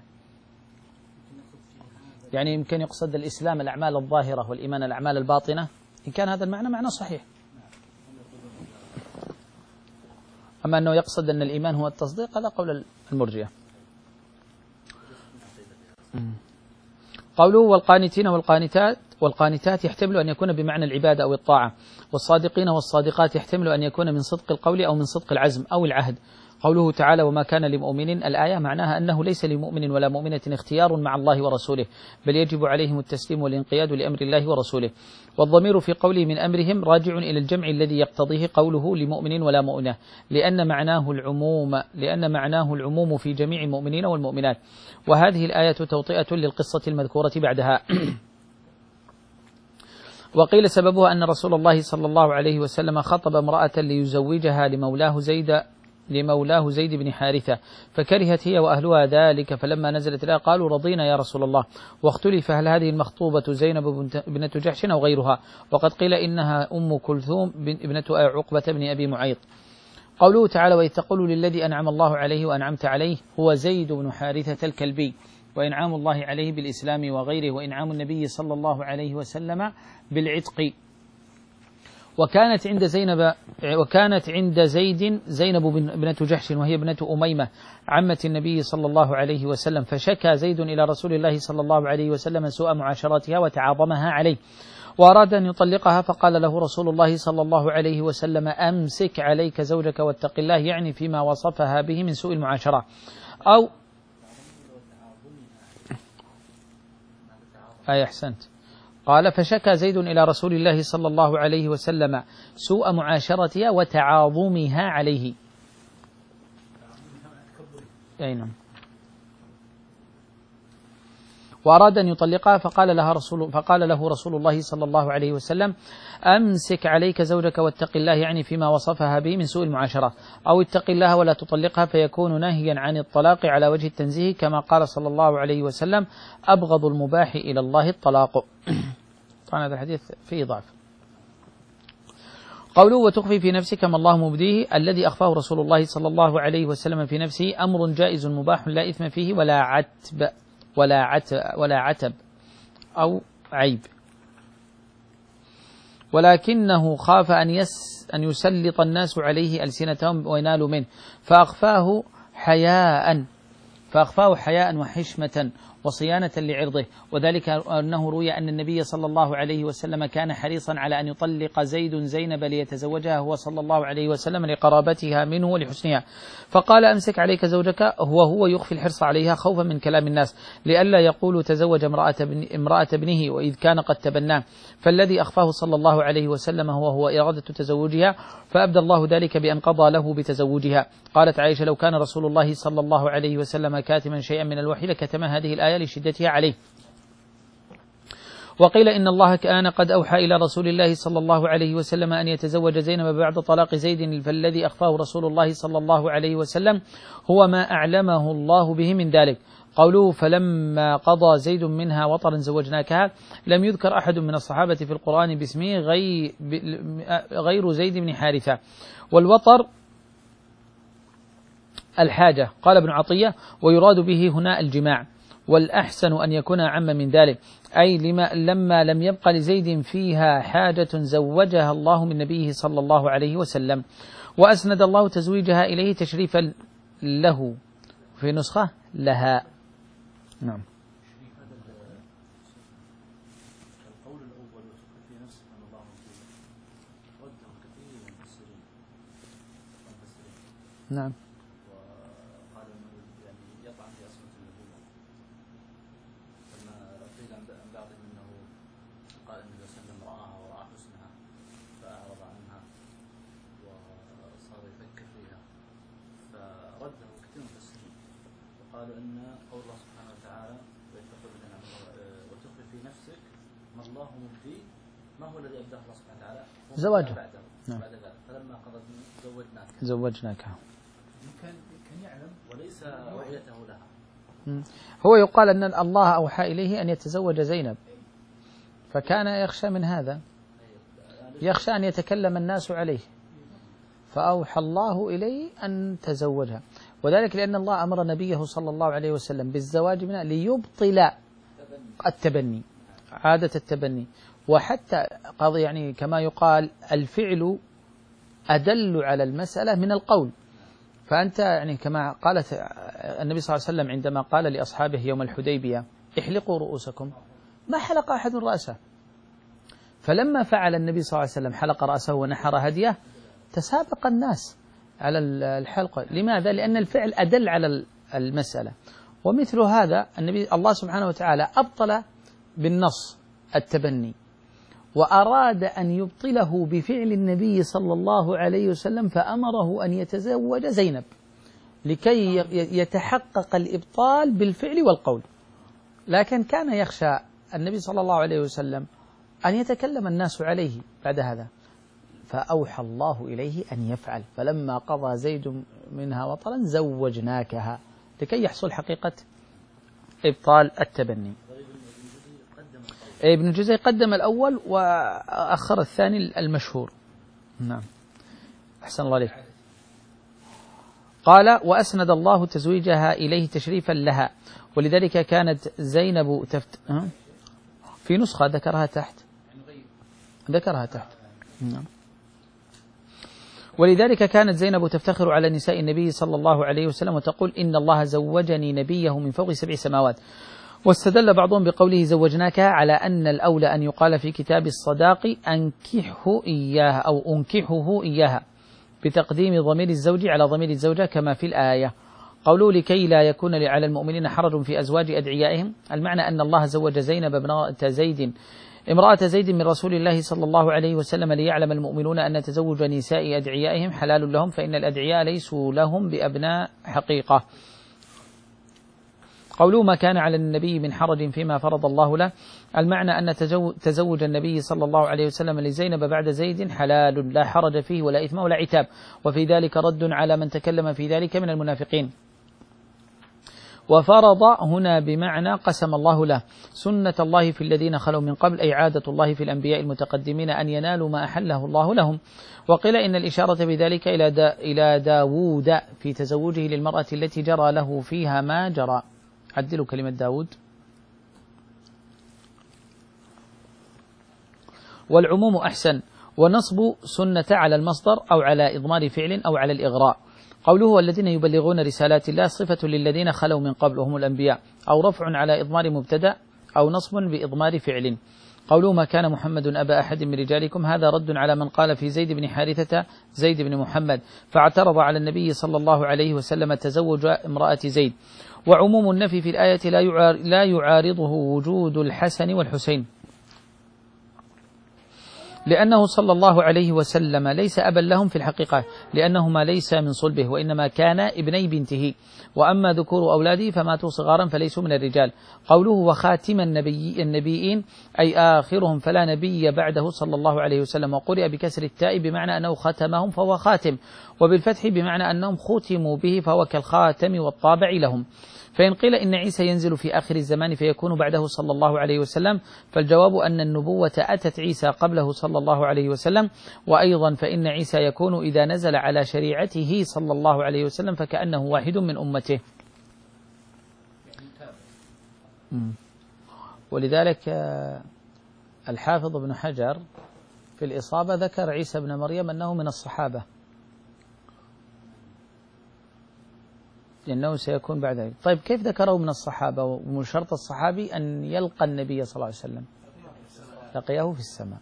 يعني يمكن يقصد الإسلام الأعمال الظاهرة والإيمان الأعمال الباطنة، إن كان هذا المعنى معنى صحيح. أما أنه يقصد أن الإيمان هو التصديق هذا قول المرجئة. قوله والقانتين والقانتات، والقانتات يحتمل أن يكون بمعنى العبادة أو الطاعة، والصادقين والصادقات يحتمل أن يكون من صدق القول أو من صدق العزم أو العهد. قوله تعالى وما كان لمؤمن، الآية معناها أنه ليس لمؤمن ولا مؤمنة اختيار مع الله ورسوله، بل يجب عليهم التسليم والانقياد لأمر الله ورسوله. والضمير في قوله من أمرهم راجع إلى الجمع الذي يقتضيه قوله لمؤمن ولا مؤمنة، لأن معناه العموم لأن معناه العموم في جميع المؤمنين والمؤمنات. وهذه الآية توطئة للقصة المذكورة بعدها. وقيل سببها أن رسول الله صلى الله عليه وسلم خطب امرأة ليزوجها لمولاه زيد لمولاه زيد بن حارثة، فكرهت هي وأهلها ذلك، فلما نزلت الآية قالوا رضينا يا رسول الله. واختلف هل هذه المخطوبة زينب بنت جحش أو غيرها، وقد قيل إنها أم كلثوم ابنة عقبة بن أبي معيط. قوله تعالى وإذ تقول للذي أنعم الله عليه وأنعمت عليه هو زيد بن حارثة الكلبي، وإنعام الله عليه بالإسلام وغيره، وإنعام النبي صلى الله عليه وسلم بالعتق. وكانت عند زينب وكانت عند زيد زينب بنت جحش وهي ابنة أميمة عمة النبي صلى الله عليه وسلم، فشكى زيد إلى رسول الله صلى الله عليه وسلم سوء معاشرتها وتعاظمها عليه، وأراد أن يطلقها، فقال له رسول الله صلى الله عليه وسلم أمسك عليك زوجك واتق الله، يعني فيما وصفها به من سوء المعاشرة. أو أي أحسنت. قال فشكى زيد إلى رسول الله صلى الله عليه وسلم سوء معاشرتها وتعاظمها عليه. أي نعم. وأراد أن يطلقها، فقال لها رسول فقال له رسول الله صلى الله عليه وسلم أمسك عليك زوجك واتق الله، يعني فيما وصفها به من سوء المعاشرة، أو اتق الله ولا تطلقها، فيكون ناهيا عن الطلاق على وجه التنزيه، كما قال صلى الله عليه وسلم أبغض المباح إلى الله الطلاق. طبعا هذا الحديث فيه ضعف. قوله وتخفي في نفسك ما الله مبديه، الذي أخفاه رسول الله صلى الله عليه وسلم في نفسه أمر جائز مباح لا إثم فيه ولا عتب ولا عتب ولا عتب أو عيب، ولكنه خاف أن يس أن يسلط الناس عليه ألسنتهم وينالوا منه، فأخفاه حياء، فأخفاه حياء وحشمة وصيانة لعرضه. وذلك أنه روي أن النبي صلى الله عليه وسلم كان حريصا على أن يطلق زيد زينب ليتزوجها هو صلى الله عليه وسلم لقرابتها منه ولحسنها، فقال أمسك عليك زوجك، هو هو يخفي الحرص عليها خوفا من كلام الناس لئلا يقول تزوج امرأة, ابن امرأة ابنه وإذ كان قد تبناه، فالذي أخفاه صلى الله عليه وسلم هو هو إرادة تزوجها، فأبدى الله ذلك بأن قضى له بتزوجها. قالت عائشة: لو كان رسول الله صلى الله عليه وسلم كاتما شيئا من الوحي لكتم هذه الآية لشدتها عليه. وقيل إن الله كان قد أوحى إلى رسول الله صلى الله عليه وسلم أن يتزوج زينب بعد طلاق زيد، فالذي أخفاه رسول الله صلى الله عليه وسلم هو ما أعلمه الله به من ذلك. قوله فلما قضى زيد منها وطرا زوجناكها، لم يذكر أحد من الصحابة في القرآن باسمه غير زيد بن حارثة. والوطر الحاجة، قال ابن عطية: ويراد به هنا الجماع، والأحسن أن يكون أعم من ذلك، أي لما لما لم يبق لزيد فيها حاجة زوجها الله من نبيه صلى الله عليه وسلم. وأسند الله تزويجها إليه تشريفا له، في نسخة لها. نعم. القول الأول وتفكر في نفسك أن الله رده كثير من المفسرين. نعم. وقال أنه يعني يطعن في أصمة النبوة، فلما قيل عن بعضهم أنه قال النبي صلى الله عليه وسلم رآها ورأى حسنها فأعرض عنها وصار يفكر فيها، فرده كثير من المفسرين وقالوا أن قول الله سبحانه وتعالى وتخفي في نفسك ما الله مبديه ما هو الذي أبداه الله سبحانه وتعالى زواجه بعده. نعم. بعد ذلك فلما قضى زوجناك زوجناك كان كان يعلم وليس وحيته لها. هو يقال أن الله أوحى إليه أن يتزوج زينب، فكان يخشى من هذا، يخشى أن يتكلم الناس عليه، فأوحى الله إليه أن تزوجها. وذلك لأن الله أمر نبيه صلى الله عليه وسلم بالزواج منها ليبطل التبني، عادة التبني. وحتى قضي يعني كما يقال الفعل أدل على المسألة من القول. فأنت يعني كما قالت النبي صلى الله عليه وسلم عندما قال لأصحابه يوم الحديبية: احلقوا رؤوسكم، ما حلق أحد رأسه، فلما فعل النبي صلى الله عليه وسلم حلق رأسه ونحر هديه تسابق الناس على الحلقة. لماذا؟ لأن الفعل أدل على المسألة. ومثل هذا النبي الله سبحانه وتعالى أبطل بالنص التبني، وأراد أن يبطله بفعل النبي صلى الله عليه وسلم، فأمره أن يتزوج زينب لكي يتحقق الإبطال بالفعل والقول. لكن كان يخشى النبي صلى الله عليه وسلم أن يتكلم الناس عليه بعد هذا، فأوحى الله إليه أن يفعل. فلما قضى زيد منها وطرا زوجناكها، لكي يحصل حقيقة إبطال التبني. ابن جزي قدم الأول وأخر الثاني المشهور. نعم، أحسن الله عليك. قال: وأسند الله تزويجها إليه تشريفا لها، ولذلك كانت زينب تفت... في نسخة ذكرها تحت ذكرها تحت نعم. ولذلك كانت زينب تفتخر على نساء النبي صلى الله عليه وسلم وتقول: إن الله زوجني نبيه من فوق سبع سماوات. واستدل بعضهم بقوله زوجناك على أن الأولى أن يقال في كتاب الصداق أنكحه إياها أو أنكحه إياها، بتقديم ضمير الزوج على ضمير الزوجة كما في الآية. قوله لكي لا يكون على المؤمنين حرج في أزواج أدعيائهم، المعنى أن الله زوج زينب امرأة زيد امرأة زيد من رسول الله صلى الله عليه وسلم ليعلم المؤمنون أن تزوج نساء أدعيائهم حلال لهم، فإن الأدعياء ليسوا لهم بأبناء حقيقة. قوله ما كان على النبي من حرج فيما فرض الله له، المعنى أن تزوج النبي صلى الله عليه وسلم لزينب بعد زيد حلال لا حرج فيه ولا إثم ولا عتاب، وفي ذلك رد على من تكلم في ذلك من المنافقين. وفرض هنا بمعنى قسم الله له، سنة الله في الذين خلوا من قبل، أي عادة الله في الأنبياء المتقدمين أن ينالوا ما أحله الله لهم. وقيل إن الإشارة بذلك إلى دا إلى داود في تزوجه للمرأة التي جرى له فيها ما جرى. عدلوا كلمة داود. والعموم أحسن، ونصب سنة على المصدر أو على إضمار فعل أو على الإغراء. قوله الذين يبلغون رسالات الله صفة للذين خلوا من قبل وهم الأنبياء، أو رفع على إضمار مبتدأ أو نصب بإضمار فعل. قوله ما كان محمد أبا أحد من رجالكم، هذا رد على من قال في زيد بن حارثة زيد بن محمد، فاعترض على النبي صلى الله عليه وسلم تزوج امرأة زيد. وعموم النفي في الآية لا يعارضه وجود الحسن والحسين، لأنه صلى الله عليه وسلم ليس أبا لهم في الحقيقة، لأنهما ليس من صلبه وإنما كان ابني بنته، وأما ذكور أولاده فماتوا صغارا فليسوا من الرجال. قوله وخاتم النبي النبيين أي آخرهم، فلا نبي بعده صلى الله عليه وسلم. وقرئ بكسر التاء بمعنى أنه ختمهم فهو خاتم، وبالفتح بمعنى أنهم ختموا به فهو كالخاتم والطابع لهم. فإن قيل إن عيسى ينزل في آخر الزمان فيكون بعده صلى الله عليه وسلم، فالجواب أن النبوة أتت عيسى قبله صلى الله عليه وسلم، وأيضا فإن عيسى يكون إذا نزل على شريعته صلى الله عليه وسلم فكأنه واحد من أمته. ولذلك الحافظ ابن حجر في الإصابة ذكر عيسى بن مريم أنه من الصحابة، لأنه سيكون بعد ذلك. طيب كيف ذكره من الصحابة ومن شرط الصحابي أن يلقى النبي صلى الله عليه وسلم؟ لقيه في السماء.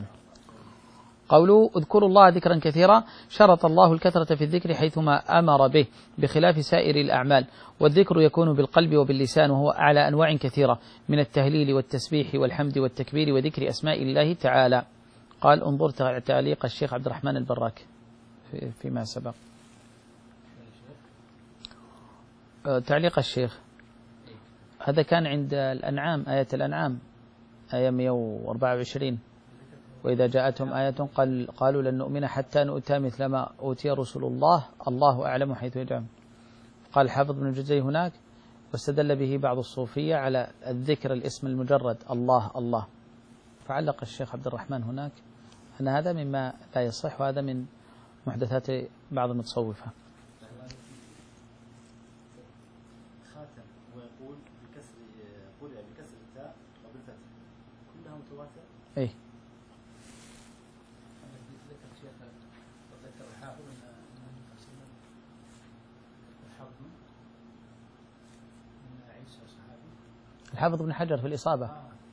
قوله اذكروا الله ذكرا كثيرا، شرط الله الكثرة في الذكر حيثما أمر به بخلاف سائر الأعمال، والذكر يكون بالقلب وباللسان، وهو على أنواع كثيرة من التهليل والتسبيح والحمد والتكبير وذكر أسماء الله تعالى. قال انظر تعليق الشيخ عبد الرحمن البراك فيما سبق. تعليق الشيخ هذا كان عند الأنعام، آية الأنعام آية مئة وأربعة وعشرين، وإذا جاءتهم آية قال قالوا لن نؤمن حتى نؤتى مثل ما أوتي رسول الله الله أعلم حيث يجعلهم. قال حافظ بن الجزري هناك واستدل به بعض الصوفية على الذكر الاسم المجرد الله الله، فعلق الشيخ عبد الرحمن هناك أن هذا مما لا يصح، وهذا من محدثات بعض المتصوفة. إيه الحافظ ابن حجر في الإصابة.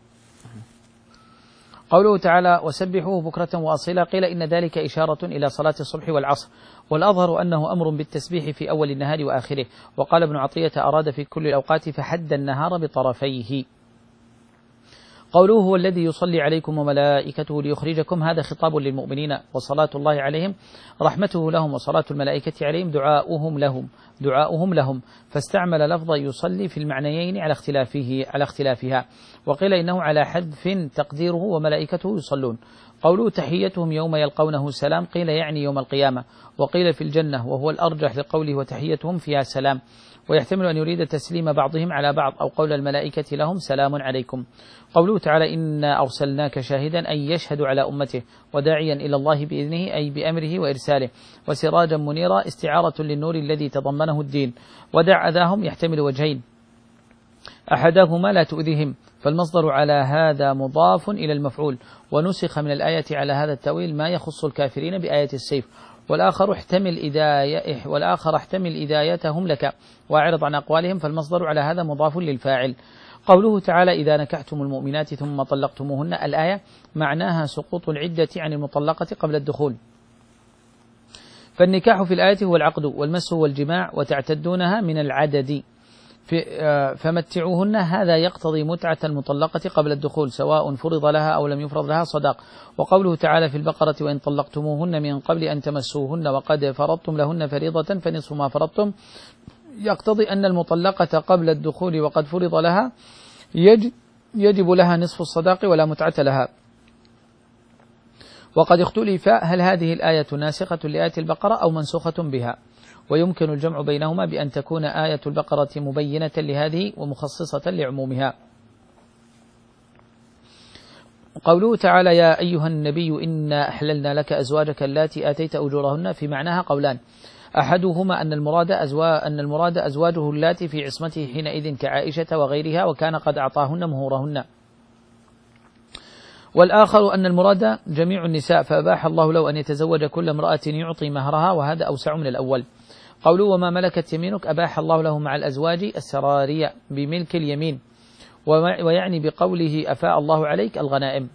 قوله تعالى وسبحوه بكرة وأصيلا، قيل إن ذلك إشارة إلى صلاة الصبح والعصر، والأظهر أنه أمر بالتسبيح في أول النهار وآخره. وقال ابن عطية أراد في كل الأوقات فحد النهار بطرفيه. قوله هو الذي يصلي عليكم وملائكته ليخرجكم، هذا خطاب للمؤمنين، وصلاة الله عليهم رحمته لهم، وصلاة الملائكة عليهم دعاؤهم لهم دعاؤهم لهم فاستعمل لفظ يصلي في المعنيين على اختلافه على اختلافها. وقيل إنه على حذف تقديره وملائكته يصلون. قوله تحيتهم يوم يلقونه سلام، قيل يعني يوم القيامة، وقيل في الجنة، وهو الأرجح لقوله وتحيتهم فيها سلام، ويحتمل أن يريد تسليم بعضهم على بعض، أو قول الملائكة لهم سلام عليكم. قوله تعالى إنا أرسلناك شاهدا أي يشهد على أمته، وداعيا إلى الله بإذنه أي بأمره وإرساله، وسراجا منيرا استعارة للنور الذي تضمنه الدين. ودع أذاهم يحتمل وجهين، أحدهما لا تؤذهم، فالمصدر على هذا مضاف إلى المفعول، ونسخ من الآية على هذا التأويل ما يخص الكافرين بآية السيف. والآخر احتمل إذاية والآخر احتمل إذايتهم لك واعرض عن أقوالهم، فالمصدر على هذا مضاف للفاعل. قوله تعالى إذا نكحتم المؤمنات ثم طلقتموهن، الآية معناها سقوط العدة عن المطلقة قبل الدخول، فالنكاح في الآية هو العقد، والمس هو الجماع، وتعتدونها من العدد، فمتعوهن هذا يقتضي متعة المطلقة قبل الدخول سواء فرض لها أو لم يفرض لها صداق. وقوله تعالى في البقرة وإن طلقتموهن من قبل أن تمسوهن وقد فرضتم لهن فريضة فنصف ما فرضتم، يقتضي أن المطلقة قبل الدخول وقد فرض لها يجب لها نصف الصداق ولا متعة لها. وقد اختلف هل هذه الآية ناسخة لآية البقرة أو منسوخة بها، ويمكن الجمع بينهما بأن تكون آية البقرة مبينة لهذه ومخصصة لعمومها. قوله تعالى يا أيها النبي إنا أحللنا لك أزواجك اللاتي آتيت أجورهن، في معناها قولان، أحدهما أن المراد أزواج أن المراد أزواجه اللاتي في عصمته حينئذ كعائشة وغيرها، وكان قد أعطاهن مهورهن. والآخر أن المراد جميع النساء، فأباح الله له أن يتزوج كل امرأة يعطي مهرها، وهذا أوسع من الأول. قوله وما ملكت يمينك أباح الله له مع الأزواج السرارية بملك اليمين، ويعني بقوله أفاء الله عليك الغنائم.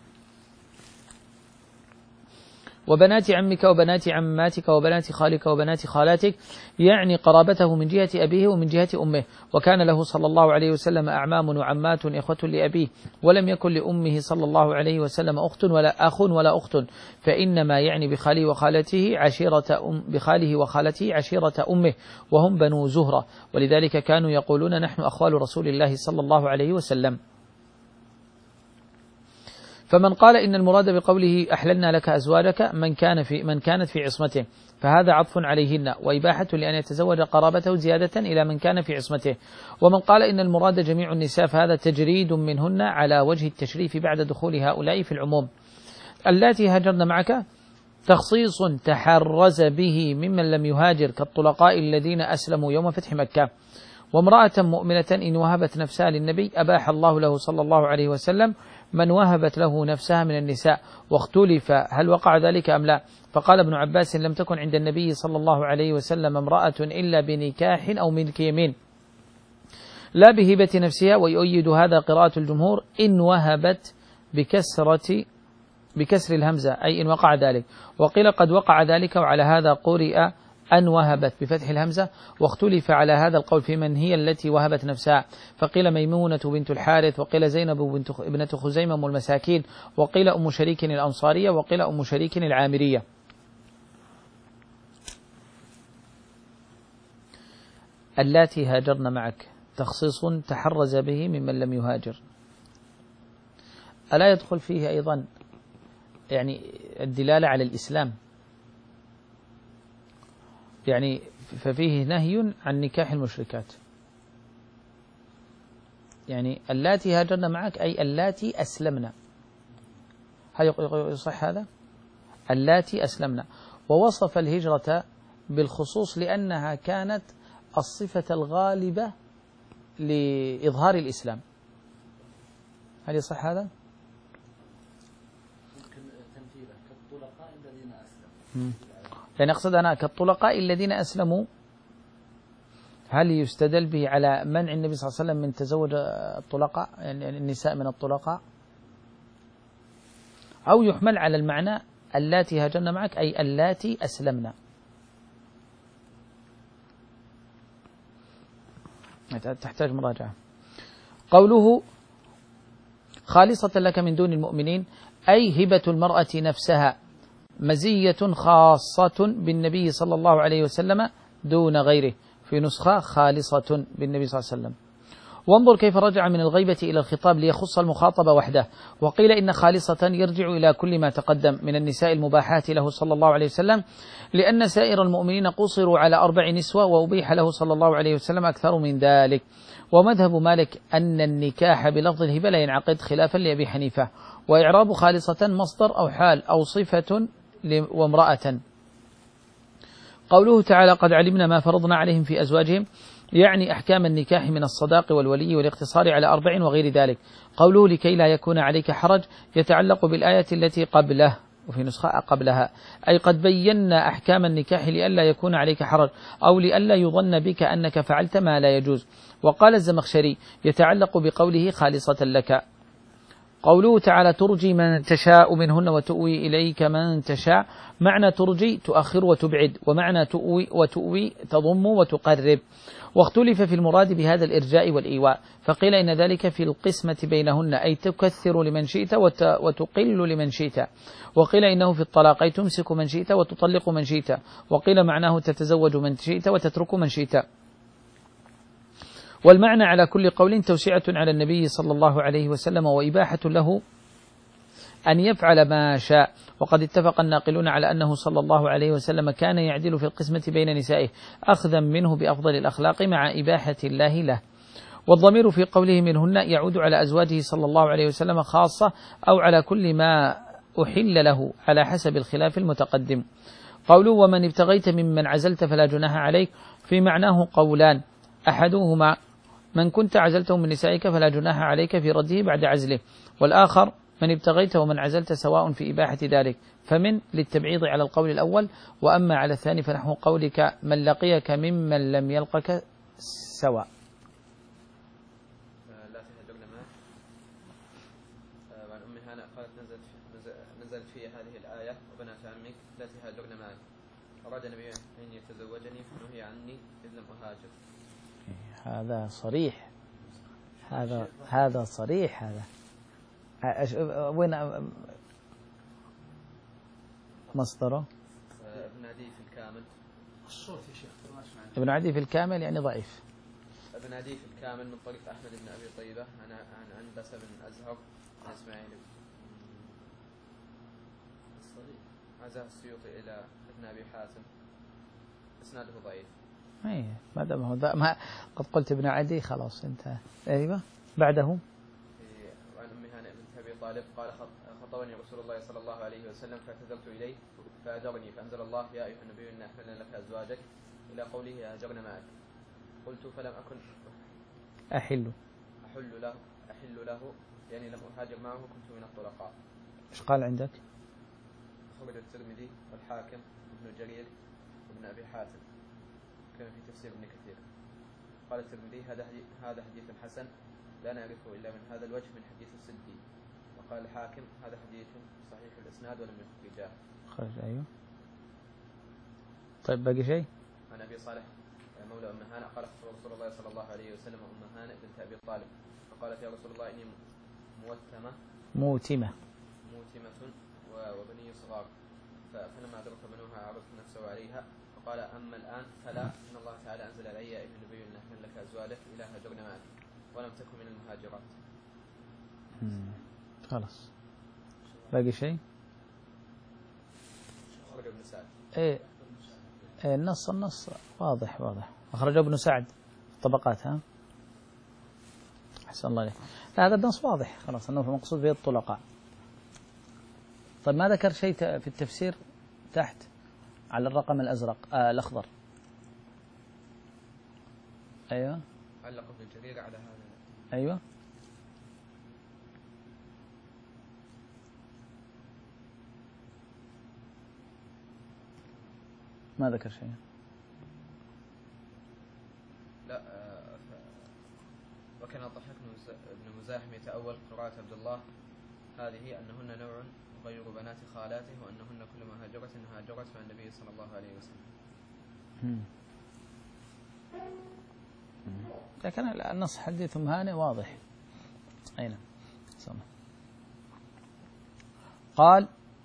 وبنات عمك وبنات عماتك وبنات خالك وبنات خالاتك، يعني قرابته من جهة أبيه ومن جهة أمه. وكان له صلى الله عليه وسلم أعمام وعمات إخوة لأبيه، ولم يكن لأمه صلى الله عليه وسلم أخت ولا أخ ولا أخت، فإنما يعني بخاله وخالته عشيرة أم بخاله وخالته عشيرة أمه، وهم بنو زهرة، ولذلك كانوا يقولون نحن أخوال رسول الله صلى الله عليه وسلم. فمن قال إن المراد بقوله أحللنا لك أزواجك من كان في من كانت في عصمته، فهذا عطف عليهن وإباحة لأن يتزوج قرابته زيادة إلى من كان في عصمته. ومن قال إن المراد جميع النساء فهذا تجريد منهن على وجه التشريف بعد دخول هؤلاء في العموم. اللاتي هاجرن معك تخصيص تحرز به ممن لم يهاجر كالطلقاء الذين أسلموا يوم فتح مكة. وامرأة مؤمنة إن وهبت نفسها للنبي أباح الله له صلى الله عليه وسلم من وهبت له نفسها من النساء، واختلف هل وقع ذلك أم لا. فقال ابن عباس لم تكن عند النبي صلى الله عليه وسلم امرأة إلا بنكاح أو ملك يمين لا بهبة نفسها، ويؤيد هذا قراءة الجمهور إن وهبت بكسرة بكسر الهمزة أي إن وقع ذلك، وقيل قد وقع ذلك وعلى هذا قرئ أن وهبت بفتح الهمزة. واختلف على هذا القول في من هي التي وهبت نفسها، فقيل ميمونة بنت الحارث، وقيل زينب بنت ابنة خزيمة أم المساكين، وقيل أم شريك الأنصارية، وقيل أم شريك العامرية. اللاتي هاجرن معك تخصيص تحرز به ممن لم يهاجر، ألا يدخل فيه أيضا يعني الدلالة على الإسلام؟ يعني ففيه نهي عن نكاح المشركات، يعني اللاتي هاجرن معك أي اللاتي أسلمنا، هل يصح هذا؟ اللاتي أسلمنا. ووصف الهجرة بالخصوص لأنها كانت الصفة الغالبة لإظهار الإسلام، هل يصح هذا؟ ممكن تنفيذه كالطلقاء الذين أسلموا، يعني أقصد أنا كالطلقاء الذين أسلموا، هل يستدل به على منع النبي صلى الله عليه وسلم من تزوج الطلقاء يعني النساء من الطلقاء، أو يحمل على المعنى اللاتي هاجرن معك أي اللاتي أسلمنا؟ تحتاج مراجعة. قوله خالصة لك من دون المؤمنين أي هبة المرأة نفسها مزية خاصة بالنبي صلى الله عليه وسلم دون غيره، في نسخة خالصة بالنبي صلى الله عليه وسلم. وانظر كيف رجع من الغيبة إلى الخطاب ليخص المخاطب وحده. وقيل إن خالصة يرجع إلى كل ما تقدم من النساء المباحات له صلى الله عليه وسلم، لأن سائر المؤمنين قصروا على أربع نسوة وأبيح له صلى الله عليه وسلم أكثر من ذلك. ومذهب مالك أن النكاح بلفظ الهبة لا ينعقد خلافا لأبي حنيفة، وإعراب خالصة مصدر أو حال أو صفة وامرأة. قوله تعالى قد علمنا ما فرضنا عليهم في أزواجهم، يعني أحكام النكاح من الصداق والولي والاقتصار على أربع وغير ذلك. قوله لكي لا يكون عليك حرج يتعلق بالآية التي قبله، وفي نسخة قبلها، أي قد بينا أحكام النكاح لئلا يكون عليك حرج أو لئلا يظن بك أنك فعلت ما لا يجوز. وقال الزمخشري يتعلق بقوله خالصة لك. قوله تعالى ترجي من تشاء منهن وتؤوي إليك من تشاء، معنى ترجي تؤخر وتبعد، ومعنى تؤوي وتؤوي تضم وتقرب. واختلف في المراد بهذا الإرجاء والإيواء، فقيل إن ذلك في القسمة بينهن أي تكثر لمن شئت وتقل لمن شئت، وقيل إنه في الطلاق أي تمسك من شئت وتطلق من شئت، وقيل معناه تتزوج من شئت وتترك من شئت. والمعنى على كل قول توسعة على النبي صلى الله عليه وسلم وإباحة له أن يفعل ما شاء. وقد اتفق الناقلون على أنه صلى الله عليه وسلم كان يعدل في القسمة بين نسائه أخذا منه بأفضل الأخلاق مع إباحة الله له. والضمير في قوله منهن يعود على أزواجه صلى الله عليه وسلم خاصة أو على كل ما أحل له على حسب الخلاف المتقدم. قوله ومن ابتغيت ممن عزلت فلا جناح عليك، في معناه قولان، أحدهما من كنت عزلته من نسائك فلا جناح عليك في رده بعد عزله، والآخر من ابتغيت ومن عزلت سواء في إباحة ذلك، فمن للتبعيض على القول الأول، وأما على الثاني فنحو قولك من لقيك ممن لم يلقك سواء. لا تهجرن معه. وعن أم هانئ قالت نزلت نزلت في هذه الآية وبنات عمك لا تهاجرن معي، أراد النبي أن يتزوجني فنهي عني إذ لم أهاجر. هذا صريح، هذا هذا صريح. هذا وين مصدره؟ ابن عدي في الكامل. الصوت يا شيخ ابن عدي في الكامل يعني ضعيف. ابن عدي في الكامل من طريق أحمد بن أبي طيبة عن عن عنبسة بن أزهر عن إسماعيل عزاه السيوطي إلى ابن أبي حاتم، إسناده ضعيف. اي ما دام هو ما قد قلت ابن عدي خلاص انتهى. ايوه بعده. وعن أم هانئ بنت أبي طالب قال خطبني رسول الله صلى الله عليه وسلم فاعتذرت إليه فأجرني، فأنزل الله يا أيها النبي إنا أحللنا لك أزواجك إلى قوله هاجرن معك. قلت فلم أكن أحل أحل له أحل له يعني لم أهاجر معه كنت من الطلقاء. ايش قال عندك؟ خرج الترمذي والحاكم وابن جرير وابن أبي حاتم كما في تفسير ابن كثير. قال الترمذي هذا هذا حديث حسن لا نعرفه إلا من هذا الوجه من حديث السدي. وقال الحاكم هذا حديث صحيح الإسناد ولم يخرجاه. خرج أيوه. طيب باقي شيء؟ عن أبي صالح مولى أم هانئ قال رسول الله صلى الله عليه وسلم أم هانئ بنت أبي طالب فقالت يا رسول الله إني موتمة موتمة موتمة وبني صغار، فلما أدرك بنوها عرضت نفسه عليها فقال أما الآن فلا، إن الله تعالى أنزل علي أيها النبي إن أحل لك أزواجك إلى هاجرن معك ولم تكن من المهاجرات. خلاص باقي شيء؟ خرج ابن سعد. ايه ايه النص النص واضح واضح. أخرج ابن سعد الطبقات. ها أحسن الله عليك. هذا النص واضح خلاص أنه المقصود به الطلقاء. طيب ما ذكر شيء في التفسير تحت على الرقم الأزرق آه الأخضر؟ أيوة علق ابن جرير على هذا. أيوة ما ذكر شيء. لا وكان الضحاك بن مزاحم يتأول قراءة عبد الله هذه أنهن نوع غير بنات خالاته وأنهن كل ما هاجرت هاجرت مع النبي صلى الله عليه وسلم. لكن النص حديث أم هانئ واضح. أين قال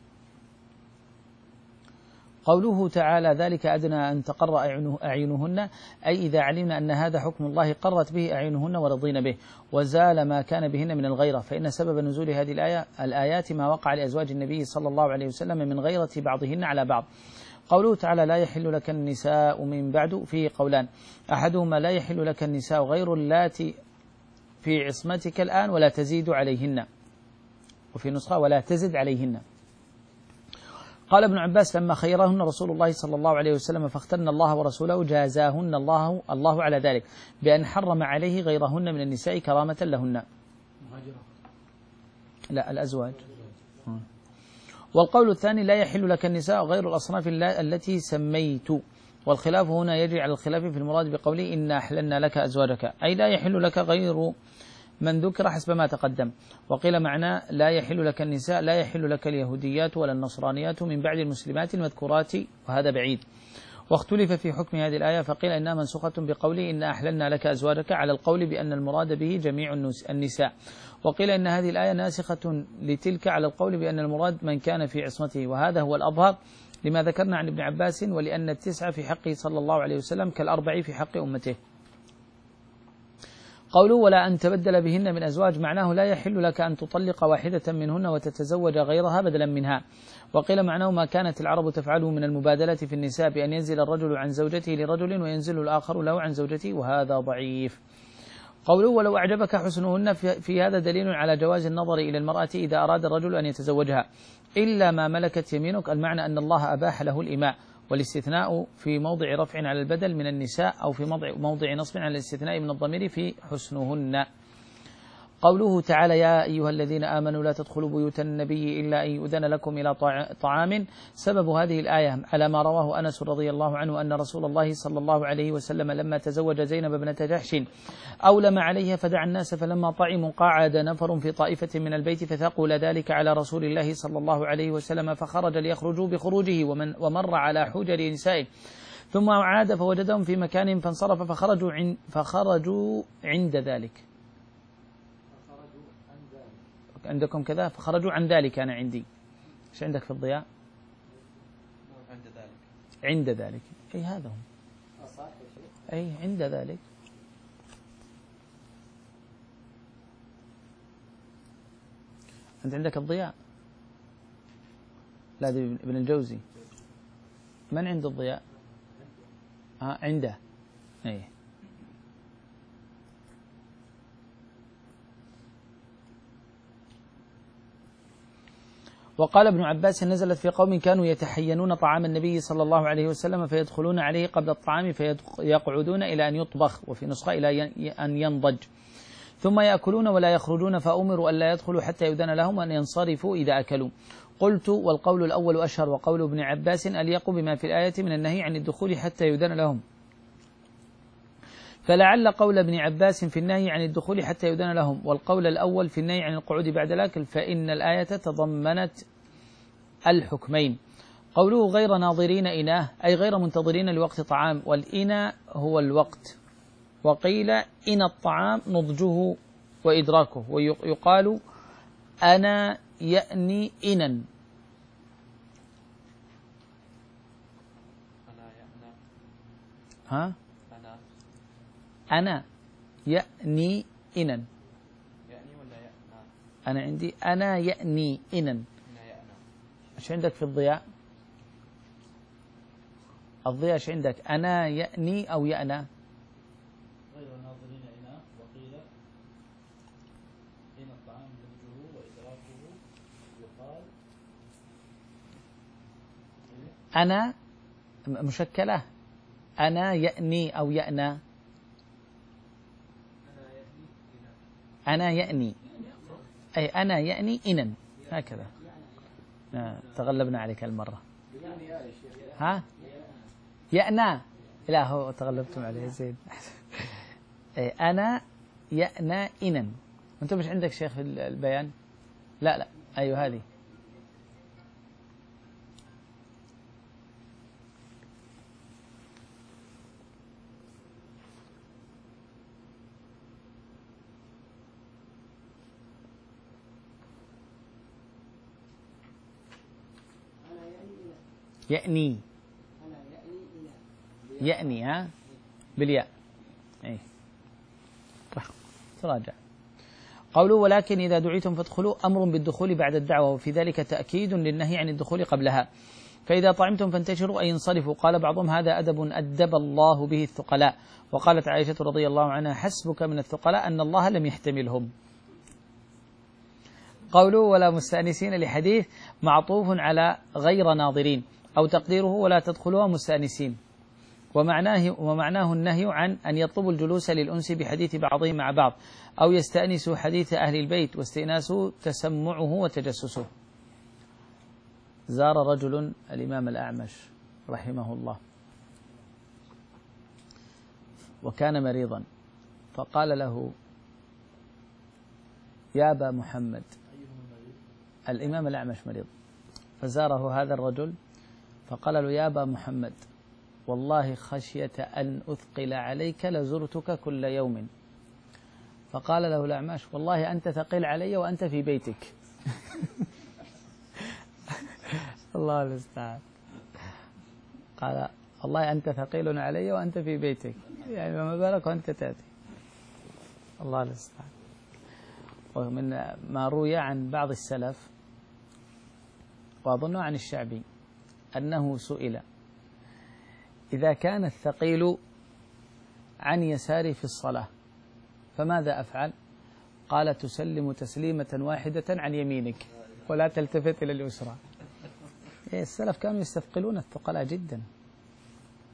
قوله تعالى ذلك أدنى أن تقر أعينهن، أي إذا علمنا أن هذا حكم الله قرت به أعينهن ورضين به وزال ما كان بهن من الغيرة، فإن سبب نزول هذه الآية الآيات ما وقع لأزواج النبي صلى الله عليه وسلم من غيرة بعضهن على بعض. قوله تعالى لا يحل لك النساء من بعد فيه قولان، أحدهما لا يحل لك النساء غير اللاتي في عصمتك الآن ولا تزيد عليهن، وفي نسخة ولا تزد عليهن. قال ابن عباس لما خيرهن رسول الله صلى الله عليه وسلم فاخترن الله ورسوله جازاهن الله الله على ذلك بأن حرم عليه غيرهن من النساء كرامة لهن. لا الأزواج. والقول الثاني لا يحل لك النساء غير الأصناف التي سميت، والخلاف هنا يجري على الخلاف في المراد بقوله إنا أحللنا لك أزواجك، أي لا يحل لك غير من ذكر حسب ما تقدم. وقيل معناه لا يحل لك النساء لا يحل لك اليهوديات ولا النصرانيات من بعد المسلمات المذكورات، وهذا بعيد. واختلف في حكم هذه الآية فقيل إنها منسوخة بقوله إنا أحللنا لك أزواجك على القول بأن المراد به جميع النساء، وقيل إن هذه الآية ناسخة لتلك على القول بأن المراد من كان في عصمته، وهذا هو الأظهر لما ذكرنا عن ابن عباس، ولأن التسعة في حقه صلى الله عليه وسلم كالأربع في حق أمته. قوله ولا أن تبدل بهن من أزواج معناه لا يحل لك أن تطلق واحدة منهن وتتزوج غيرها بدلا منها. وقيل معناه ما كانت العرب تفعله من المبادلة في النساء بأن ينزل الرجل عن زوجته لرجل وينزل الآخر له عن زوجته، وهذا ضعيف. قوله ولو أعجبك حسنهن في هذا دليل على جواز النظر إلى المرأة إذا أراد الرجل أن يتزوجها إلا ما ملكت يمينك، المعنى أن الله أباح له الإماء، والاستثناء في موضع رفع على البدل من النساء أو في موضع, موضع نصب على الاستثناء من الضمير في حسنهن. قوله تعالى يا أيها الذين آمنوا لا تدخلوا بيوت النبي إلا أن يؤذن لكم إلى طعام. سبب هذه الآية على ما رواه أنس رضي الله عنه أن رسول الله صلى الله عليه وسلم لما تزوج زينب بنت جحش أولم عليها فدعا الناس فلما طعموا قعد نفر في طائفة من البيت فثقل ذلك على رسول الله صلى الله عليه وسلم فخرج ليخرجوا بخروجه ومن ومر على حجر نسائه ثم عاد فوجدهم في مكانهم فانصرف فخرجوا عند, فخرجوا عند ذلك. عندكم كذا فخرجوا عن ذلك. أنا عندي إيش عندك في الضياء؟ عند ذلك. عند ذلك أي هذا هم. أي عند ذلك. أنت عندك الضياء؟ لا ذي ابن الجوزي. من عنده الضياء؟ ها عنده. أي وقال ابن عباس نزلت في قوم كانوا يتحينون طعام النبي صلى الله عليه وسلم فيدخلون عليه قبل الطعام فيقعدون إلى أن يطبخ وفي نسخة إلى أن ينضج ثم يأكلون ولا يخرجون فأمروا أن لا يدخلوا حتى يؤذن لهم أن ينصرفوا إذا أكلوا. قلت والقول الأول أشهر وقول ابن عباس أليق بما في الآية من النهي عن الدخول حتى يؤذن لهم فلعل قول ابن عباس في النهي عن الدخول حتى يؤذن لهم والقول الأول في النهي عن القعود بعد الأكل فإن الآية تضمنت الحكمين. قوله غير ناظرين إناه أي غير منتظرين لوقت طعام والإناء هو الوقت وقيل إن الطعام نضجه وإدراكه ويقال أنا يأني إنا ها أنا يأني إنا يأني ولا يأنا؟ أنا عندي أنا يأني إنا. إيش عندك في الضياء؟ الضياء إيش عندك؟ أنا يأني أو يأنا؟ غير ناظرين إناه وقيل إن الطعام نضجه وإدراكه يقال أنا مشكلة أنا يأني أو يأنا؟ أنا يأني أي أنا يأني إنا هكذا. آه. تغلبنا عليك المرة. ها يأنا لا هو تغلبتم عليه زين. أي أنا يأنا إنا. أنتم مش عندك شيخ في البيان؟ لا لا أيوه هذه يأني يأني ها بالياء. أي تراجع. قوله ولكن إذا دعيتم فادخلوا أمر بالدخول بعد الدعوة وفي ذلك تأكيد للنهي عن الدخول قبلها. فإذا طعمتم فانتشروا أي انصرفوا. قال بعضهم هذا أدب أدب الله به الثقلاء. وقالت عائشة رضي الله عنها حسبك من الثقلاء أن الله لم يحتملهم. قوله ولا مستأنسين لحديث معطوف على غير ناظرين أو تقديره ولا تدخلوها مستأنسين ومعناه, ومعناه النهي عن أن يطلبوا الجلوس للأنس بحديث بعضهم مع بعض أو يستأنسوا حديث أهل البيت واستئناسه تسمعه وتجسسه. زار رجل الإمام الأعمش رحمه الله وكان مريضا فقال له يا أبا محمد. الإمام الأعمش مريض فزاره هذا الرجل فقال له يا أبا محمد والله خشية أن أثقل عليك لزرتك كل يوم. فقال له الأعمش والله أنت ثقيل علي وأنت في بيتك. الله المستعان. قال والله أنت ثقيل علي وأنت في بيتك يعني ما بالك وأنت تأتي. الله المستعان. ومن ما روي عن بعض السلف وأظن عن الشعبي أنه سئل إذا كان الثقيل عن يساري في الصلاة فماذا أفعل؟ قال تسلم تسليمة واحدة عن يمينك ولا تلتفت إلى اليسرى. السلف كانوا يستثقلون الثقلاء جدا.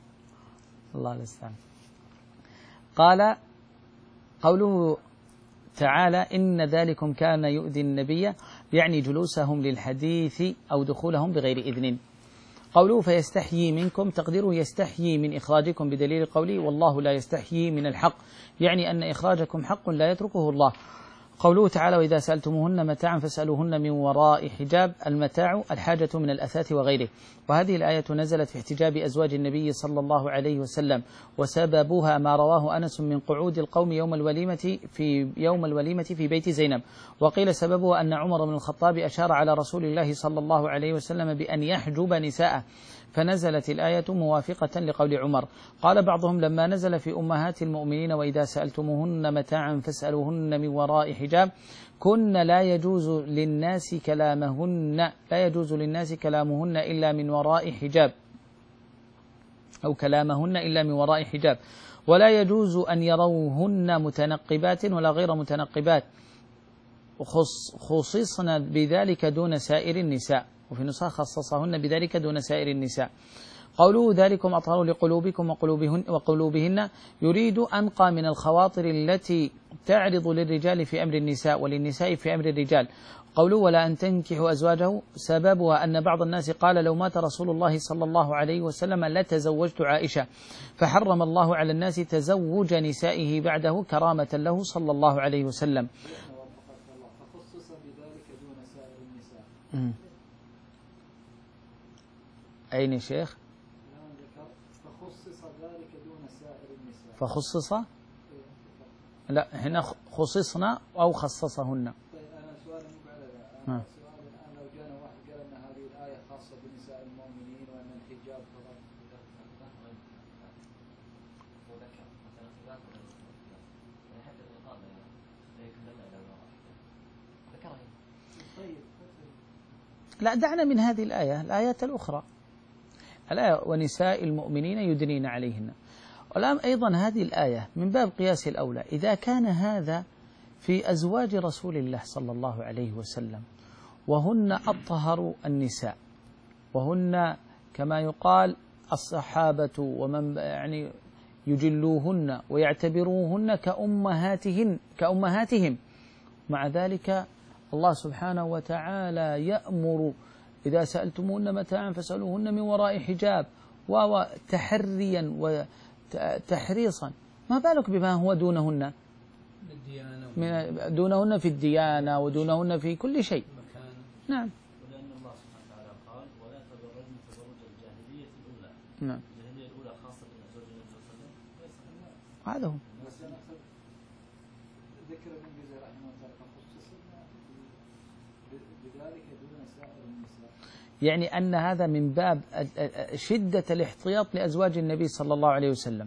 الله المستعان. قال قوله تعالى إن ذلكم كان يؤذي النبي، يعني جلوسهم للحديث أو دخولهم بغير إذن. قوله فيستحيي منكم، تقديره يستحيي من إخراجكم بدليل قوله والله لا يستحيي من الحق، يعني أن إخراجكم حق لا يتركه الله. قوله تعالى وإذا سألتموهن متاعا فاسألوهن من وراء حجاب، المتاع الحاجة من الأثاث وغيره. وهذه الآية نزلت في احتجاب أزواج النبي صلى الله عليه وسلم، وسببها ما رواه أنس من قعود القوم يوم الوليمة في يوم الوليمة في بيت زينب. وقيل سببه أن عمر بن الخطاب أشار على رسول الله صلى الله عليه وسلم بأن يحجب نساءه، فنزلت الآية موافقة لقول عمر. قال بعضهم لما نزل في أمهات المؤمنين وإذا سألتموهن متاعا فاسألوهن من وراء حجاب، كن لا يجوز للناس كلامهن لا يجوز للناس كلامهن إلا من وراء حجاب، أو كلامهن إلا من وراء حجاب، ولا يجوز أن يروهن متنقبات ولا غير متنقبات، خصصنا بذلك دون سائر النساء، وفي نسخة خصصهن بذلك دون سائر النساء. قوله ذلكم أطهر لقلوبكم وقلوبهن, وقلوبهن يريد أنقى من الخواطر التي تعرض للرجال في أمر النساء وللنساء في أمر الرجال. قوله ولا أن تنكحوا أزواجه، سببها أن بعض الناس قال لو مات رسول الله صلى الله عليه وسلم لتزوجت عائشة، فحرم الله على الناس تزوج نسائه بعده كرامة له صلى الله عليه وسلم. فخصص بذلك دون سائر النساء. م. أين يا شيخ؟ فخصص ذلك دون سائر النساء. فخصص؟ لا هنا خصصنا أو خصصهن. طيب أنا سؤال مو على أنا سؤال الآن لو جانا واحد قال أن هذه الآية خاصة بنساء المؤمنين وأن الحجاب فقط. لا دعنا من هذه الآية، الآيات الأخرى، الآية ونساء المؤمنين يدنين عليهن. والآن أيضا هذه الآية من باب قياس الأولى، إذا كان هذا في أزواج رسول الله صلى الله عليه وسلم وهن أطهر النساء، وهن كما يقال الصحابة ومن يعني يجلوهن ويعتبروهن كأمهاتهن كأمهاتهم، مع ذلك الله سبحانه وتعالى يأمر إذا سألتموهن متاعا فاسألوهن من وراء حجاب، وتحريا وتحريصا، ما بالك بما هو دونهن من دونهن في الديانة ودونهن في كل شيء. نعم. ولأن الله سبحانه وتعالى قال ولا تبرجن تبرج الجاهلية الأولى. نعم. الجاهلية الأولى خاصة بأزواج النبي صلى الله عليه وسلم. هذا هو. ذكر ابن جزير رحمه الله فخصصنا بذلك دون سائر النساء، يعني أن هذا من باب شدة الاحتياط لأزواج النبي صلى الله عليه وسلم،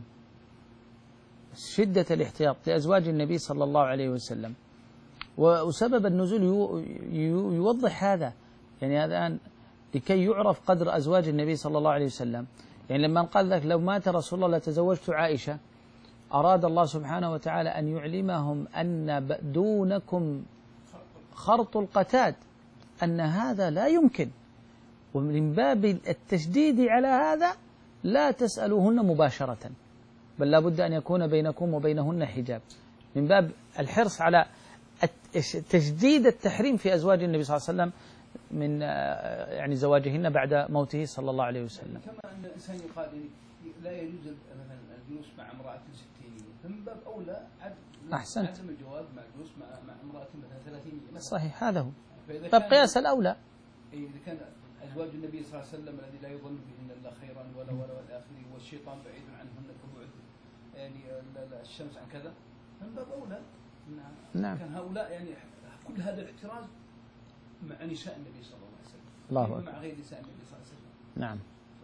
شدة الاحتياط لأزواج النبي صلى الله عليه وسلم. وسبب النزول يوضح هذا، يعني هذا الآن لكي يعرف قدر أزواج النبي صلى الله عليه وسلم. يعني لما قال لك لو مات رسول الله لتزوجت عائشة، أراد الله سبحانه وتعالى أن يعلمهم أن دونكم خرط القتاد، أن هذا لا يمكن، ومن باب التشديد على هذا لا تسألوهن مباشرة، بل لا بد أن يكون بينكم وبينهن حجاب، من باب الحرص على تجديد التحريم في أزواج النبي صلى الله عليه وسلم من يعني زواجهن بعد موته صلى الله عليه وسلم. كما أن الإنسان يقال لا يجوز مثلا الجلوس مع امرأة ستينية، فمن باب أولى أحسنت. عدم الجواز مع الجلوس مع مع امرأة مثلا ثلاثينية. صحيح، هذا هو فإذا باب كان قياس الأولى. إذا كان أزواج النبي صلى الله عليه وسلم الذي لا يظن بهن إلا خيرا ولا ولا ولا آخره، والشيطان بعيد عنهن كبعد يعني الشمس عن كذا، من باب أولى. نعم. كان هؤلاء يعني كل هذا الاحتراز مع نساء النبي صلى الله عليه وسلم، الله أكبر. مع غير نساء النبي صلى الله عليه وسلم. نعم.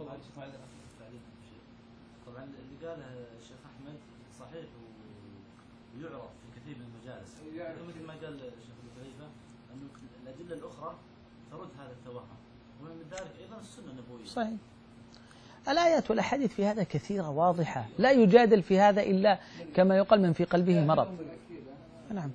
طبعا اللي قاله الشيخ أحمد صحيح ويعرف في كثير من المجالس، مثل ما قال الشيخ ابن خليفة أن الأدلة الأخرى ترد هذا التوهم، ومن ذلك أيضا السنة النبوية. صحيح. الآيات والأحاديث في هذا كثيرة واضحة، لا يجادل في هذا إلا كما يقال من في قلبه مرض. نعم.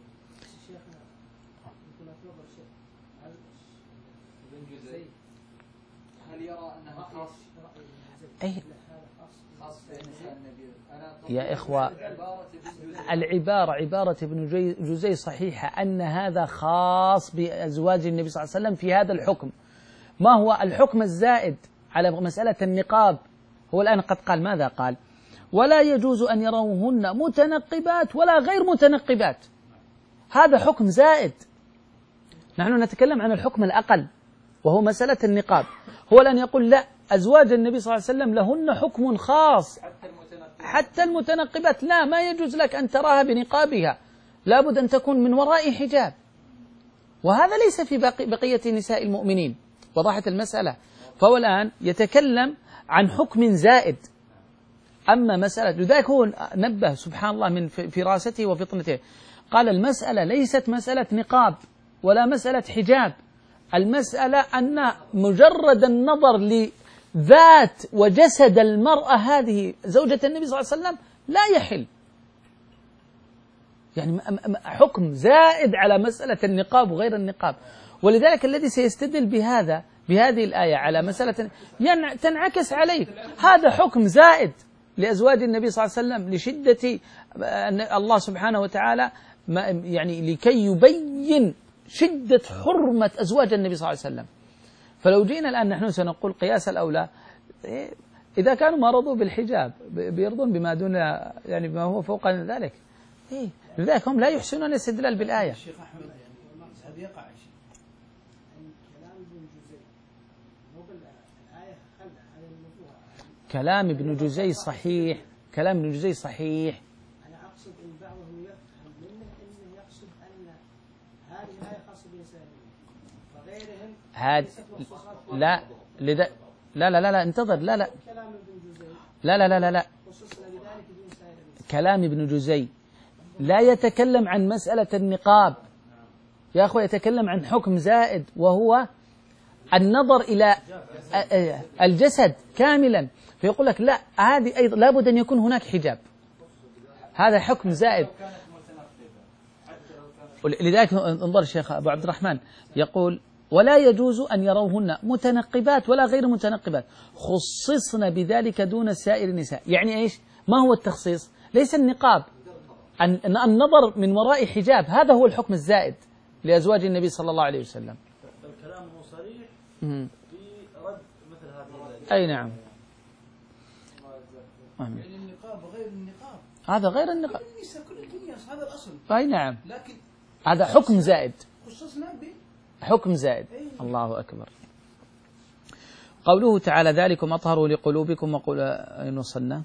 هل يرى أنها خاص؟ أي خاص بنساء النبي؟ يا إخوة العبارة عبارة ابن جزي صحيحة أن هذا خاص بأزواج النبي صلى الله عليه وسلم في هذا الحكم. ما هو الحكم الزائد على مسألة النقاب؟ هو الآن قد قال ماذا قال؟ ولا يجوز أن يروهن متنقبات ولا غير متنقبات. هذا حكم زائد. نحن نتكلم عن الحكم الأقل وهو مسألة النقاب. هو الآن يقول لا، أزواج النبي صلى الله عليه وسلم لهن حكم خاص حتى المتنقبات، لا، ما يجوز لك أن تراها بنقابها، لابد أن تكون من وراء حجاب. وهذا ليس في بقية نساء المؤمنين. وضحت المسألة. فهو الآن يتكلم عن حكم زائد. أما مسألة لذلك هو نبه سبحان الله من فراسته وفطنته، قال المسألة ليست مسألة نقاب ولا مسألة حجاب، المسألة أن مجرد النظر لذات وجسد المرأة هذه زوجة النبي صلى الله عليه وسلم لا يحل. يعني حكم زائد على مسألة النقاب وغير النقاب. ولذلك الذي سيستدل بهذا بهذه الآية على مسألة تنعكس عليه، هذا حكم زائد لأزواج النبي صلى الله عليه وسلم لشدة أن الله سبحانه وتعالى يعني لكي يبين شدة حرمة أزواج النبي صلى الله عليه وسلم. فلو جينا الآن نحن سنقول قياس الأولى، إذا كانوا ما رضوا بالحجاب بيرضون بما دون يعني بما هو فوق ذلك. لذلك هم لا يحسنون الاستدلال بالآية. الشيخ أحمد هذا يقع شيء كلام ابن جزي صحيح، كلام ابن جزي صحيح. أنا أقصد أن بعضهم يفهم منه أنه يقصد أن هذه الآية خاصة بنسائهم وغيرهم هاد لا لذا لا لا لا لا انتظر لا لا كلام ابن جزي لا لا لا لا لا خصوصا لذلك دون سائر النساء. كلام ابن جزي لا يتكلم عن مسألة النقاب يا أخوة، يتكلم عن حكم زائد وهو النظر إلى الجسد كاملا. فيقول لك لا، هذه أيضا لابد أن يكون هناك حجاب، هذا حكم زائد. لذلك انظر الشيخ أبو عبد الرحمن يقول ولا يجوز أن يروهن متنقبات ولا غير متنقبات، خصصنا بذلك دون سائر النساء. يعني إيش؟ ما هو التخصيص؟ ليس النقاب، النظر من وراء حجاب، هذا هو الحكم الزائد لأزواج النبي صلى الله عليه وسلم. الكلام صريح في رد مثل هذه. أي نعم. يعني النقاب غير النقاب، هذا غير النقاب. كل الدنيا هذا الأصل. أي نعم. لكن هذا حكم زائد. خصصنا ب حكم زائد. الله أكبر. قوله تعالى ذلكم أطهر لقلوبكم وقل أين وصلنا؟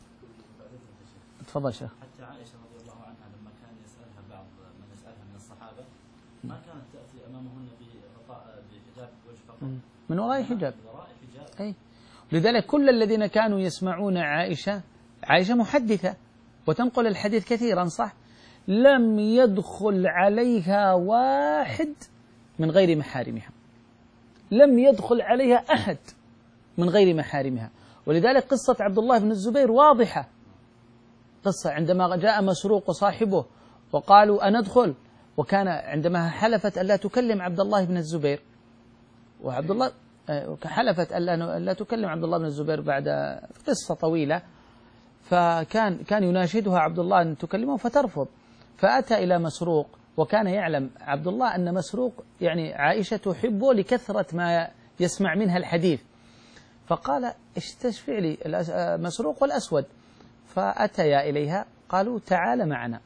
تفضل شيخ. حتى عائشة رضي الله عنها لما كان يسألها بعض من يسألها من الصحابة ما كانت تأتي أمامهن بغطاء بحجاب وجه فقط، من وراء حجاب. من وراء حجاب. أي. لذلك كل الذين كانوا يسمعون عائشة، عائشة محدثة وتنقل الحديث كثيرا صح، لم يدخل عليها واحد من غير محارمها، لم يدخل عليها أحد من غير محارمها. ولذلك قصة عبد الله بن الزبير واضحة، قصة عندما جاء مسروق وصاحبه وقالوا أندخل، وكان عندما حلفت ألا تكلم عبد الله بن الزبير، وعبد الله حلفت ألا لا تكلم عبد الله بن الزبير بعد قصة طويلة، فكان كان يناشدها عبد الله أن تكلمه فترفض، فأتى إلى مسروق، وكان يعلم عبد الله أن مسروق يعني عائشة تحبه لكثرة ما يسمع منها الحديث، فقال استشفع لي مسروق والأسود، فأتيا إليها قالوا تعال معنا،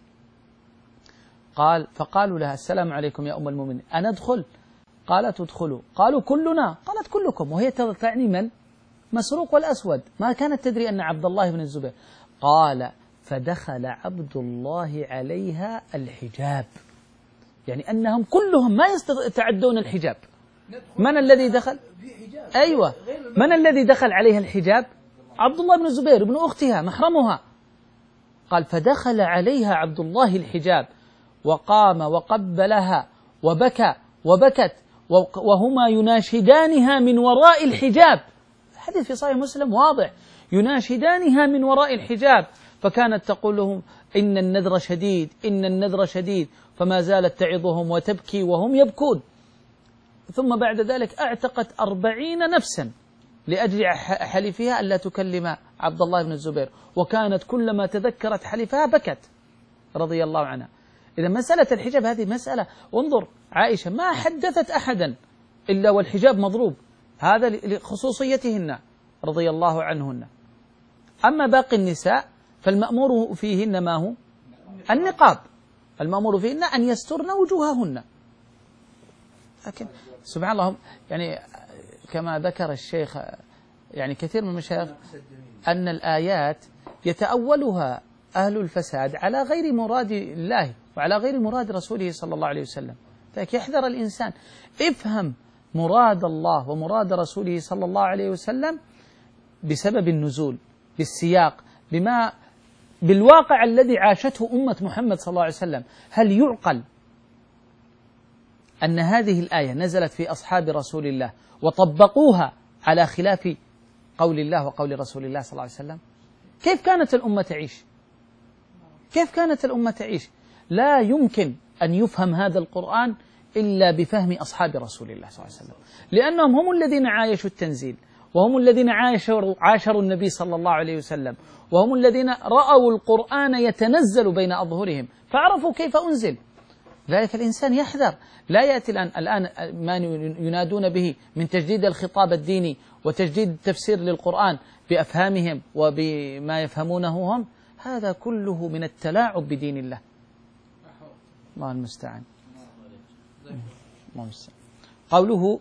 قال فقالوا لها السلام عليكم يا أم المؤمنين أندخل؟ قالت ادخلوا، قالوا كلنا، قالت كلكم، وهي تعني من؟ مسروق والأسود، ما كانت تدري أن عبد الله بن الزبير. قال فدخل عبد الله عليها الحجاب، يعني أنهم كلهم ما يتعدون الحجاب. من الذي دخل؟ أيوة، من الذي دخل عليها الحجاب؟ عبد الله بن الزبير ابن أختها محرمها. قال فدخل عليها عبد الله الحجاب وقام وقبلها وبكى وبكت وهما يناشدانها من وراء الحجاب، الحديث في صحيح مسلم واضح، يناشدانها من وراء الحجاب، فكانت تقول لهم إن النذر شديد إن النذر شديد، فما زالت تعظهم وتبكي وهم يبكون. ثم بعد ذلك اعتقت أربعين نفسا لأجل حلفها ألا تكلم عبد الله بن الزبير، وكانت كلما تذكرت حلفها بكت رضي الله عنها. إذا مسألة الحجاب هذه مسألة، انظر عائشة ما حدثت أحدا إلا والحجاب مضروب، هذا لخصوصيتهن رضي الله عنهن. أما باقي النساء فالمأمور فيهن ما هو؟ النقاب، المأمور فيهن أن يسترن وجوههن. لكن سبحان الله، يعني كما ذكر الشيخ يعني كثير من المشايخ أن الآيات يتأولها أهل الفساد على غير مراد الله وعلى غير مراد رسوله صلى الله عليه وسلم. فيحذر الإنسان، افهم مراد الله ومراد رسوله صلى الله عليه وسلم بسبب النزول، بالسياق، بما بالواقع الذي عاشته أمة محمد صلى الله عليه وسلم. هل يعقل أن هذه الآية نزلت في أصحاب رسول الله وطبقوها على خلاف قول الله وقول رسول الله صلى الله عليه وسلم؟ كيف كانت الأمة تعيش؟ كيف كانت الأمة تعيش؟ لا يمكن أن يفهم هذا القرآن إلا بفهم أصحاب رسول الله صلى الله عليه وسلم، لأنهم هم الذين عايشوا التنزيل، وهم الذين عاشروا, عاشروا النبي صلى الله عليه وسلم، وهم الذين رأوا القرآن يتنزل بين أظهرهم فعرفوا كيف أنزل. ذلك الإنسان يحذر، لا يأتي الآن, الآن ما ينادون به من تجديد الخطاب الديني وتجديد التفسير للقرآن بأفهامهم وبما يفهمونه هم، هذا كله من التلاعب بدين الله. الله المستعان. الله المستعان. قوله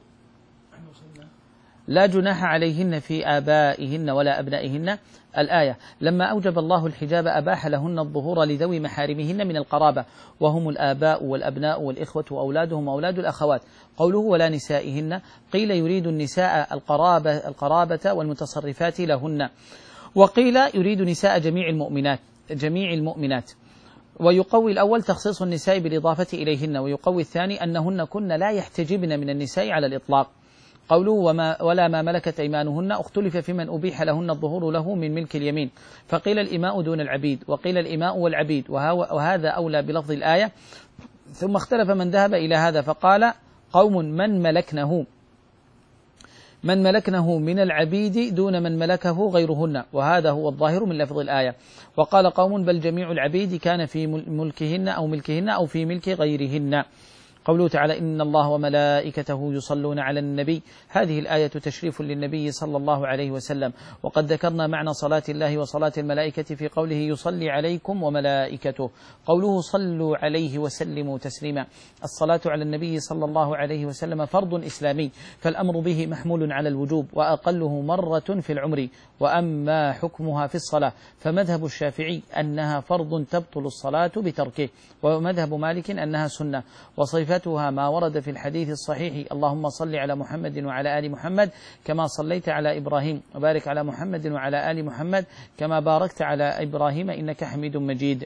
لا جناح عليهن في آبائهن ولا أبنائهن، الآية لما أوجب الله الحجاب أباح لهن الظهور لذوي محارمهن من القرابة، وهم الآباء والأبناء والإخوة وأولادهم وأولاد الأخوات. قوله ولا نسائهن، قيل يريد النساء القرابة, القرابة والمتصرفات لهن، وقيل يريد نساء جميع المؤمنات جميع المؤمنات. ويقوي الأول تخصيص النساء بالإضافة إليهن، ويقوي الثاني أنهن كن لا يحتجبن من النساء على الإطلاق. قوله وما ولا ما ملكت أيمانهن، اختلف في من أبيح لهن الظهور له من ملك اليمين، فقيل الإماء دون العبيد، وقيل الإماء والعبيد، وهذا أولى بلفظ الآية. ثم اختلف من ذهب إلى هذا فقال قوم من ملكنه من ملكنه من العبيد دون من ملكه غيرهن، وهذا هو الظاهر من لفظ الآية. وقال قوم بل جميع العبيد كان في ملكهن أو ملكهن أو في ملك غيرهن. قوله تعالى إن الله وملائكته يصلون على النبي، هذه الآية تشريف للنبي صلى الله عليه وسلم. وقد ذكرنا معنى صلاة الله وصلاة الملائكة في قوله يصلي عليكم وملائكته. قوله صلوا عليه وسلموا تسليما، الصلاة على النبي صلى الله عليه وسلم فرض إسلامي، فالأمر به محمول على الوجوب، وأقله مرة في العمر. وأما حكمها في الصلاة فمذهب الشافعي أنها فرض تبطل الصلاة بتركه، ومذهب مالك أنها سنة. وصفتها ما ورد في الحديث الصحيح اللهم صل على محمد وعلى آل محمد كما صليت على إبراهيم، وبارك على محمد وعلى آل محمد كما باركت على إبراهيم إنك حميد مجيد.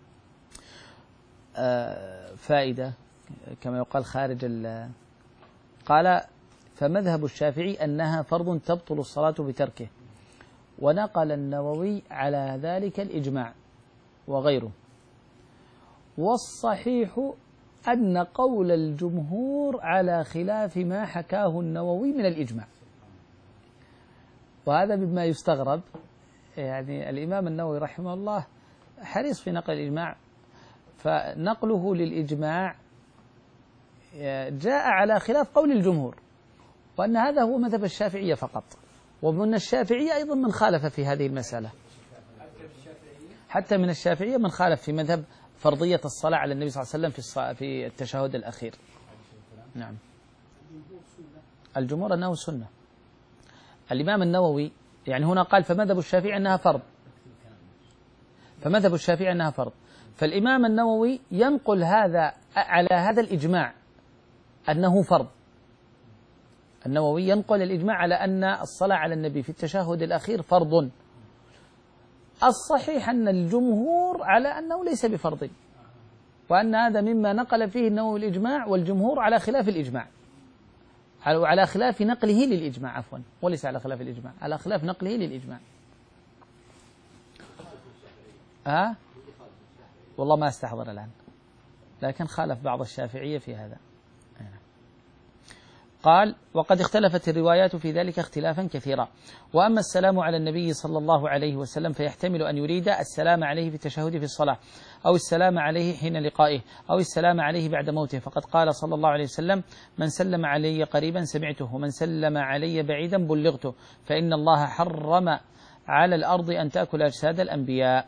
آه فائدة كما يقال خارج ال قال فمذهب الشافعي أنها فرض تبطل الصلاة بتركه، ونقل النووي على ذلك الإجماع وغيره. والصحيح أن قول الجمهور على خلاف ما حكاه النووي من الإجماع، وهذا مما يستغرب. يعني الإمام النووي رحمه الله حريص في نقل الإجماع، فنقله للإجماع جاء على خلاف قول الجمهور، وأن هذا هو مذهب الشافعية فقط، ومن الشافعية أيضا من خالف في هذه المسألة، حتى من الشافعية من خالف في مذهب فرضية الصلاة على النبي صلى الله عليه وسلم في في التشهد الأخير. نعم. الجمهور أنه سنة. الإمام النووي يعني هنا قال فمذهب الشافعي أنها فرض، فمذهب الشافعي أنها فرض، فالإمام النووي ينقل هذا على هذا الإجماع أنه فرض. النووي ينقل الإجماع على أن الصلاة على النبي في التشهد الأخير فرض. الصحيح أن الجمهور على أنه ليس بفرض، وأن هذا مما نقل فيه النووي الإجماع، والجمهور على خلاف الإجماع، على خلاف نقله للإجماع، عفوا وليس على خلاف الإجماع، على خلاف نقله للإجماع. أه؟ والله ما استحضر الآن، لكن خالف بعض الشافعية في هذا. قال وقد اختلفت الروايات في ذلك اختلافا كثيرا. وأما السلام على النبي صلى الله عليه وسلم فيحتمل أن يريد السلام عليه في التشهد في الصلاة، أو السلام عليه حين لقائه، أو السلام عليه بعد موته، فقد قال صلى الله عليه وسلم من سلم علي قريبا سمعته ومن سلم علي بعيدا بلغته، فإن الله حرم على الأرض أن تأكل أجساد الأنبياء.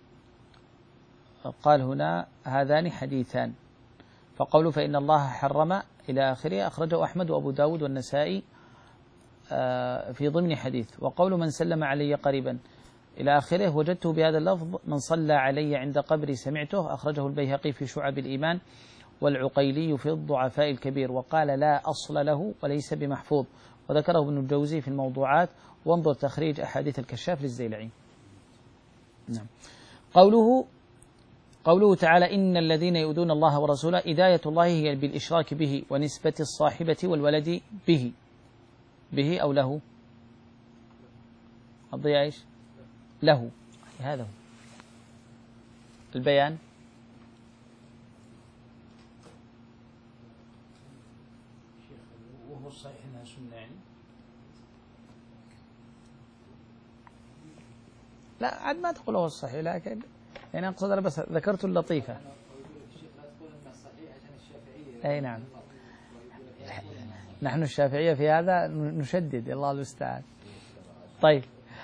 قال هنا هذان حديثان، فقوله فإن الله حرم إلى آخره أخرجه أحمد وأبو داود والنسائي في ضمن حديث. وقول من سلم علي قريبا إلى آخره وجدته بهذا اللفظ من صلى علي عند قبري سمعته، أخرجه البيهقي في شعب الإيمان والعقيلي في الضعفاء الكبير، وقال لا أصل له وليس بمحفوظ، وذكره ابن الجوزي في الموضوعات، وانظر تخريج أحاديث الكشاف للزيلعي. نعم. قوله قوله تعالى إن الذين يؤذون الله ورسوله، إداية الله هي بالإشراك به ونسبة الصاحبة والولد به به أو له الضياء إيش له، هذا هو البيان. وهو الصحيح انها سنه يعني؟ لا عاد ما تقول هو الصحيح، لكن يعني أقصد أنا بس ذكرت اللطيفة. أي نعم، نحن الشافعية في هذا نشدد، الله المستعان. طيب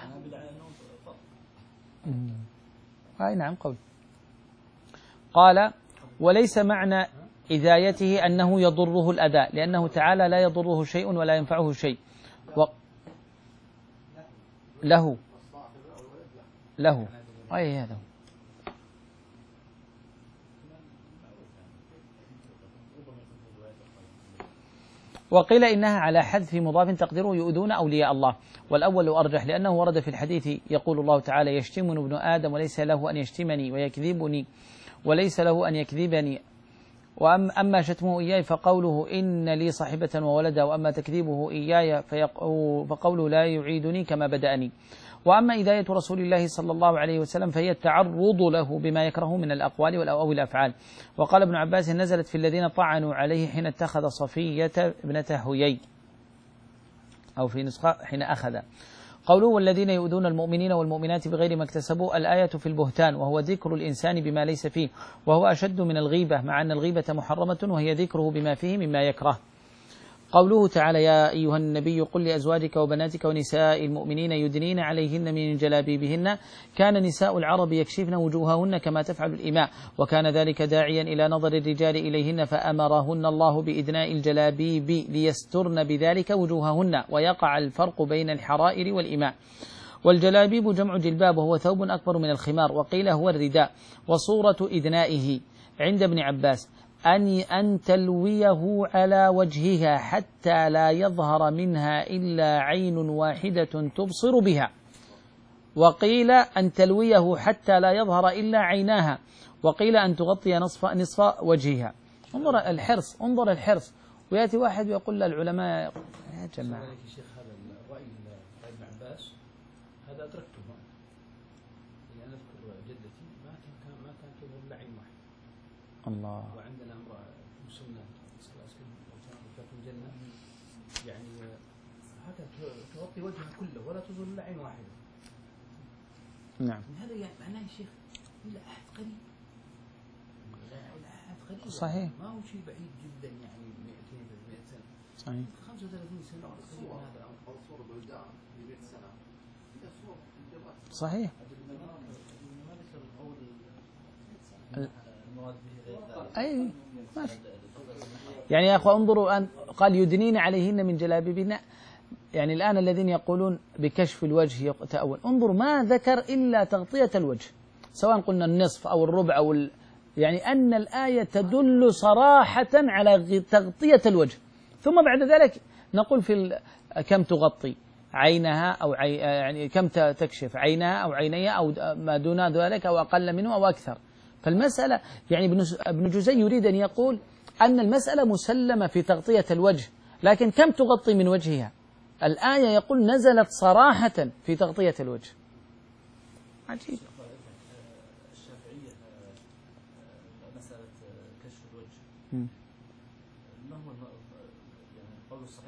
أي نعم. قول قال وليس معنى إذايته أنه يضره الأداء، لأنه تعالى لا يضره شيء ولا ينفعه شيء. و له له أي هذا. وقيل إنها على حذف مضاف تقديره يؤذون أولياء الله، والأول أرجح لأنه ورد في الحديث يقول الله تعالى يشتمني ابن آدم وليس له أن يشتمني، ويكذبني وليس له أن يكذبني. وأما شتمه إياي فقوله إن لي صاحبة وولدا، وأما تكذيبه إياي فقوله لا يعيدني كما بدأني. وأما إذاية رسول الله صلى الله عليه وسلم فهي التعرض له بما يكره من الأقوال أو الأفعال. وقال ابن عباس نزلت في الذين طعنوا عليه حين اتخذ صفية ابنة هيي، أو في نسخة حين أخذ. قوله والذين يؤذون المؤمنين والمؤمنات بغير ما اكتسبوا، الآية في البهتان، وهو ذكر الإنسان بما ليس فيه، وهو أشد من الغيبة، مع أن الغيبة محرمة وهي ذكره بما فيه مما يكره. قوله تعالى يا أيها النبي قل لأزواجك وبناتك ونساء المؤمنين يدنين عليهن من جلابيبهن، كان نساء العرب يكشفن وجوههن كما تفعل الإماء، وكان ذلك داعيا إلى نظر الرجال إليهن، فأمرهن الله بإدناء الجلابيب ليسترن بذلك وجوههن، ويقع الفرق بين الحرائر والإماء. والجلابيب جمع جلباب، وهو ثوب أكبر من الخمار، وقيل هو الرداء. وصورة إدنائه عند ابن عباس أن أن تلويه على وجهها حتى لا يظهر منها إلا عين واحدة تبصر بها، وقيل أن تلويه حتى لا يظهر إلا عيناها، وقيل أن تغطي نصف, نصف وجهها. انظر الحرص، انظر الحرص. ويأتي واحد ويقول للعلماء يا جماعة شيخ هذا الرأي ابن عباس هذا أدركته، يعني أنا أذكر جدتي ما كان ما كان تظهر إلا عين واحدة. الله. وعندنا امرأة مسنة في الجنة يعني هذا تغطي وجهها كله ولا تظهر إلا عين واحدة. نعم. هذا يعني معناه يا شيخ إلى أحد قريب. إلى أحد قريب. صحيح. ما هو شيء بعيد جدا يعني مئتين مئة سنة. صحيح. خمسة وثلاثين سنة قريب هذا الأمر. صور بلدان في مئة سنة. صحيح. أي ماشي. يعني يا أخوة انظروا الآن قال يدنين عليهن من جلابيبهن، يعني الآن الذين يقولون بكشف الوجه يتأول، انظروا ما ذكر إلا تغطية الوجه، سواء قلنا النصف أو الربع أو ال... يعني أن الآية تدل صراحة على تغطية الوجه، ثم بعد ذلك نقول في ال... كم تغطي عينها أو عي... يعني كم تكشف عينها أو عينيها أو ما دون ذلك أو أقل منه أو أكثر. فالمسألة يعني ابن جزي يريد أن يقول أن المسألة مسلمة في تغطية الوجه، لكن كم تغطي من وجهها؟ الآية يقول نزلت صراحة في تغطية الوجه. عجيب. الشافعية مسألة كشف الوجه ما هو يعني القول الصحيح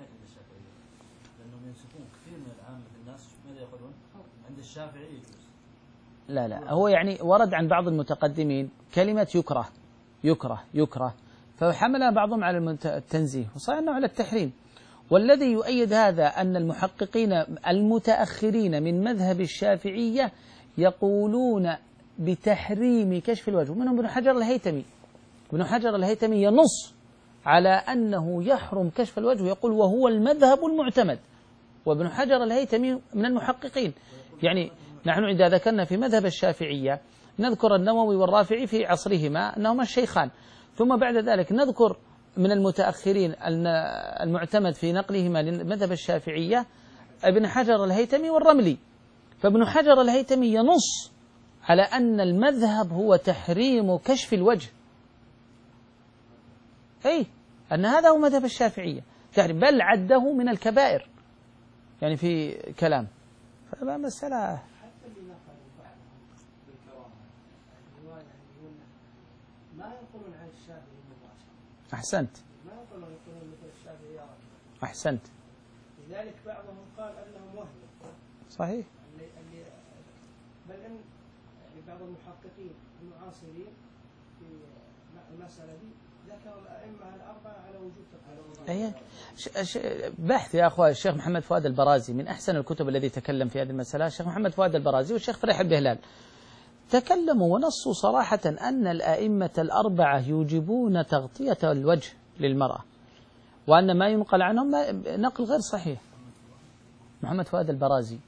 عند الشافعي يجوز. لا لا هو يعني ورد عن بعض المتقدمين كلمة يكره يكره يكره فحمل بعضهم على التنزيه وصار أنه على التحريم. والذي يؤيد هذا أن المحققين المتأخرين من مذهب الشافعية يقولون بتحريم كشف الوجه، منهم ابن حجر الهيتمي. ابن حجر الهيتمي ينص على أنه يحرم كشف الوجه، يقول وهو المذهب المعتمد. وابن حجر الهيتمي من المحققين. يعني نحن إذا ذكرنا في مذهب الشافعية نذكر النووي والرافعي في عصرهما أنهما الشيخان، ثم بعد ذلك نذكر من المتأخرين المعتمد في نقلهما لمذهب الشافعية ابن حجر الهيتمي والرملي. فابن حجر الهيتمي ينص على أن المذهب هو تحريم كشف الوجه، أي أن هذا هو مذهب الشافعية، بل عده من الكبائر يعني في كلام. فمسألة حتى اللي نقلوا بعضهم بالكرامة الرواية يقولون ما ينقلون عن الشافعي مباشرة. أحسنت. ما ينقلون يقولون مثل الشافعي يا رجل. أحسنت. لذلك بعضهم قال أنهم وهم. صحيح. اللي اللي بل إن يعني بعض المحققين المعاصرين في المسألة دي ذكر الأئمة الأربعة على وجود تقليد. بحث يا أخوة الشيخ محمد فؤاد البرازي من أحسن الكتب الذي تكلم في هذه المسألة. الشيخ محمد فؤاد البرازي والشيخ فريح البهلال تكلموا ونصوا صراحة أن الأئمة الأربعة يوجبون تغطية الوجه للمرأة، وأن ما ينقل عنهم نقل غير صحيح. محمد فؤاد البرازي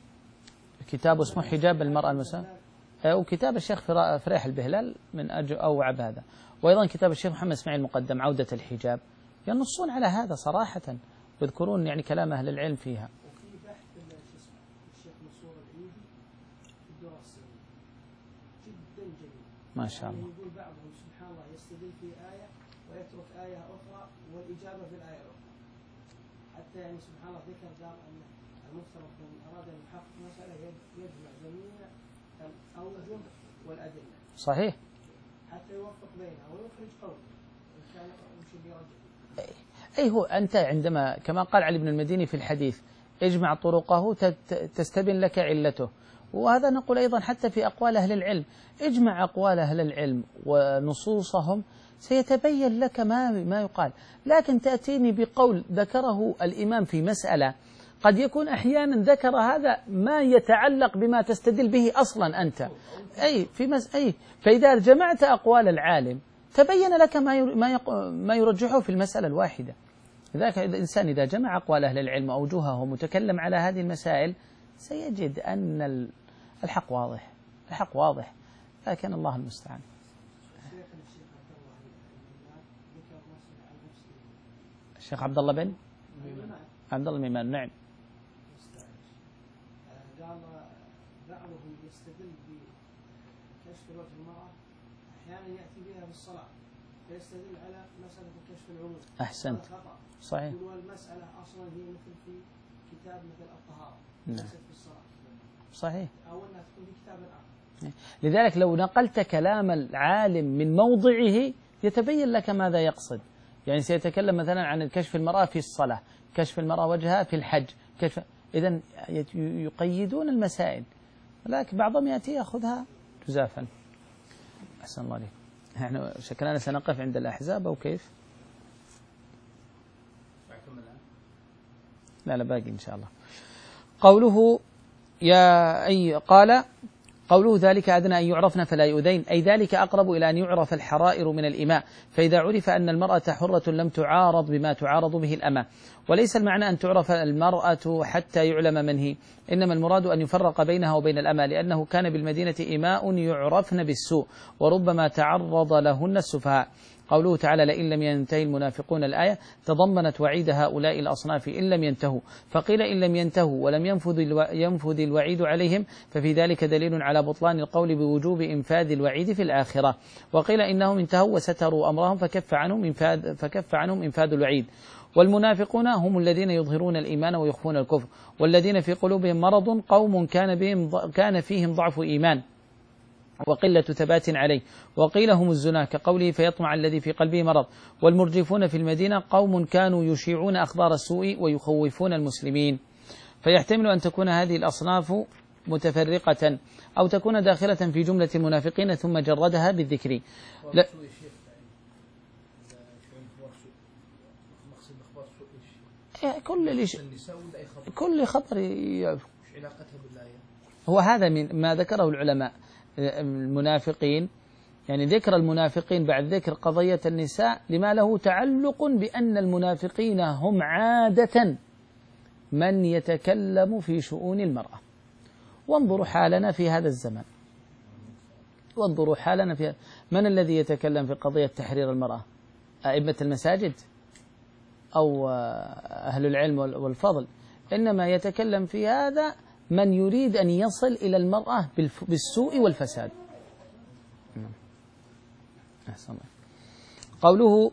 كتابه اسمه حجاب المرأة المسلمة، وكتاب الشيخ فريح البهلال من أجل أوعب هذا، وأيضا كتاب الشيخ محمد اسماعيل المقدم عودة الحجاب، ينصون على هذا صراحة ويذكرون يعني كلام أهل العلم فيها. وفي بحث الشيخ منصور العيدي في الدراسة السنية جدا جميل ما شاء الله. يعني يقول بعضهم سبحان الله يستدل في آية ويترك آية أخرى والإجابة في الآية الأخرى، حتى يعني سبحان الله ذكر قال أن المفترض من أراد أن يحقق مسألة يجمع جميع الأوجه والأدلة صحيح حتى يوفق بينها ويخرج قول إن كان وش اللي يرجع. أي هو أنت عندما كما قال علي بن المديني في الحديث اجمع طرقه تستبين لك علته، وهذا نقول أيضا حتى في أقوال أهل العلم، اجمع أقوال أهل العلم ونصوصهم سيتبين لك ما ما يقال. لكن تأتيني بقول ذكره الإمام في مسألة قد يكون أحيانا ذكر هذا ما يتعلق بما تستدل به أصلا أنت، أي في مس أي فإذا جمعت أقوال العالم تبين لك ما ما ما يرجحه في المسألة الواحدة. لذلك الإنسان إذا جمع أقوال أهل العلم وأوجههم وتكلم على هذه المسائل سيجد أن الحق واضح، الحق واضح، لكن الله المستعان. الشيخ عبد الله بن عبد الله الميمان نعم. قال بعضهم يستدل بكشف الوجه المرأة أحيانا يأتي بها بالصلاة فيستدل على مسألة كشف العروض. أحسنت صحيح. والمسألة أصلا هي مثل في كتاب مثل الطهارة نعم. في الصلاة صحيح. أو أنها تكون في كتاب آخر. لذلك لو نقلت كلام العالم من موضعه يتبين لك ماذا يقصد. يعني سيتكلم مثلا عن كشف المرأة في الصلاة، كشف المرأة وجهها في الحج، كشف إذن يقيدون المسائل، ولكن بعضهم يأتي يأخذها جزافا. أحسن الله عليك. نحن شكلنا سنقف عند الأحزاب أو كيف؟ لا لا باقي إن شاء الله. قوله يا أي قال قوله ذلك أدنى أن يعرفن فلا يؤذين، أي ذلك أقرب إلى أن يعرف الحرائر من الإماء، فإذا عرف أن المرأة حرة لم تعارض بما تعارض به الأمة. وليس المعنى أن تعرف المرأة حتى يعلم من هي، إنما المراد أن يفرق بينها وبين الأمة، لأنه كان بالمدينة إماء يعرفن بالسوء وربما تعرض لهن السفهاء. قوله تعالى لئن لم ينتهي المنافقون الآية تضمنت وعيد هؤلاء الأصناف إن لم ينتهوا، فقيل إن لم ينتهوا ولم ينفذ ينفذ الوعيد عليهم، ففي ذلك دليل على بطلان القول بوجوب إنفاذ الوعيد في الآخرة. وقيل إنهم انتهوا وستروا أمرهم فكف عنهم إنفاذ فكف عنهم إنفاذ الوعيد. والمنافقون هم الذين يظهرون الإيمان ويخفون الكفر، والذين في قلوبهم مرض قوم كان بهم كان فيهم ضعف إيمان وقلة ثبات عليه. وقيل هم الزنا كقوله فيطمع الذي في قلبه مرض. والمرجفون في المدينة قوم كانوا يشيعون أخبار السوء ويخوفون المسلمين. فيحتمل أن تكون هذه الأصناف متفرقة أو تكون داخلة في جملة المنافقين ثم جردها بالذكر. لا كل كل خطر هو هذا من ما ذكره العلماء. المنافقين يعني ذكر المنافقين بعد ذكر قضية النساء لما له تعلق بأن المنافقين هم عادة من يتكلم في شؤون المرأة. وانظروا حالنا في هذا الزمان، وانظروا حالنا في من الذي يتكلم في قضية تحرير المرأة؟ أئمة المساجد أو أهل العلم والفضل؟ إنما يتكلم في هذا من يريد أن يصل إلى المرأة بالسوء والفساد. قوله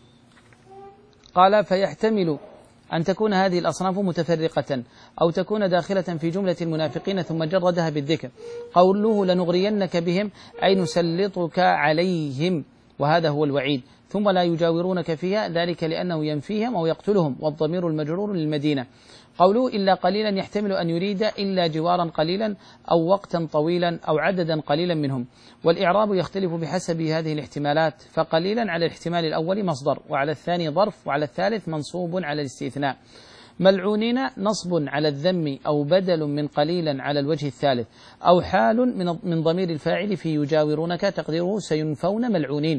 قال فيحتمل أن تكون هذه الأصناف متفرقة أو تكون داخلة في جملة المنافقين ثم جردها بالذكر. قوله لنغرينك بهم أي نسلطك عليهم، وهذا هو الوعيد. ثم لا يجاورونك فيها، ذلك لأنه ينفيهم أو يقتلهم، والضمير المجرور للمدينة. قوله إلا قليلا يحتمل أن يريد إلا جوارا قليلا أو وقتا طويلا أو عددا قليلا منهم. والإعراب يختلف بحسب هذه الاحتمالات، فقليلا على الاحتمال الأول مصدر، وعلى الثاني ظرف، وعلى الثالث منصوب على الاستثناء. ملعونين نصب على الذم أو بدل من قليلا على الوجه الثالث، أو حال من من ضمير الفاعل في يجاورونك تقديره سينفون ملعونين.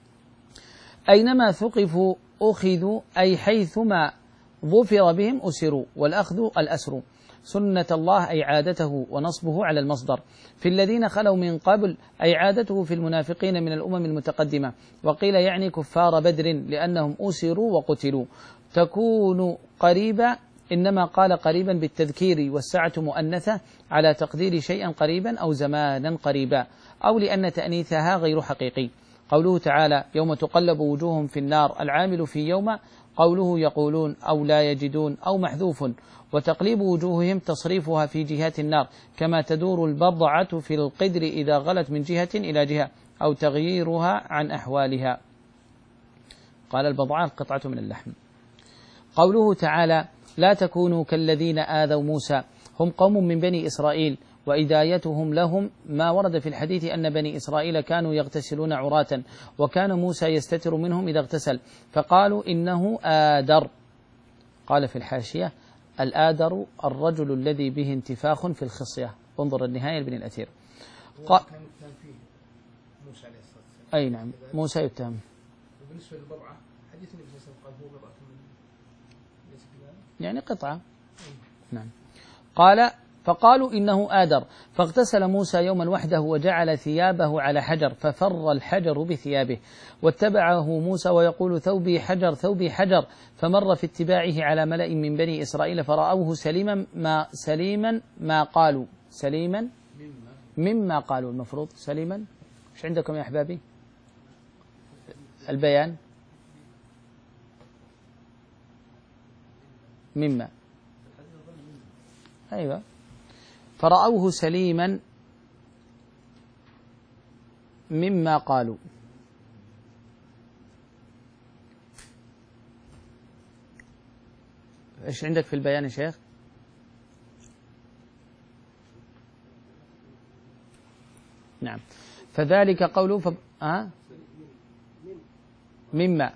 أينما ثقفوا أخذوا أي حيثما ظفر بهم أسروا، والأخذ الأسر. سنة الله أي عادته، ونصبه على المصدر. في الذين خلوا من قبل أي عادته في المنافقين من الأمم المتقدمة. وقيل يعني كفار بدر لأنهم أسروا وقتلوا. تكون قريبا إنما قال قريبا بالتذكير، والساعة مؤنثة على تقدير شيئا قريبا أو زمانا قريبا، أو لأن تأنيثها غير حقيقي. قوله تعالى يوم تقلب وجوههم في النار، العامل في يوم قوله يقولون أو لا يجدون أو محذوف. وتقليب وجوههم تصريفها في جهات النار، كما تدور البضعة في القدر إذا غلت من جهة إلى جهة، أو تغييرها عن أحوالها. قال البضعة القطعة من اللحم. قوله تعالى لا تكونوا كالذين آذوا موسى، هم قوم من بني إسرائيل، وإدايتهم لهم ما ورد في الحديث أن بني إسرائيل كانوا يغتسلون عراة، وكان موسى يستتر منهم إذا اغتسل، فقالوا إنه آدر. قال في الحاشية الآدر الرجل الذي به انتفاخ في الخصية. انظر النهاية لابن الأثير. قال موسى عليه الصلاة والسلام. أي نعم موسى يتهم. وبالنسبة للبضعة حديث النبي صلى الله عليه وسلم قال هو بضعة من يعني قطعة. نعم. قال فقالوا إنه آدر، فاغتسل موسى يوما وحده وجعل ثيابه على حجر، ففر الحجر بثيابه، واتبعه موسى ويقول ثوبي حجر ثوبي حجر، فمر في اتباعه على ملأ من بني إسرائيل فرأوه سليما ما سليما ما قالوا سليما مما قالوا. المفروض سليما. ايش عندكم يا أحبابي؟ البيان مما. أيوة. فرأوه سليما مما قالوا. ايش عندك في البيان يا شيخ؟ نعم. فذلك قوله ف... أه؟ مما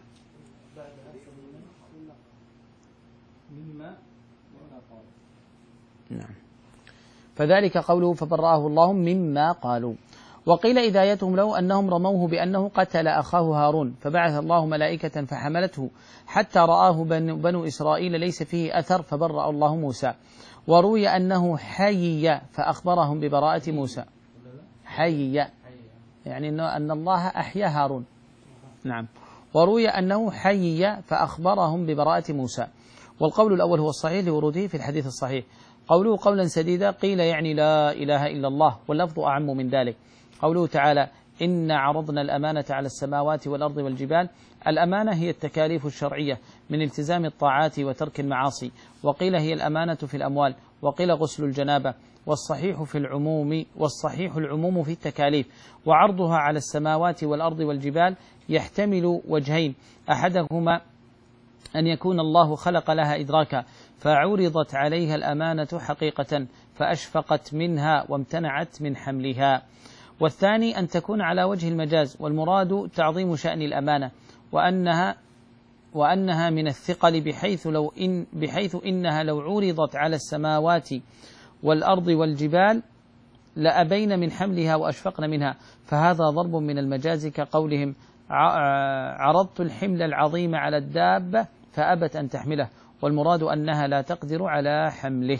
نعم. فذلك قوله فبرأه الله مما قالوا. وقيل إدايتهم له أنهم رموه بأنه قتل أخاه هارون، فبعث الله ملائكة فحملته حتى رآه بنو إسرائيل ليس فيه أثر، فبرأ الله موسى. وروي أنه حيي فأخبرهم ببراءة موسى. حيي يعني أن الله أحيا هارون. نعم. وروي أنه حيي فأخبرهم ببراءة موسى. والقول الأول هو الصحيح لوروده في الحديث الصحيح. قوله قولا سديدا قيل يعني لا إله إلا الله، واللفظ أعم من ذلك. قوله تعالى إنا عرضنا الأمانة على السماوات والأرض والجبال. الأمانة هي التكاليف الشرعية من التزام الطاعات وترك المعاصي، وقيل هي الأمانة في الأموال، وقيل غسل الجنابة. والصحيح في العموم والصحيح العموم في التكاليف، وعرضها على السماوات والأرض والجبال يحتمل وجهين، أحدهما أن يكون الله خلق لها إدراكا فعرضت عليها الأمانة حقيقة فأشفقت منها وامتنعت من حملها. والثاني أن تكون على وجه المجاز، والمراد تعظيم شأن الأمانة وأنها وأنها من الثقل بحيث لو إن بحيث إنها لو عرضت على السماوات والأرض والجبال لأبين من حملها وأشفقن منها، فهذا ضرب من المجاز كقولهم عرضت الحمل العظيم على الدابة فأبت أن تحمله، والمراد أنها لا تقدر على حمله.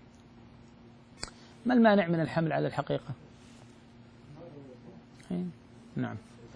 ما المانع من الحمل على الحقيقة؟ نعم،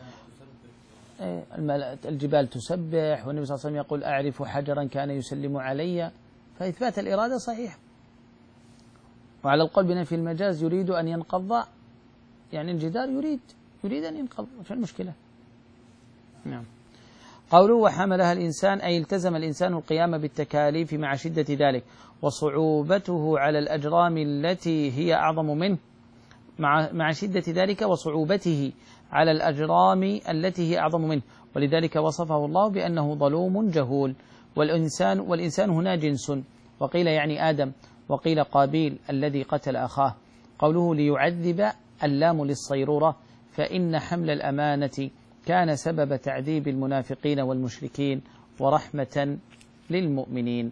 الجبال تسبح، والنبي صلى الله عليه وسلم يقول أعرف حجرا كان يسلم علي، فإثبات الإرادة صحيح. وعلى القول بنفي المجاز يريد أن ينقض، يعني الجدار يريد يريد أن ينقض، في المشكلة. نعم. قوله وحملها الإنسان أي التزم الإنسان القيام بالتكاليف مع شدة ذلك وصعوبته على الأجرام التي هي أعظم منه، مع مع شدة ذلك وصعوبته على الأجرام التي هي أعظم منه، ولذلك وصفه الله بأنه ظلوم جهول. والإنسان والإنسان هنا جنس، وقيل يعني آدم، وقيل قابيل الذي قتل أخاه. قوله ليعذب اللام للصيرورة، فإن حمل الأمانة كان سبب تعذيب المنافقين والمشركين ورحمة للمؤمنين.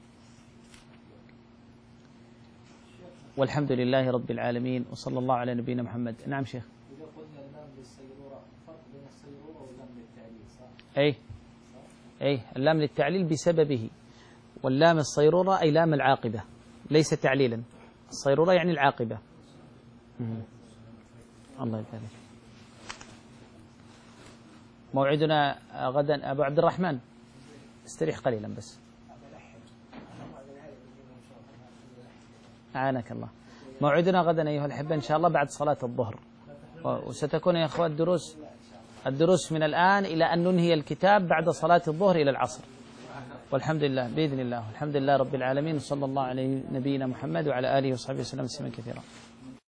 والحمد لله رب العالمين، وصلى الله على نبينا محمد. نعم شيخ. إذا قلنا اللام للصيرورة، فرق بين الصيرورة واللام للتعليل، صح؟ أي أي اللام للتعليل بسببه، واللام الصيرورة أي لام العاقبة ليس تعليلا، الصيرورة يعني العاقبة. الله يبارك. موعدنا غدا أبو عبد الرحمن، استريح قليلا بس. أعانك الله. موعدنا غدا أيها الأحبة إن شاء الله بعد صلاة الظهر، وستكون يا أخوة الدروس الدروس من الآن إلى أن ننهي الكتاب بعد صلاة الظهر إلى العصر، والحمد لله بإذن الله. الحمد لله رب العالمين، صلى الله على نبينا محمد وعلى آله وصحبه وسلم تسليما كثيرا.